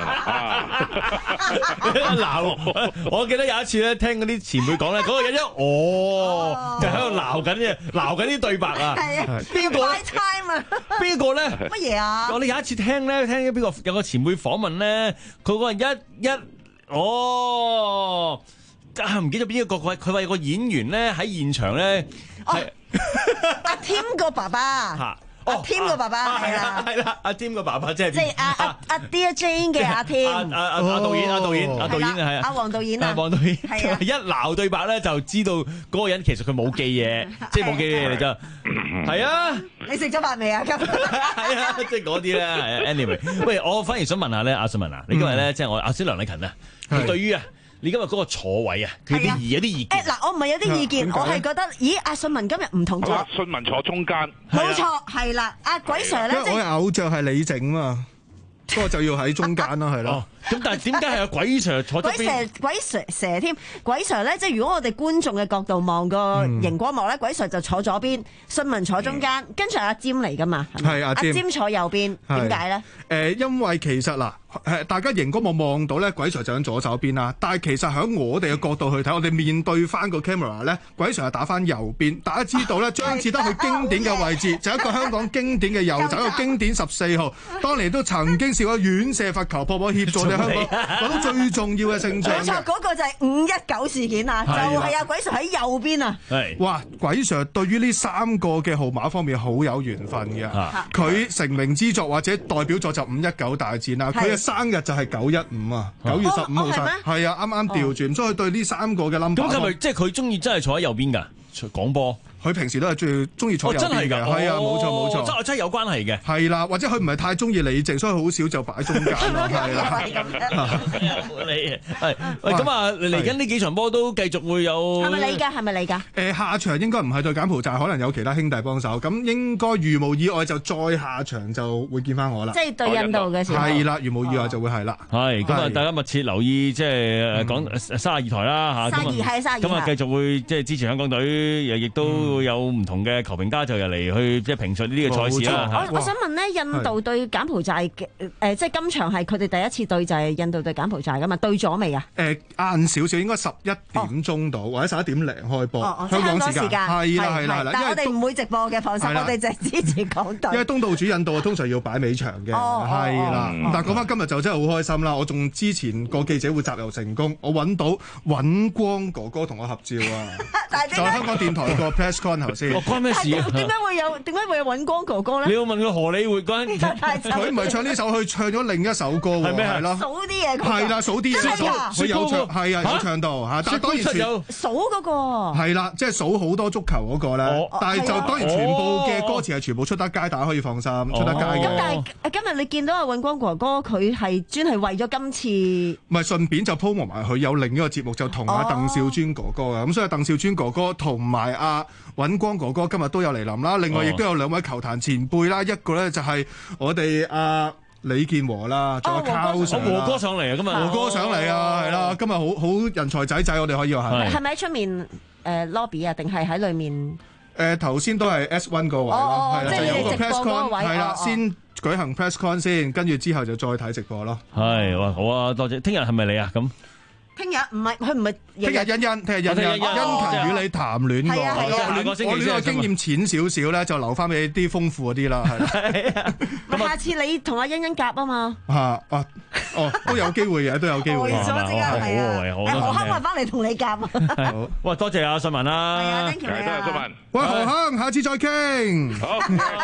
啊？ 鬧！我記得有一次咧，聽嗰啲前輩講咧，嗰個人一哦，就喺度鬧緊嘅，鬧緊啲對白啊。 係啊， 邊個咧？邊個咧？ 乜嘢啊？ 我哋有一次聽咧，聽邊個有個前輩訪問咧，佢嗰人一一哦，啊唔記得邊一個佢佢話有個演員咧喺現場咧係阿 Tim 個爸爸。阿 Tim 個爸爸係啦， 係啦，阿 Tim 個爸爸即係即係阿阿阿 Dear Jane 嘅阿 Tim， 阿阿阿導演，阿導演，阿導演係啊， 阿黃導演啊， 黃導演係啊，一鬧對白咧就知道嗰個人其實佢冇記嘢，即係冇記嘢嚟啫，係啊。 你食咗飯未啊？咁係啊，即係嗰啲咧，係啊。Anyway， 喂，我反而想問下咧，阿信文啊，你今日咧即係我阿小梁禮勤啊，你對於啊？你今日嗰個坐位啊，佢啲有啲意見。 誒嗱，我唔係有啲意見，我係覺得，咦，阿信文今日唔同咗。 阿信文坐中間。 冇錯，係啦，阿鬼 Sir 咧， 因為我嘅偶像係李靜嘛，不過就要喺中間咯，係咯。 咁但係點解係阿鬼 Sir 坐咗邊？ 鬼 Sir 鬼 Sir 蛇添，鬼 Sir 咧，即係如果我哋觀眾嘅角度望個熒光幕咧，鬼 Sir 就坐左邊，信文坐中間，跟住阿詹嚟噶嘛， 係阿詹坐右邊，點解咧？ 誒，因為其實嗱。誒，大家熒光幕望到咧，鬼 Sir 就喺左手邊啦。但係其實喺我哋嘅角度去睇，我哋面對翻個 camera 咧，鬼 Sir 係打翻右邊。大家知道咧，張志德佢經典嘅位置就係一個香港經典嘅右走，一個經典十四號。當年都曾經試過遠射罰球破網協助我哋香港攞到最重要嘅勝仗。 冇錯，嗰個就係五一九事件啊，就係阿鬼 Sir 喺右邊啊。 係哇，鬼 Sir 對於呢三個嘅號碼方面好有緣分嘅。佢成名之作或者代表作就五一九大戰啦。佢嘅生日就係九一五啊，九月十五號生，係啊，啱啱調轉，所以佢對呢三個嘅 number。 咁係咪即係佢中意真係坐喺右邊㗎？講波。佢平時都係最中意坐右邊嘅， 真係㗎， 係啊，冇錯冇錯， 真真係有關係嘅， 係啦，或者佢唔係太中意李靜，所以好少就擺中間咯，係啦。 你係喂咁啊，嚟緊呢幾場波都繼續會有， 係咪你㗎？係咪你㗎？ 誒，下場應該唔係對柬埔寨，可能有其他兄弟幫手，咁應該如無意外就再下場就會見翻我啦。 即係對印度嘅時候， 係啦，如無意外就會係啦。 係咁啊，大家密切留意，即係講三十二台啦嚇。 三二係三二。 咁啊，繼續會即係支持香港隊，亦都會有唔同嘅球評家就入嚟去即係評述呢啲嘅賽事啦。 我我想問咧，印度對柬埔寨嘅誒，即係今場係佢哋第一次對就係印度對柬埔寨噶嘛？對咗未啊？ 誒晏少少，應該十一點鐘到，或者十一點零開波。香港時間係啦係啦係啦， 但係我哋唔會直播嘅，放心，我哋就係支持港隊。 因為東道主印度通常要擺尾場嘅，係啦。但係講翻今日就真係好開心啦！我仲之前個記者會集郵成功，我揾到尹光哥哥同我合照啊！就香港電台個 press con 頭先。 關咩事啊？ 點解會有點解會有尹光哥哥咧？ 你要問佢荷里活嗰陣， 佢唔係唱呢首，佢唱咗另一首歌喎，係咯。 數啲嘢， 係啦，數啲嘢，佢有唱，係啊，有唱到嚇。但係當然全數嗰個係啦，即係數好多足球嗰個咧。但係就當然全部嘅歌詞係全部出得街，大家可以放心出得街嘅。 咁但係今日你見到阿尹光哥哥，佢係專係為咗今次， 唔係順便就 promo 埋佢有另一個節目，就同阿鄧兆尊哥哥啊。咁所以鄧兆尊哥哥同埋阿尹光哥哥今日都有嚟臨啦，另外亦都有兩位球壇前輩啦，一個咧就係我哋阿李健和啦，仲有 Carl Sir 啦，和哥上嚟啊，今日和哥上嚟啊，係啦，今日好好人才仔仔，我哋可以話係。 係咪喺出面誒 lobby 啊，定係喺裏面？ 誒頭先都係 S 一 個位咯，係啦，就有個 press con，係啦，先舉行 press con 先，跟住之後就再睇直播咯。 係，哇，好啊，多謝。聽日係咪你啊？咁？ 聽日唔係佢唔係， 聽日欣欣，聽日欣欣，欣勤與你談戀喎。我呢個經驗淺少少咧，就留翻俾啲豐富嗰啲啦。係啦。 咁下次你同阿欣欣夾啊嘛。 嚇啊哦，都有機會嘅，都有機會。 好啊，係何亨話翻嚟同你夾啊。 好，喂，多謝阿信文啦。 係啊 ，thank you 啊，信文。 喂，何亨，下次再傾。 好。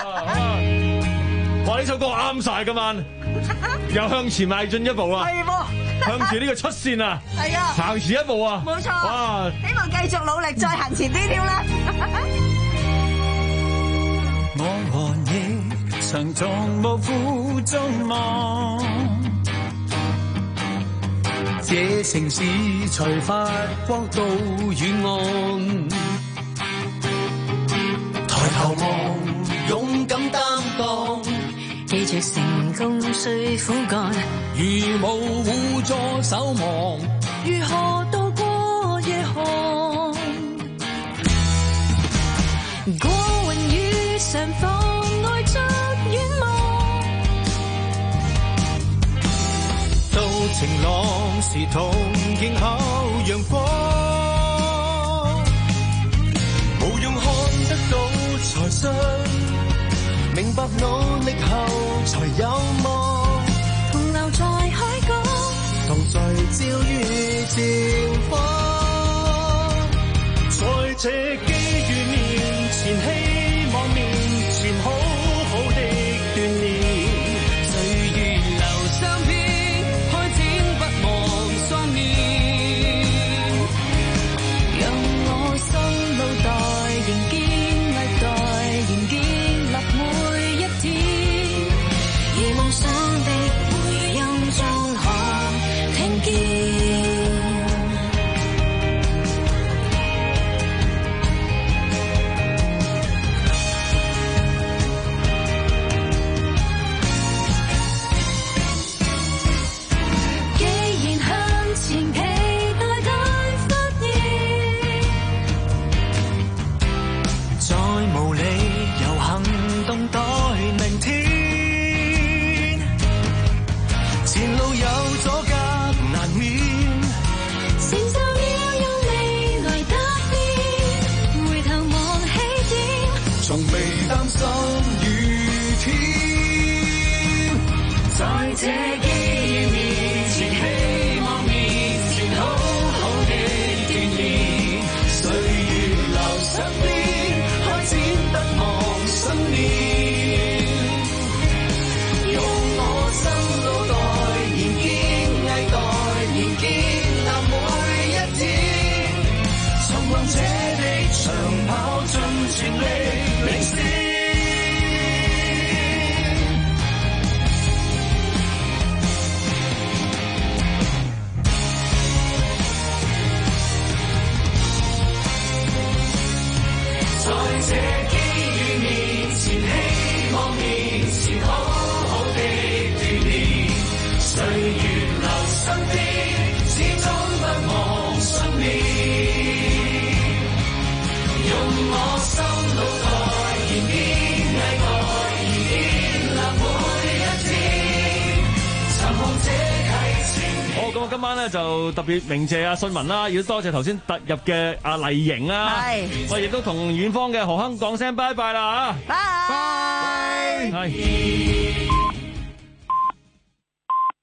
哇！呢首歌啱晒今晚，又向前邁進一步啊！ 係喎。 向住呢個出線啊！ 係啊， 行前一步啊！ 冇錯， 哇！ 希望繼續努力，再行前啲添啦。 我和你曾從無負眾望，這城市才發光到遠岸。 頭望，勇敢擔當。 記住成功需苦幹， 如無互助守望， 如何渡過夜寒？過雲雨上放愛着遠望， 到晴朗時同迎候陽光，無用看得到才信，明白努力後才有望， 同留在海角， 同聚焦於前方。在這機遇面前，希望面前好好的鍛鍊， 歲月留相片，開展不忘雙面，讓我心腦袋仍堅毅待，仍建立每一天，而夢想的回音中可聽見。這機遇面前，希望面前好好的鍛鍊，歲月留身邊，開展不忘信念，用我心腦袋，仍堅毅待，仍建立每一天，尋夢這地長跑盡全力領先。在這機遇面前，希望面前好好的鍛鍊，歲月留身邊，始終不忘信念，用我心腦袋，仍堅毅待，仍建立每一天，尋夢這契情。 好，咁啊，今晚咧就特別鳴謝阿信文啦，亦都多謝頭先突入嘅阿麗瑩啦，我亦都同遠方嘅何鏗講聲拜拜啦嚇， 拜拜。 係。